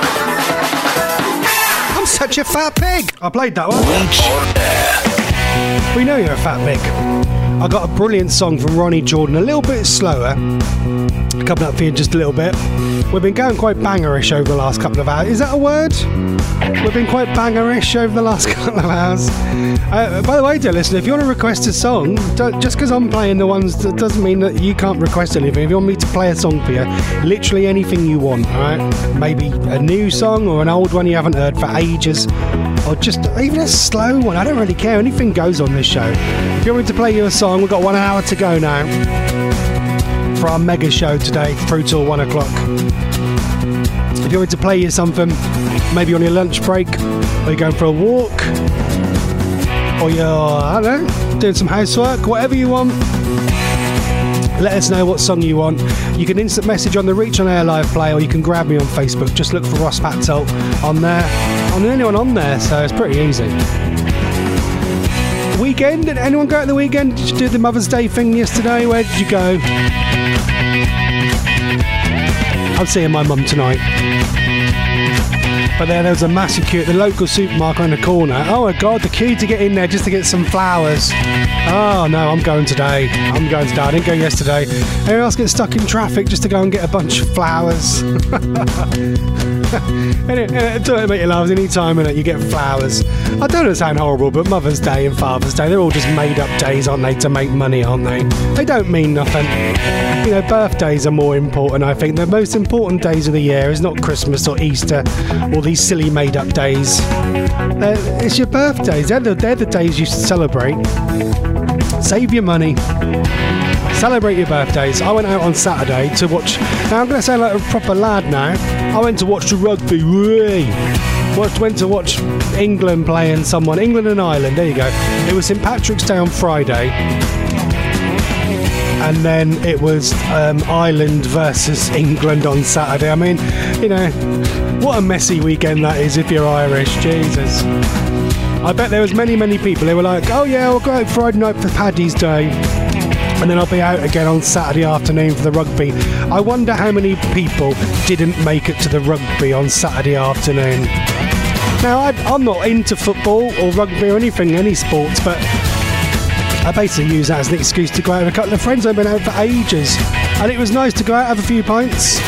I'm such a fat pig. I played that one. We know you're a fat pig. I got a brilliant song from Ronnie Jordan, a little bit slower, coming up for you in just a little bit. We've been going quite bangerish over the last couple of hours. Is that a word? We've been quite bangerish over the last couple of hours. Uh, by the way, dear listener, if you want to request a song, don't, just because I'm playing the ones, that doesn't mean that you can't request anything. If you want me to play a song for you, literally anything you want, alright? Maybe a new song or an old one you haven't heard for ages, or just even a slow one. I don't really care. Anything goes on this show. If you want me to play you a song, we've got one hour to go now for our mega show today, through till one o'clock. If you want me to play you something, maybe on your lunch break, or you're going for a walk, or you're, I don't know, doing some housework, whatever you want, let us know what song you want. You can instant message on the Reach on Air Live Play, or you can grab me on Facebook. Just look for Ross Patzelt on there. I'm the only one on there, so it's pretty easy. Weekend? Did anyone go out the weekend? Did you do the Mother's Day thing yesterday? Where did you go? I'm seeing my mum tonight. But then there was a massive queue at the local supermarket on the corner. Oh my god, the queue to get in there just to get some flowers. Oh no, I'm going today. I'm going today. I didn't go yesterday. Anyone else get stuck in traffic just to go and get a bunch of flowers? Don't make you laugh any time in it you get flowers. I don't know, sound horrible, but Mother's Day and Father's Day, they're all just made up days, aren't they, to make money, aren't they? They don't mean nothing. You know, birthdays are more important, I think. The most important days of the year is not Christmas or Easter or these silly made up days. They're, it's your birthdays. They're the, they're the days you celebrate. Save your money. Celebrate your birthdays. I went out on Saturday to watch. Now I'm going to sound like a proper lad now. I went to watch the rugby. Watched, went to watch England playing someone. England and Ireland. There you go. It was Saint Patrick's Day on Friday. And then it was um, Ireland versus England on Saturday. I mean, you know, what a messy weekend that is if you're Irish. Jesus. I bet there was many, many people. They were like, oh yeah, we'll go out Friday night for Paddy's Day. And then I'll be out again on Saturday afternoon for the rugby. I wonder how many people didn't make it to the rugby on Saturday afternoon. Now, I, I'm not into football or rugby or anything, any sports, but I basically use that as an excuse to go out with a couple of friends. I've been out for ages. And it was nice to go out, have a few pints,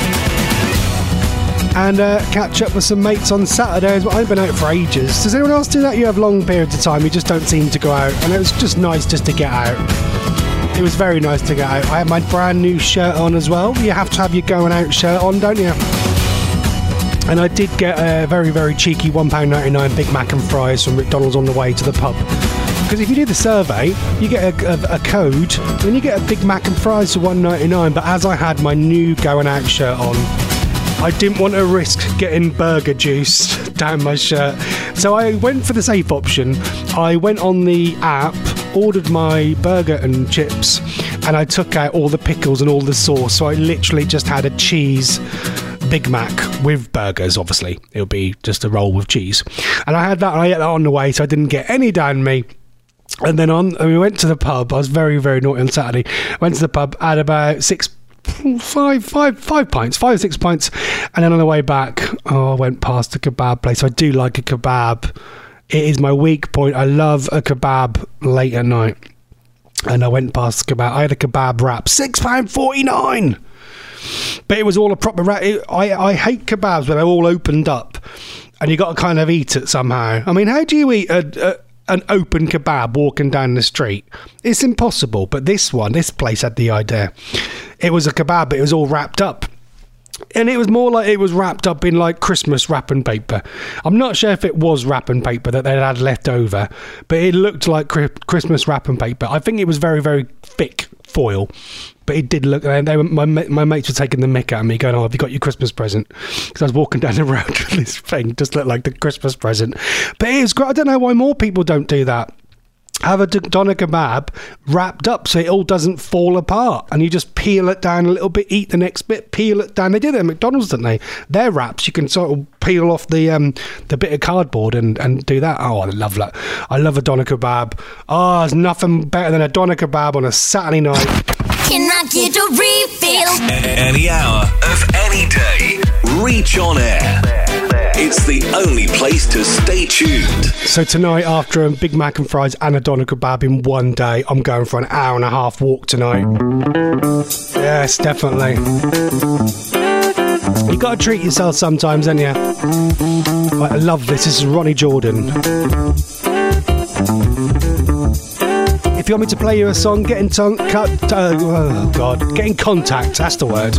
and uh, catch up with some mates on Saturday as well. I've been out for ages. Does anyone else do that? You have long periods of time, you just don't seem to go out. And it was just nice just to get out. It was very nice to get out. I had my brand new shirt on as well. You have to have your going out shirt on, don't you? And I did get a very, very cheeky one pound ninety-nine Big Mac and fries from McDonald's on the way to the pub. Because if you do the survey, you get a, a, a code, and then you get a Big Mac and fries for one pound ninety-nine. But as I had my new going out shirt on, I didn't want to risk getting burger juice down my shirt. So I went for the safe option. I went on the app, ordered my burger and chips, and I took out all the pickles and all the sauce. So I literally just had a cheese Big Mac with burgers, obviously. It'll be just a roll with cheese. And I had that, and I ate that on the way, so I didn't get any down me. And then on, and we went to the pub. I was very, very naughty on Saturday. Went to the pub, had about six Five, five, five pints, five or six pints, and then on the way back, oh, I went past a kebab place. I do like a kebab. It is my weak point. I love a kebab late at night, and I went past kebab. I had a kebab wrap, six pound forty nine, but it was all a proper wrap. It, I I hate kebabs when they're all opened up, and you got to kind of eat it somehow. I mean, how do you eat a, a an open kebab walking down the street? It's impossible. But this one, this place had the idea. It was a kebab, but it was all wrapped up. And it was more like it was wrapped up in like Christmas wrapping paper. I'm not sure if it was wrapping paper that they had left over, but it looked like Christmas wrapping paper. I think it was very, very thick foil, but it did look. They were, my my mates were taking the mick out of me, going, "Oh, have you got your Christmas present?" Because I was walking down the road with this thing, just looked like the Christmas present. But it was great. I don't know why more people don't do that. have a doner kebab wrapped up so it all doesn't fall apart, and you just peel it down a little bit, eat the next bit, peel it down. They did it at McDonald's, didn't they? Their wraps, you can sort of peel off the um, the bit of cardboard and, and do that. Oh, I love that. I love a doner kebab. Oh, there's nothing better than a doner kebab on a Saturday night. Can I get a refill? Any hour of any day, Reach On Air. It's the only place to stay tuned. So tonight, after a Big Mac and fries and a doner kebab in one day, I'm going for an hour and a half walk tonight. Yes, definitely. You got to treat yourself sometimes, ain't you? I love this. This is Ronnie Jordan. If you want me to play you a song, get in ton- cut, uh, oh God, get in contact. That's the word.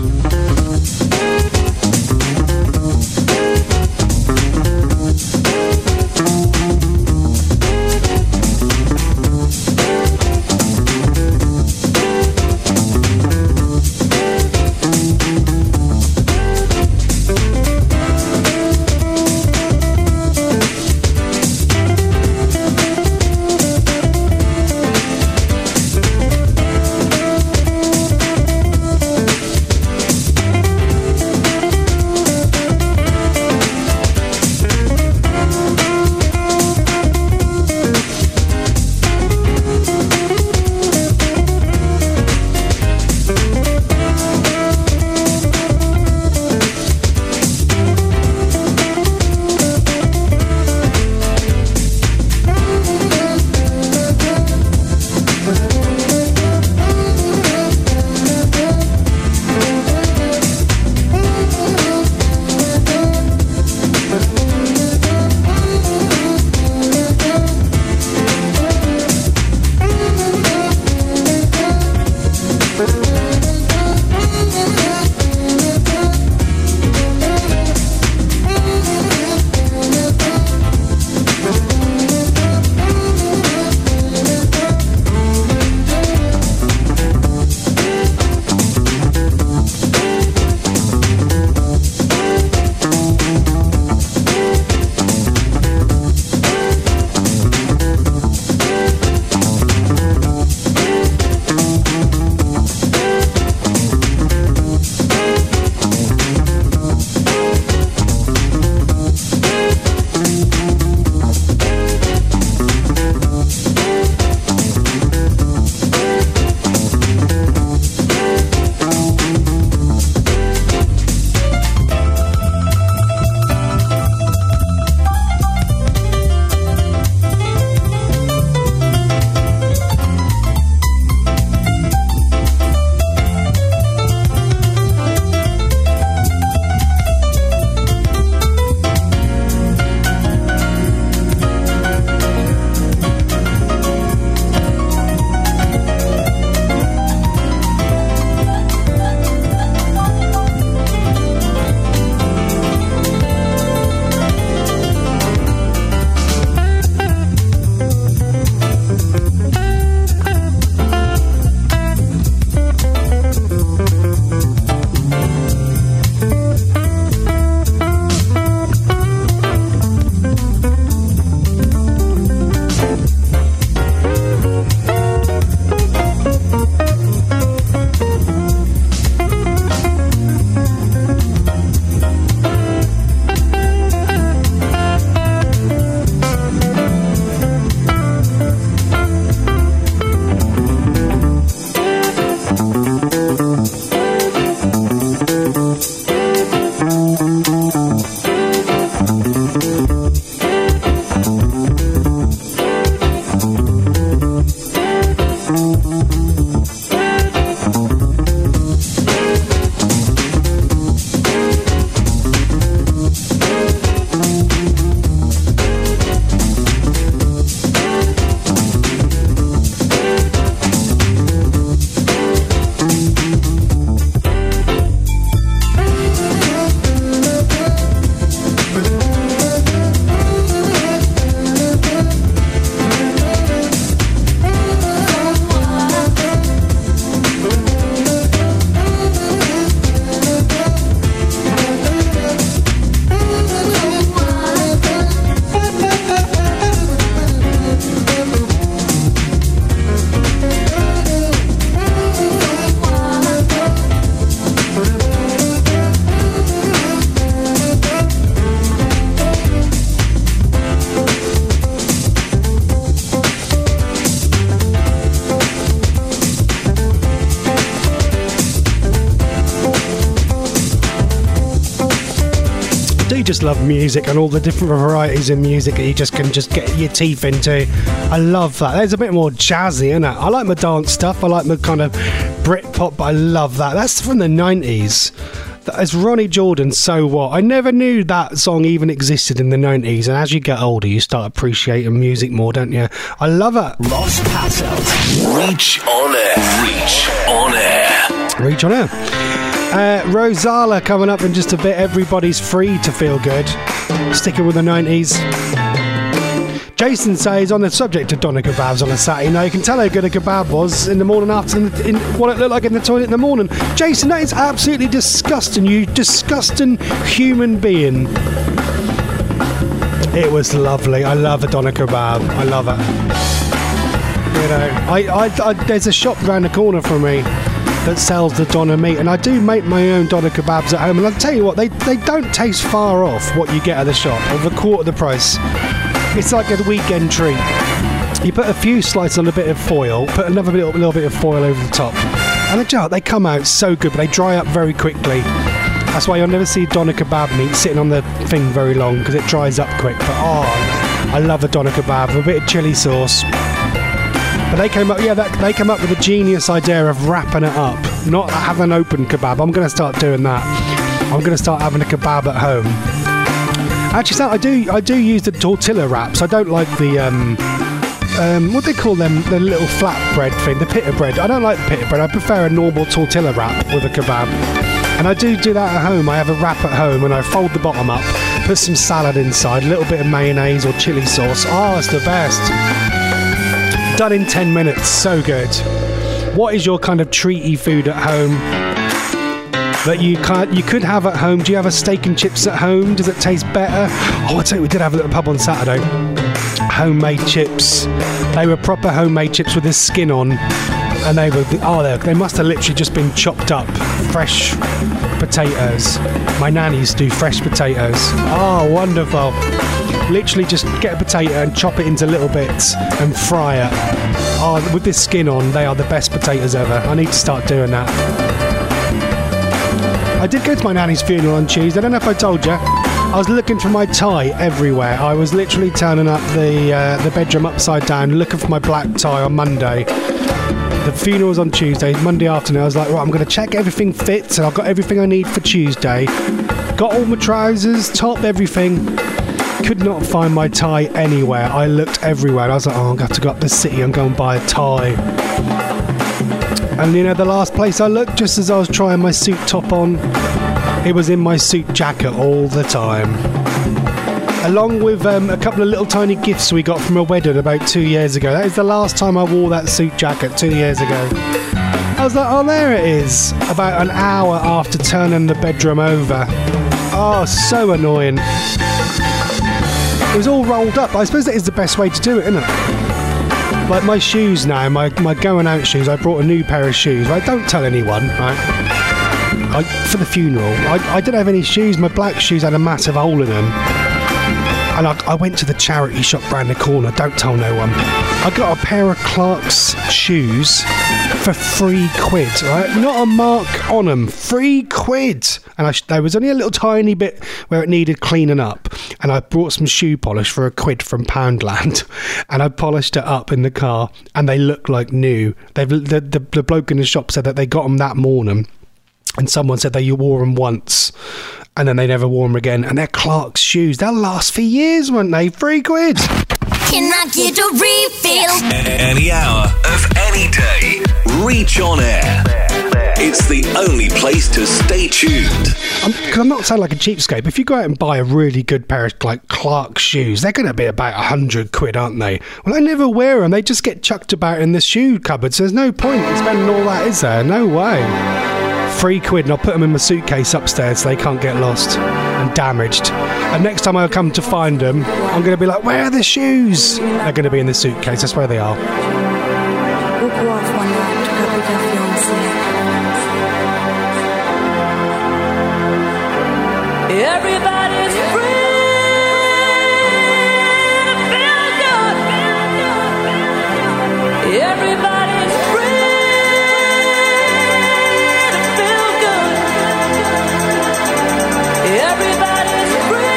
do just love music and all the different varieties of music that you just can just get your teeth into. I love that. There's a bit more jazzy, isn't it? I like my dance stuff. I like my kind of Britpop, but I love that. That's from the nineties. It's Ronnie Jordan, So What? I never knew that song even existed in the nineties, and as you get older, you start appreciating music more, don't you? I love it. Ross Patzelt. Reach on air. Reach on air. Reach on air. Uh, Rosala coming up in just a bit. Everybody's free to feel good. Sticking with the nineties. Jason says, on the subject of doner kebabs on a Saturday night, you can tell how good a kebab was in the morning after in, in what it looked like in the toilet in the morning. Jason, that is absolutely disgusting, you disgusting human being. It was lovely. I love a doner kebab. I love it. You know, I, I, I, there's a shop around the corner from me that sells the doner meat, and I do make my own doner kebabs at home, and I'll tell you what, they, they don't taste far off what you get at the shop, of a quarter the price. It's like a weekend treat. You put a few slices on a bit of foil, put another little, little bit of foil over the top, and they, they come out so good, but they dry up very quickly. That's why you'll never see doner kebab meat sitting on the thing very long, because it dries up quick. But oh, I love a doner kebab with a bit of chili sauce. But they came up, yeah, that, they came up with a genius idea of wrapping it up, not have an open kebab. I'm going to start doing that. I'm going to start having a kebab at home. Actually, I do. I do use the tortilla wraps. I don't like the um, um, what do they call them? The little flat bread thing, the pita bread. I don't like the pita bread. I prefer a normal tortilla wrap with a kebab. And I do do that at home. I have a wrap at home, and I fold the bottom up, put some salad inside, a little bit of mayonnaise or chili sauce. Oh, it's the best. Done in ten minutes. So good. What is your kind of treaty food at home that you can't, you could have at home? Do you have a steak and chips at home? Does it taste better? Oh, I tell you, we did have a little pub on Saturday. Homemade chips. They were proper homemade chips with the skin on, and they were oh, they, they must have literally just been chopped up, fresh potatoes. My nan used to do fresh potatoes. Oh, wonderful! Literally just get a potato and chop it into little bits and fry it. Oh, with this skin on, they are the best potatoes ever. I need to start doing that. I did go to my nanny's funeral on Tuesday. I don't know if I told you. I was looking for my tie everywhere. I was literally turning up the uh, the bedroom upside down, looking for my black tie on Monday. The funeral was on Tuesday. Monday afternoon, I was like, right, I'm going to check everything fits, and I've got everything I need for Tuesday. Got all my trousers, top, everything. Could not find my tie anywhere. I looked everywhere. And I was like, oh, I'm going to have to go up the city and go and buy a tie. And you know, the last place I looked, just as I was trying my suit top on, it was in my suit jacket all the time. Along with um, a couple of little tiny gifts we got from a wedding about two years ago. That is the last time I wore that suit jacket, two years ago. I was like, oh, there it is. About an hour after turning the bedroom over. Oh, so annoying. It was all rolled up. I suppose that is the best way to do it, isn't it? Like my shoes now, my, my going out shoes, I brought a new pair of shoes. Right? Don't tell anyone, right? I, for the funeral, I, I didn't have any shoes. My black shoes had a massive hole in them. And I, I went to the charity shop round the corner. Don't tell no one. I got a pair of Clark's shoes for three quid, right? Not a mark on them. Three quid. And I, there was only a little tiny bit where it needed cleaning up. And I brought some shoe polish for a quid from Poundland. And I polished it up in the car. And they look like new. They've, the, the, the bloke in the shop said that they got them that morning. And someone said that you wore them once. And then they never wore them again. And they're Clark's shoes. They'll last for years, won't they? Three quid. Can I get a refill? Any hour of any day. Reach on air. It's the only place to stay tuned. Because I'm, I'm not saying like a cheapskate, but if you go out and buy a really good pair of like Clark's shoes, they're going to be about a hundred quid, aren't they? Well, I never wear them. They just get chucked about in the shoe cupboard. So there's no point in spending all that, is there? No way. Three quid, and I'll put them in my suitcase upstairs so they can't get lost and damaged. And next time I come to find them, I'm going to be like, where are the shoes? They're going to be in the suitcase. That's where they are. Everybody's free to feel good. Everybody's free to feel good. Everybody's free.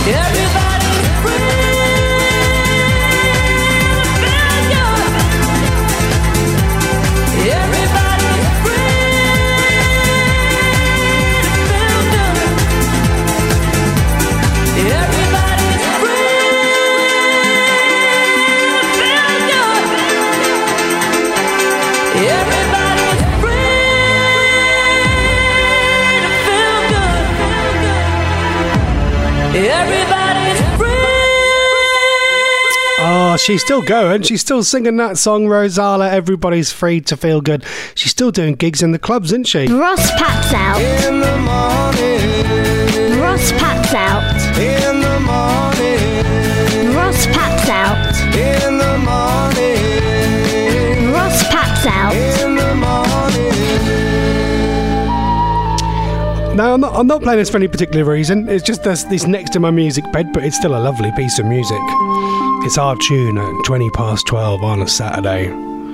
Everybody's free. Everybody's Oh, she's still going. She's still singing that song, Rosala. Everybody's free to feel good. She's still doing gigs in the clubs, isn't she? Ross Pats out. In the morning. Ross Pats out. In the morning. Ross Pats out. In the morning. Ross Pats out. In the morning. No, I'm not, I'm not playing this for any particular reason. It's just this, this next to my music bed, but it's still a lovely piece of music. It's our tune at twenty past twelve on a Saturday.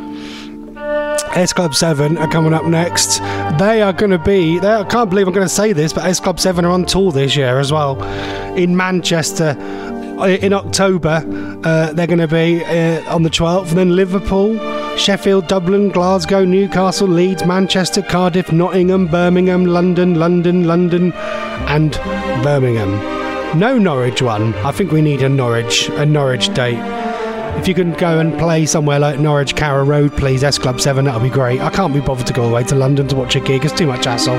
S Club seven are coming up next. They are going to be... They, I can't believe I'm going to say this, but S Club seven are on tour this year as well. In Manchester in October. Uh, they're going to be uh, on the twelfth. And then Liverpool, Sheffield, Dublin, Glasgow, Newcastle, Leeds, Manchester, Cardiff, Nottingham, Birmingham, London, London, London and Birmingham. No Norwich one. I think we need a Norwich, a Norwich date. If you can go and play somewhere like Norwich Carrow Road, please, S Club seven, that'll be great. I can't be bothered to go all the way to London to watch a gig. It's too much hassle.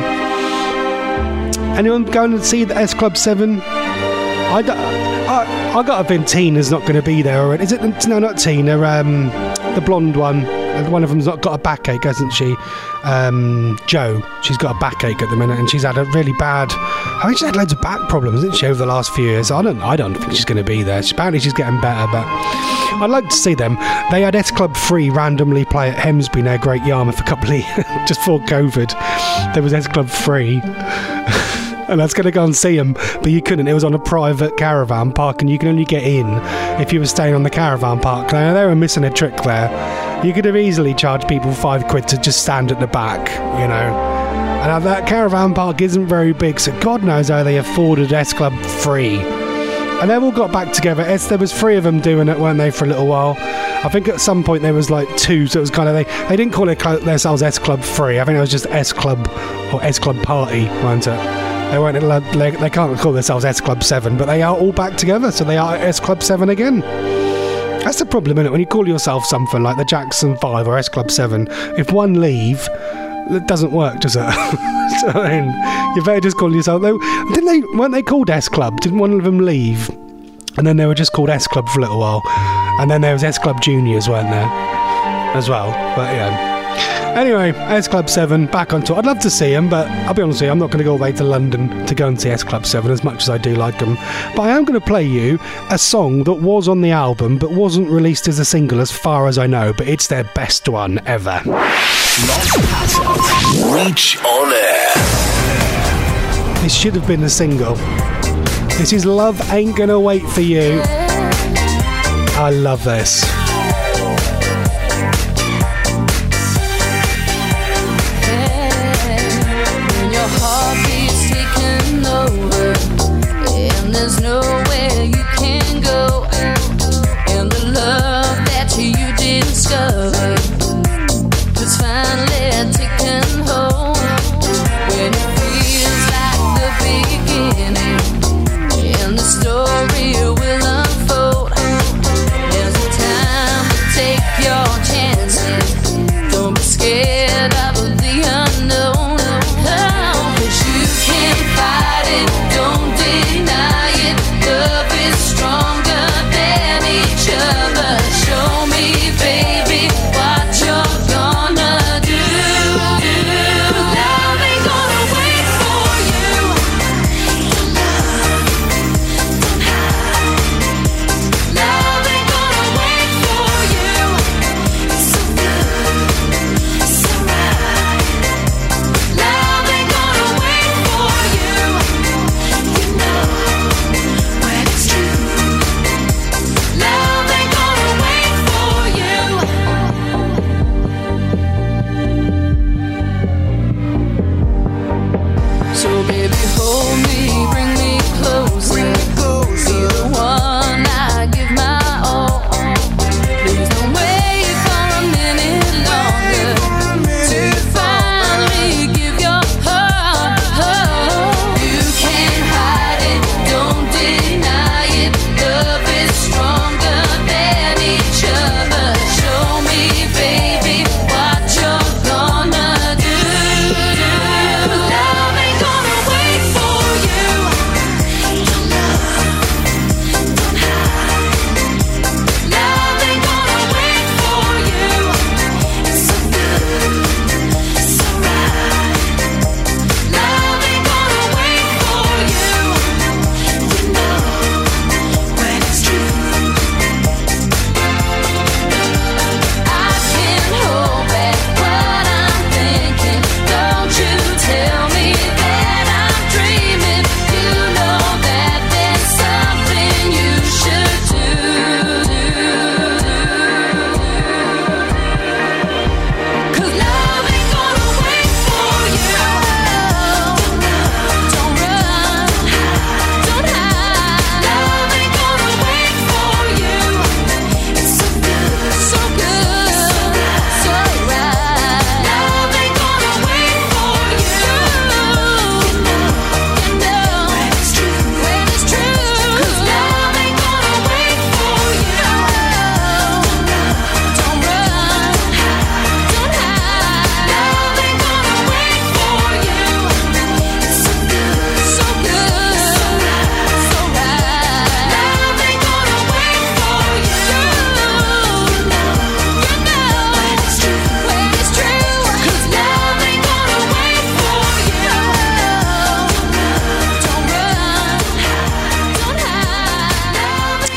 Anyone going to see the S Club seven? I, don't, I, I got to think Tina's not going to be there already. Is it? No, not Tina. Um, the blonde one. One of them's not got a backache, hasn't she? Um, Jo. She's got a backache at the minute, and she's had a really bad. I think she's had loads of back problems, hasn't she, over the last few years? I don't. I don't think she's going to be there. Apparently, she's getting better, but I'd like to see them. They had S Club Free randomly play at Hemsby near Great Yarmouth a couple of just before COVID. There was S Club Free. And I was going to go and see them, but you couldn't. It was on a private caravan park, and you can only get in if you were staying on the caravan park. Now, they were missing a trick there. You could have easily charged people five quid to just stand at the back, you know. And that caravan park isn't very big, so God knows how they afforded S Club Free. And they've all got back together. It's, there was three of them doing it, weren't they, for a little while? I think at some point there was like two, so it was kind of, they, they didn't call it themselves S Club Free. I think it was just S Club or S Club Party, weren't it? They weren't. They, they can't call themselves S Club seven, but they are all back together, so they are S Club seven again. That's the problem, isn't it? When you call yourself something like the Jackson five or S Club seven, if one leave, it doesnn't work, does it? So, I mean, you better just call yourself. They, didn't they? Weren't they called S Club? Didn't one of them leave? And then they were just called S Club for a little while, and then there was S Club Juniors, weren't there? As well, but yeah. Anyway, S Club seven back on tour. I'd love to see them, but I'll be honest with you, I'm not going to go all the way to London to go and see S Club seven as much as I do like them. But I am going to play you a song that was on the album but wasn't released as a single as far as I know, but it's their best one ever. Reach on Air. This should have been a single. This is Love Ain't Gonna Wait For You. I love this. There's nowhere you can go, and the love that you did discover is finally taking hold. When it feels like the beginning, and the story will unfold, there's a time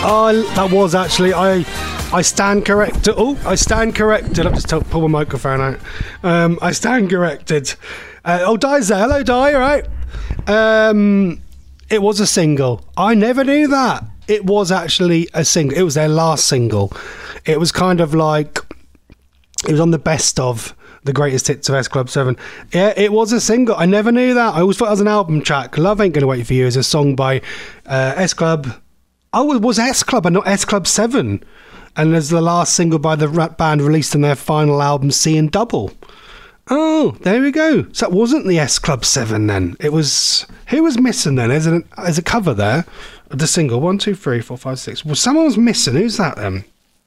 Oh, that was actually I. I stand corrected. Oh, I stand corrected. I've just t- pulled my microphone out. Um, I stand corrected. Uh, oh, Di's there. Hello, Di. All right. Um, it was a single. I never knew that. It was actually a single. It was their last single. It was kind of like it was on the best of the greatest hits of S Club seven. Yeah, it was a single. I never knew that. I always thought it was an album track. Love Ain't Gonna Wait For You is a song by uh, S Club. Oh, it was S Club and not S Club seven. And there's the last single by the rap band released on their final album, Seeing Double. Oh, there we go. So that wasn't the S Club seven then. It was... Who was missing then? There's a, there's a cover there of the single. One, two, three, four, five, six. Well, someone was missing. Who's that then?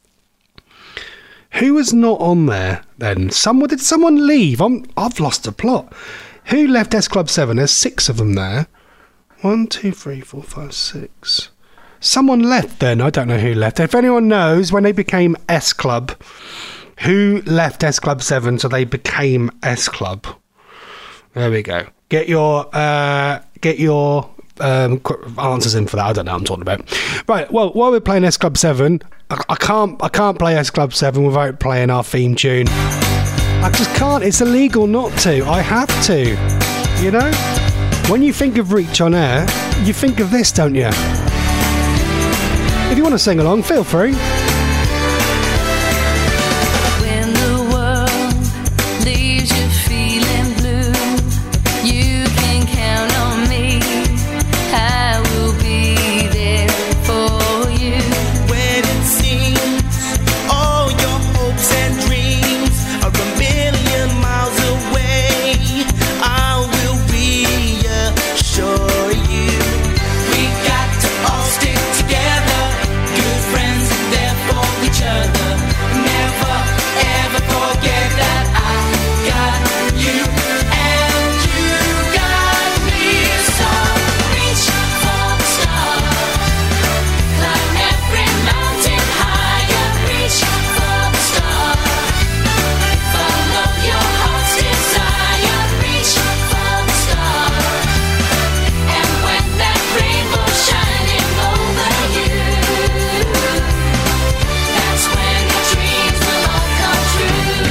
Who was not on there then? Someone, did someone leave? I'm, I've lost the plot. Who left S Club seven? There's six of them there. One, two, three, four, five, six... Someone left then. I don't know who left. If anyone knows when they became S Club, who left S Club seven so they became S Club? There we go. Get your uh, get your um, answers in for that. I don't know what I'm talking about. Right. Well, while we're playing S Club seven, I, I can't I can't play S Club seven without playing our theme tune. I just can't. It's illegal not to. I have to. You know, when you think of Reach on Air, you think of this, don't you? If you want to sing along, feel free. When the world leaves you feeling blue, you can count on me. I will be there for you. When it seems all your hopes and dreams are a million miles away, I will reassure you. We got to all stick together. Good friends there for each other. Never ever forget that I got you and you got me. So reach for the stars, climb every mountain higher. Reach for the stars, follow your heart's desire. Reach for the stars, and when that rainbow's shining over you, that's when your dreams will all come true.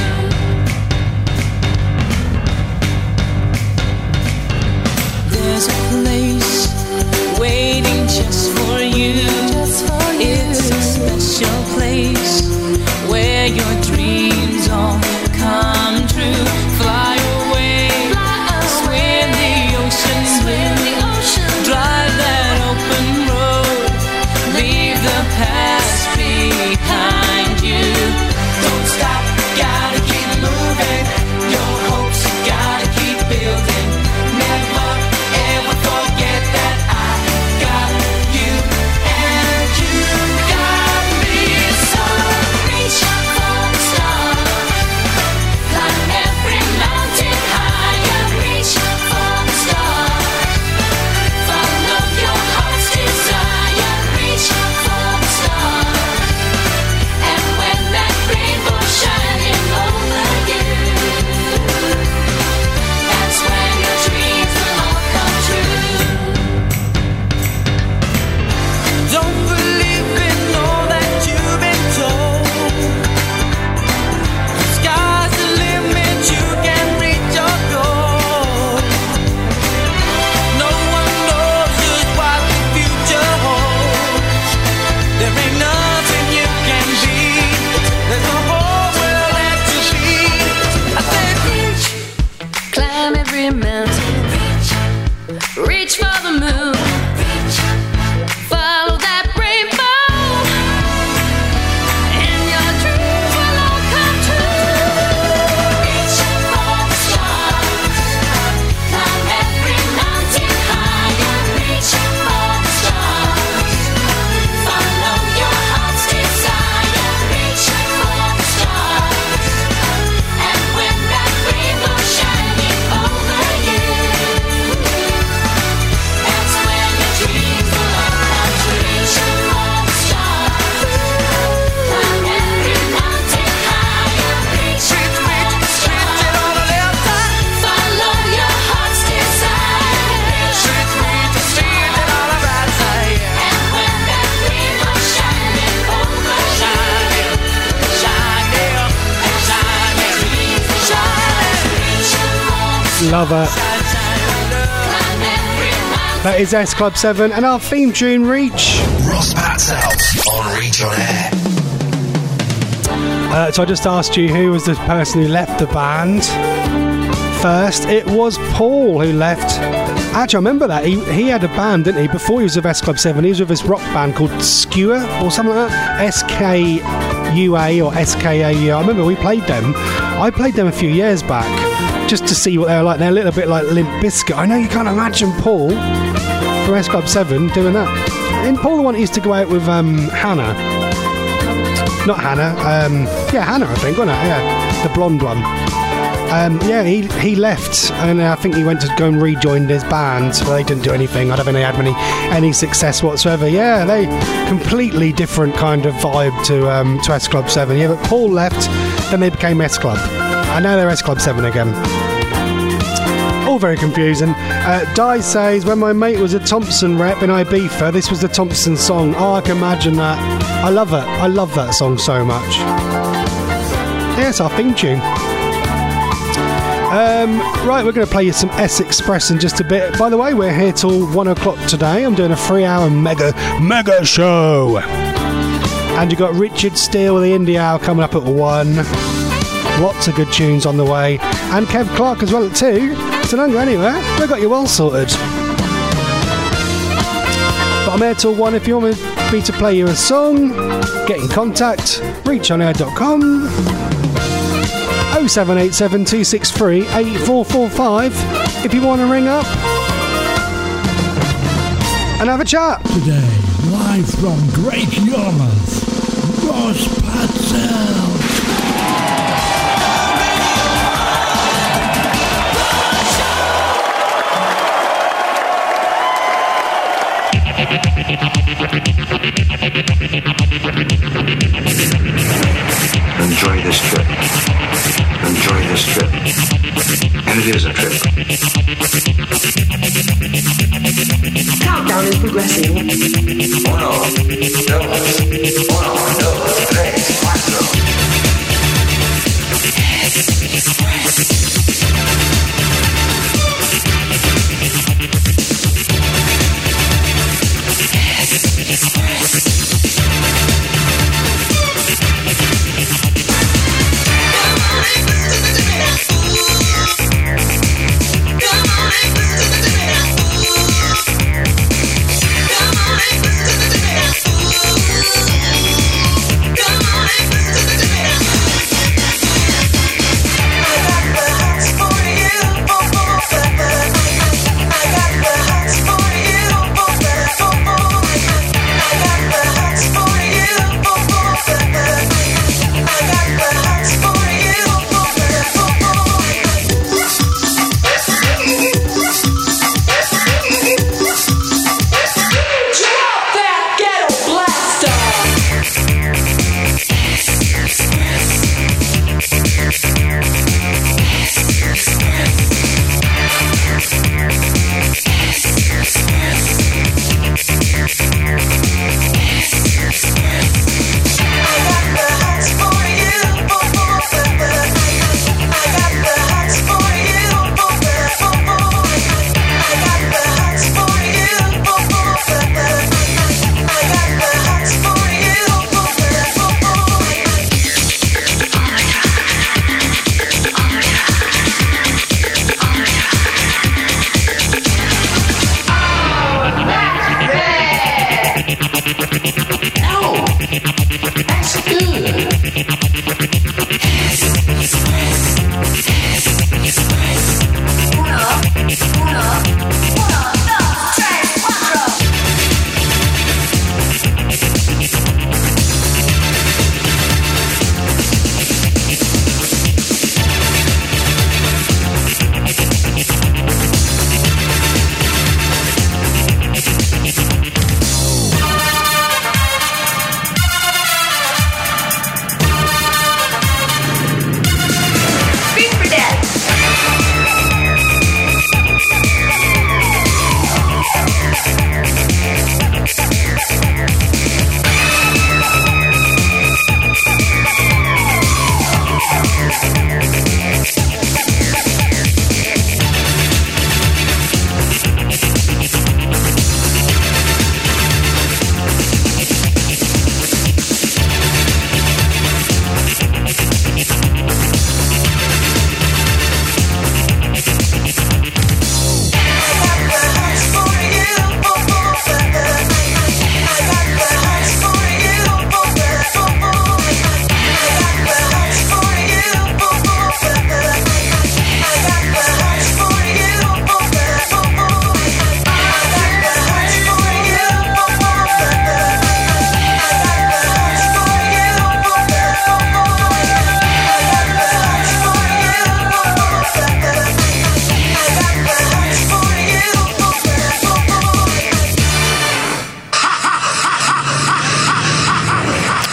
There's a place waiting just for you. It's a special place where your dreams all come true. Fly away, swim the ocean blue, drive that open road, leave the past behind you. Don't stop, gotta keep moving. Your hopes you gotta keep building. Never ever forget that I got you and Love it. That is S Club seven and our theme tune, Reach. Ross Patzelt on Reach on Air. Uh, so I just asked you who was the person who left the band first. It was Paul who left. Actually, I remember that. He he had a band, didn't he? Before he was with S Club seven, he was with this rock band called Skewer or something like that. S K U A or S K A U. I remember we played them. I played them a few years back just to see what they were like. They're a little bit like Limp Bizkit. I know you can't imagine Paul from S Club seven doing that. And Paul the one who used to go out with um, Hannah. Not Hannah. Um, yeah, Hannah, I think, wasn't it? Yeah, the blonde one. Um, yeah, he he left, and I think he went to go and rejoin his band. But they didn't do anything. I don't think they had any any success whatsoever. Yeah, they completely different kind of vibe to um, to S Club seven. Yeah, but Paul left, then they became S Club. I know they're S Club seven again. All very confusing. Uh, Di says, when my mate was a Thompson rep in Ibiza, this was the Thompson song. Oh, I can imagine that. I love it. I love that song so much. Yes, our theme tune. Um, right, we're going to play you some S Express in just a bit. By the way, we're here till one o'clock today. I'm doing a three-hour mega, mega show. And you've got Richard Steele with the Indie Hour coming up at one. Lots of good tunes on the way. And Kev Clark as well at two. So don't go anywhere. We've got you all sorted. But I'm here till one. If you want me to play you a song, get in contact. reach on air dot com. oh seven eight seven, two six three, eight four four five if you want to ring up and have a chat. Today, live from Great Yarmouth, Ross Patzelt. Enjoy this trip. Enjoy this trip. And it is a trip. Countdown is progressing. Uno, dos, uno, dos, tres, cuatro. I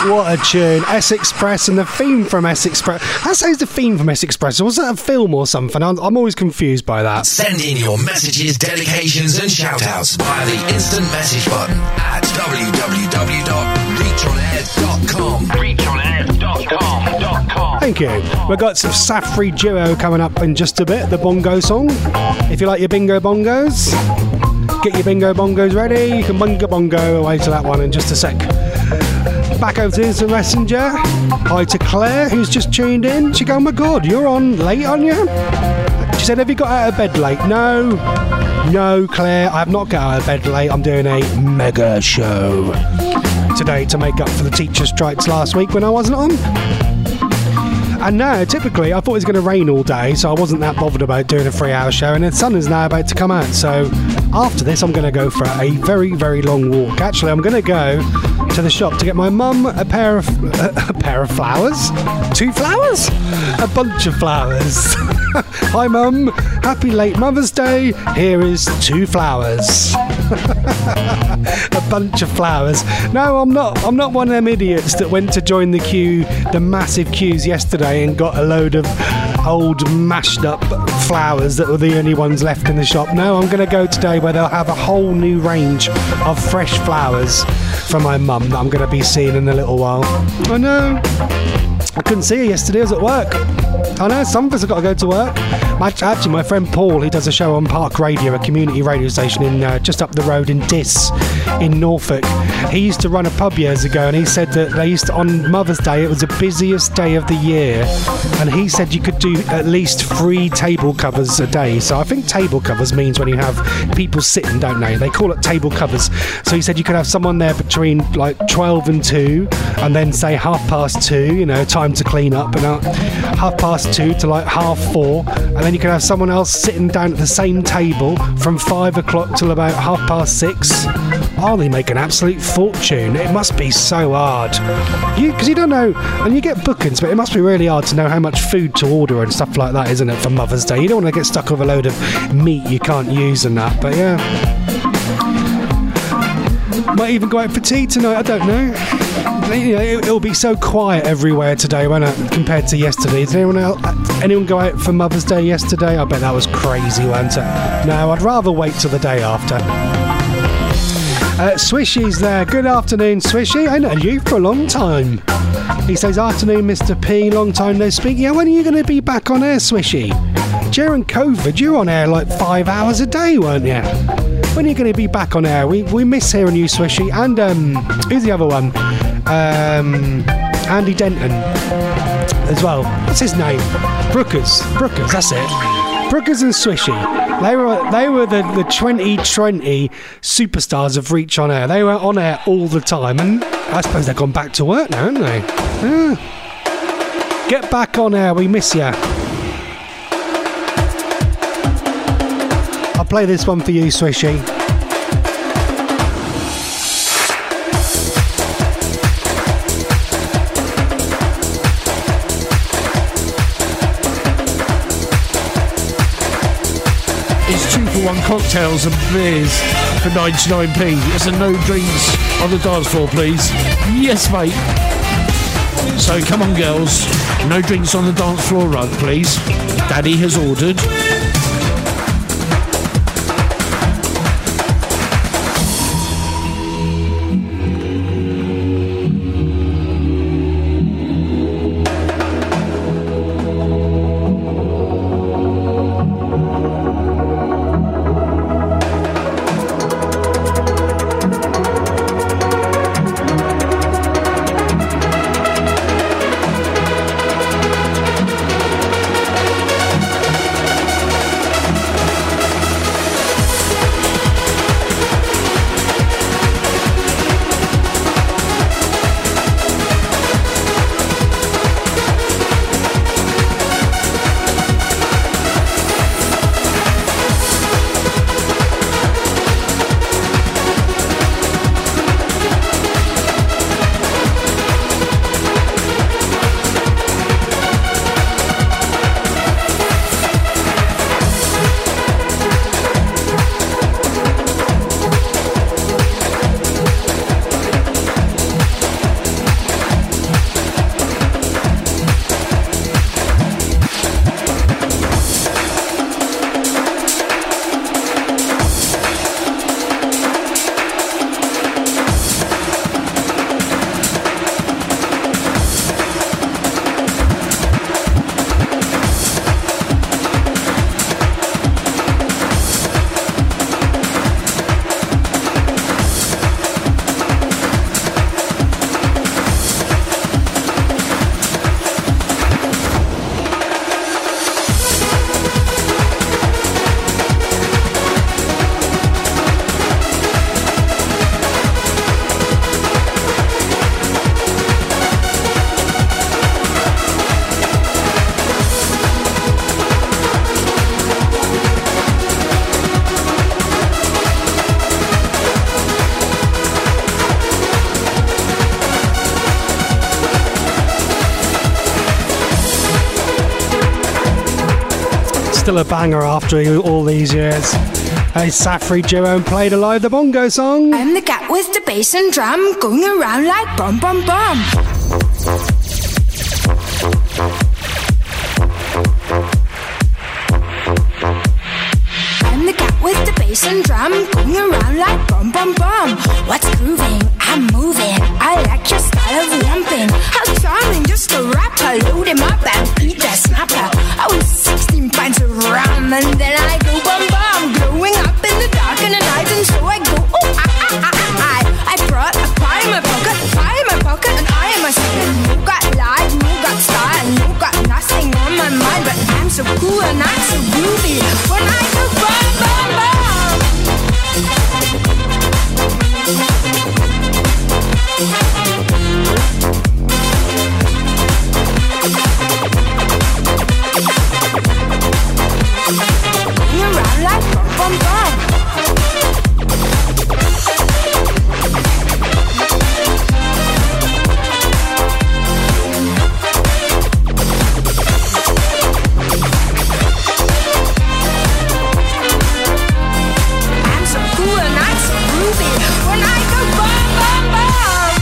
What a tune. S-Express and the theme from S-Express. That says the theme from S-Express. Was that a film or something? I'm, I'm always confused by that. Send in your messages, dedications and shout-outs via the instant message button at w w w dot reach on air dot com. reach on air dot com. Thank you. We've got some Safri Duo coming up in just a bit, the bongo song. If you like your bingo bongos, get your bingo bongos ready. You can bunga bongo away to that one in just a sec. Back over to Instant Messenger. Hi to Claire, who's just tuned in. She go, oh my God, you're on late, aren't you? She said, have you got out of bed late? No. No, Claire, I have not got out of bed late. I'm doing a mega show today to make up for the teacher strikes last week when I wasn't on. And now, typically, I thought it was going to rain all day, so I wasn't that bothered about doing a three-hour show, and the sun is now about to come out. So after this, I'm going to go for a very, very long walk. Actually, I'm going to go to the shop to get my mum a pair of uh, a pair of flowers, two flowers, a bunch of flowers. Hi, Mum. Happy late Mother's Day. Here is two flowers. A bunch of flowers. No, I'm not. I'm not one of them idiots that went to join the queue, the massive queues yesterday, and got a load of old mashed up flowers that were the only ones left in the shop. No, I'm going to go today where they'll have a whole new range of fresh flowers for my mum that I'm going to be seeing in a little while. I know. I couldn't see her yesterday. I was at work. I know, some of us have got to go to work. My, actually, my friend Paul, he does a show on Park Radio, a community radio station in uh, just up the road in Diss, in Norfolk. He used to run a pub years ago, and he said that they used to, on Mother's Day, it was the busiest day of the year, and he said you could do at least three table covers a day. So I think table covers means when you have people sitting, don't they? They call it table covers. So he said you could have someone there between like twelve and two, and then say half past two, you know, time to clean up, and uh, half past two to like half four, and then you can have someone else sitting down at the same table from five o'clock till about half past six. Oh, they make an absolute fortune. It must be so hard. You, because you don't know, and you get bookings, but it must be really hard to know how much food to order and stuff like that, isn't it, for Mother's Day? You don't want to get stuck with a load of meat you can't use and that, but yeah. Might even go out for tea tonight, I don't know. You know, it, it'll be so quiet everywhere today, won't it, compared to yesterday. Did anyone else, anyone go out for Mother's Day yesterday? I bet that was crazy, wasn't it? No, I'd rather wait till the day after. Uh, Swishy's there. Good afternoon, Swishy. I know you for a long time. He says, afternoon, Mister P. Long time no speak. Yeah, when are you going to be back on air, Swishy? During COVID, you were on air like five hours a day, weren't you? When are you going to be back on air? We we miss hearing you, Swishy. And um, who's the other one? Um, Andy Denton as well. What's his name? Brookers. Brookers, that's it. Brookers and Swishy. They were they were the, the twenty twenty superstars of Reach on Air. They were on air all the time, and I suppose they've gone back to work now, haven't they? Yeah. Get back on air, we miss you. I'll play this one for you, Swishy. It's two for one cocktails and beers for ninety-nine p. There's a no drinks on the dance floor, please. Yes, mate. So come on, girls. No drinks on the dance floor rug, please. Daddy has ordered. Still a banger after all these years. Hey, Safri Duo played alive the bongo song. I'm the cat with the bass and drum, going around like bum bum bum. I'm the cat with the bass and drum, going around like bum bum bum. What's grooving? I'm moving. I like your style of lumping. How charming, just a rapper. Load him up and eat that snapper. I was sixteen pints of rum and then I go bum bum. Glowing up in the dark and the night, and so I go, oh, I, I, I, I, I brought a pie in my pocket, pie in my pocket, and I am a second. No got life, no got style, no got nothing on my mind, but I'm so cool and I'm so groovy when I go bum bum bum. Going around like bum bum bum. I'm so cool and I'm so groovy when I go bum bum bum.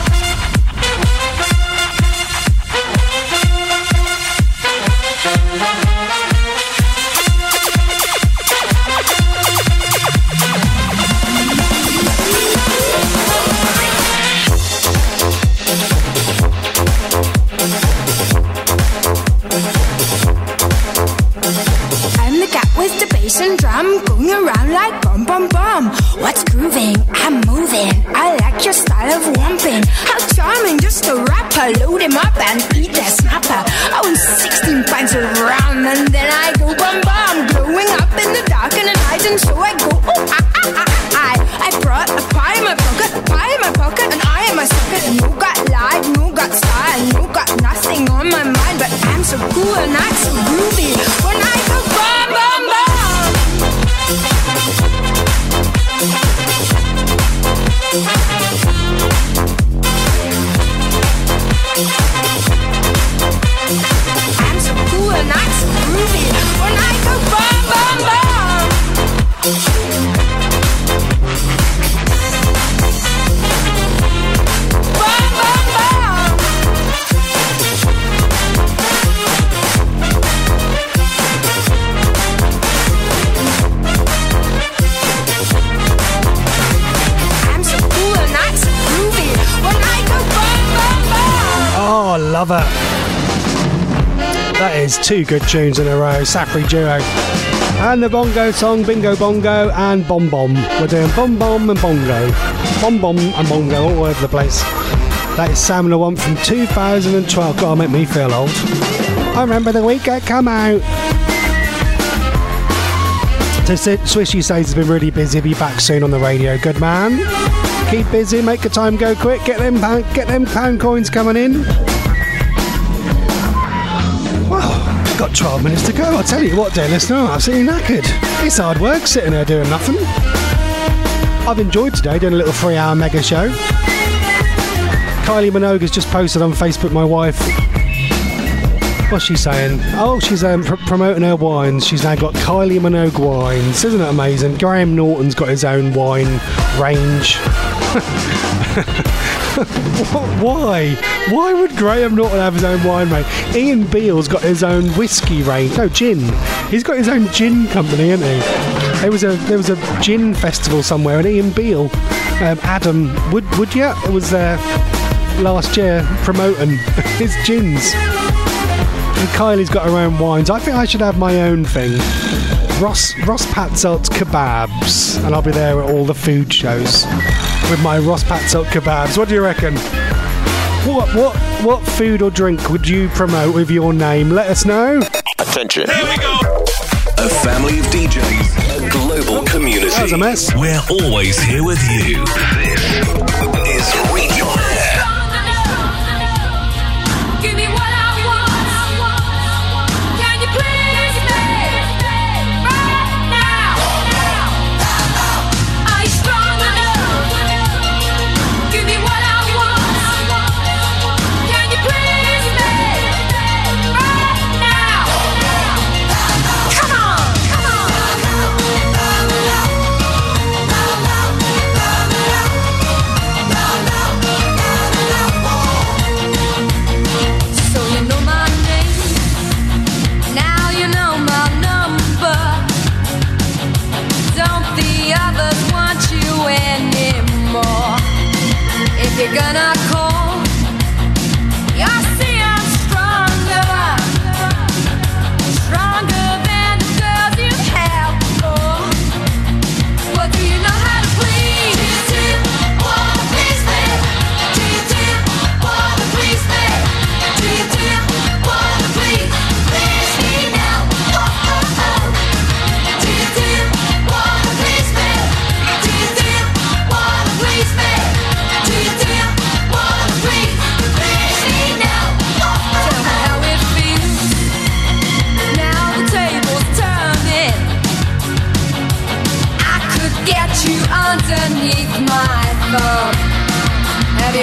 I'm the cat with the bass and drum, going around like bum bum bum. What's grooving? I'm moving. I like your style of lumping. How charming, just a rapper. Load him up and eat that snapper. I was sixteen pints of rum and then I go bum bum. Glowing up in the dark and the night, and so I go, oh, I, I, I, I. I brought a pie in my pocket, pie in my pocket, and I am a sucker. No got life, no got style, no got nothing on my mind, but I'm so cool and I'm so groovy when I go bum bum bum. I'm so cool and I'm so groovy when I go bum bum bum. Bum bum bum. I'm so cool and I'm so groovy when I go bum bum bum. Oh, love it. That is two good tunes in a row. Safri Duo. And the bongo song, Bingo Bongo and Bom Bom. We're doing Bom Bom and Bongo. Bom Bom and Bongo all over the place. That is Sam the One from two thousand twelve. Gotta make me feel old. I remember the week it come out. So Swishy says he's been really busy. Be back soon on the radio. Good man. Keep busy, make the time go quick. Get them pound, get them pound coins coming in. Well, got twelve minutes to go. I'll tell you what, dear listener, I'm absolutely knackered. It's hard work sitting there doing nothing. I've enjoyed today doing a little three-hour mega show. Kylie Minogue has just posted on Facebook, my wife. What's she saying? Oh, she's um, pr- promoting her wines. She's now got Kylie Minogue wines. Isn't it amazing? Graham Norton's got his own wine range. Why? Why would Graham Norton have his own wine range? Ian Beale's got his own whiskey range. No, gin. He's got his own gin company, hasn't he? There was a there was a gin festival somewhere, and Ian Beale, um, Adam Wood Woodyard, was there last year promoting his gins. And Kylie's got her own wines. I think I should have my own thing. Ross Ross Patzelt's kebabs, and I'll be there at all the food shows with my Ross Patzelt kebabs. What do you reckon? What what what food or drink would you promote with your name? Let us know. Attention. Here we go. A family of D Js, a global community. That was a mess. We're always here with you. This is Reach On Air. Give me what I want. Can you please me right now? Are you strong enough? Give me what I want. Can you please me right now? Come on.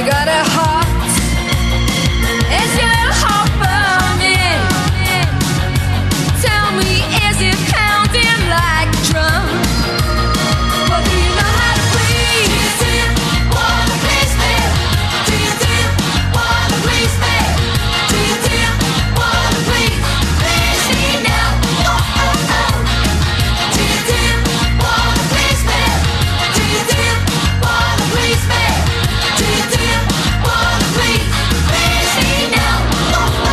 you got a heart? Is your heart burning? Tell me, is it pounding like a drum? Well, do you know how to please? Do you wanna please me? Do you, do you wanna please me? Do you, do you wanna please, please me now? Oh, oh, oh. Do you, do you wanna please me? Do you, do you wanna please me? Do you, do you wanna please, please me now? Oh, oh,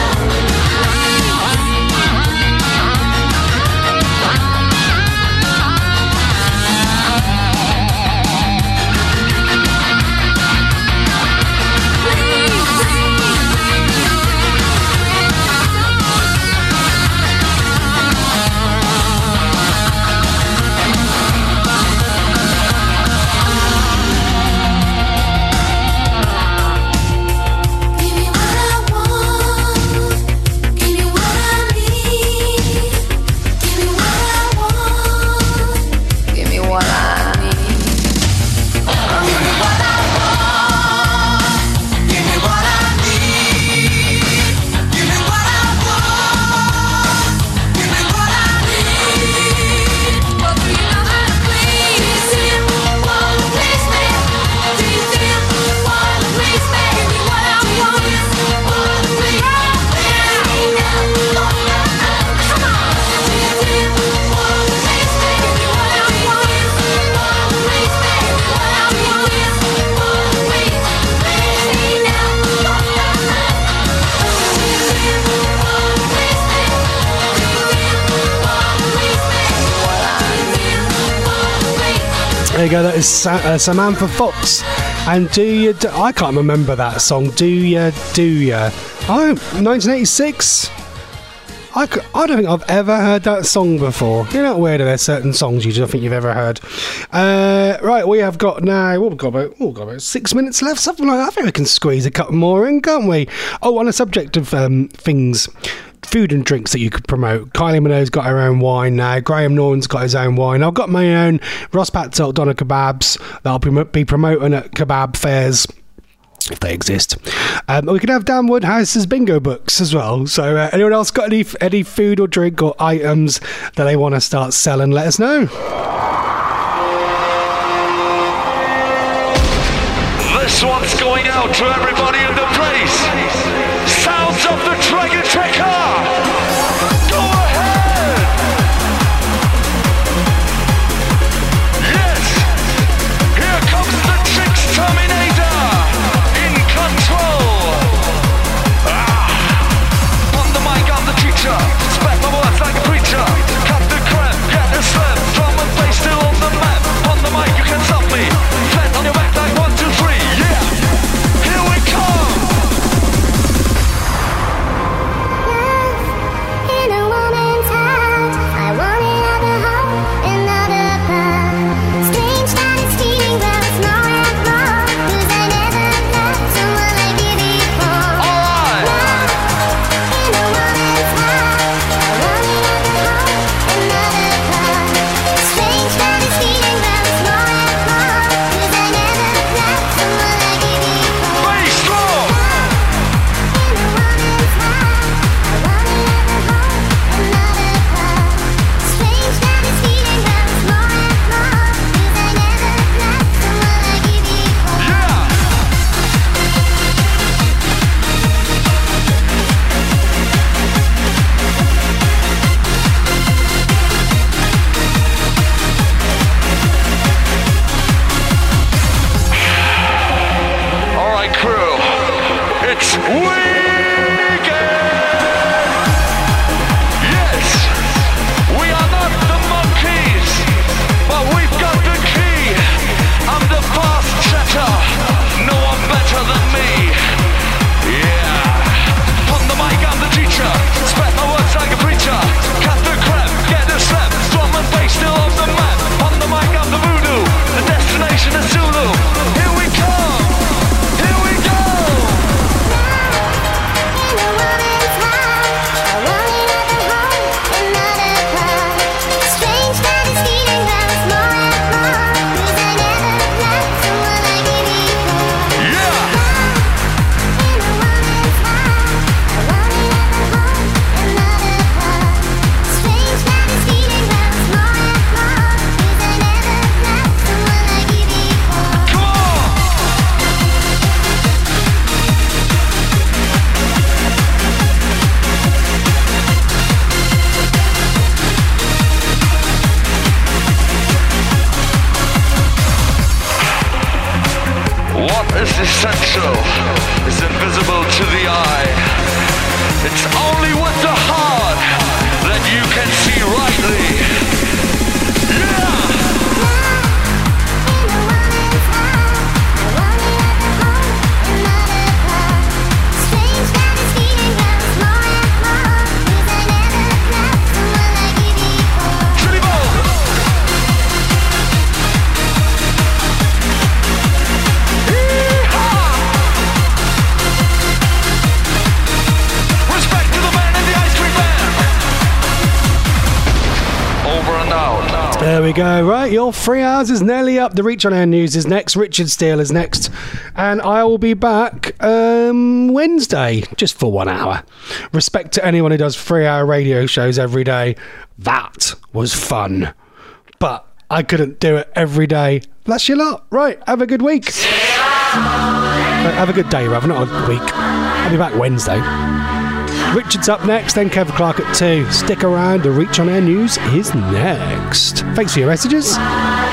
give me what I need. Give me what I want. Give me what I need. Give me what I want. Give me what I need. Well, do you know how to please? Do you wanna please me? Do you, do you wanna please me? Give me what I want. Do you wanna please, please me now? Come on. Do you, do you wanna please me? Give me what I want. Do you wanna please me? Give me what I want. Do you wanna please, please me now? Do you, do you wanna please me? Do you, do you wanna please me? What I need, wanna please. There you go. That is Sa- uh, Samantha Fox. And do you? Do- I can't remember that song. Do you? Do you? Oh, nineteen eighty-six. I, c- I don't think I've ever heard that song before. You're not aware that there's certain songs you don't think you've ever heard. Uh, right, we have got now. We've got about, oh, got about six minutes left, something like that. I think we can squeeze a couple more in, can't we? Oh, on the subject of um, things. Food and drinks that you could promote. Kylie Minogue's got her own wine now. Graham Norton's got his own wine. I've got my own Ross Patzelt Doner Kebabs that I'll be, be promoting at kebab fairs, if they exist. Um, we could have Dan Woodhouse's bingo books as well. So uh, anyone else got any any food or drink or items that they want to start selling, let us know. This one's going out to everybody in the place. Sounds of the Dragon Checker. Go ahead. Yes. Here comes the Tricks Terminator in control. Ah. On the mic, I'm the teacher. Spread my words like a preacher. Cut the crap, get the slam. Drum and bass still on the map. On the mic, you can stop me. Flat on your back like one, two, three. Yeah. Here we come. What is essential is invisible to the eye. It's only with the heart that you can see rightly. Yeah! There we go. Right, your three hours is nearly up. The Reach on Air news is next. Richard Steele is next. And I will be back um, Wednesday, just for one hour. Respect to anyone who does three-hour radio shows every day. That was fun. But I couldn't do it every day. That's your lot. Right, have a good week. Uh, have a good day, rather, not a week. I'll be back Wednesday. Richard's up next, then Kevin Clark at two. Stick around, the Reach on Air news is next. Thanks for your messages.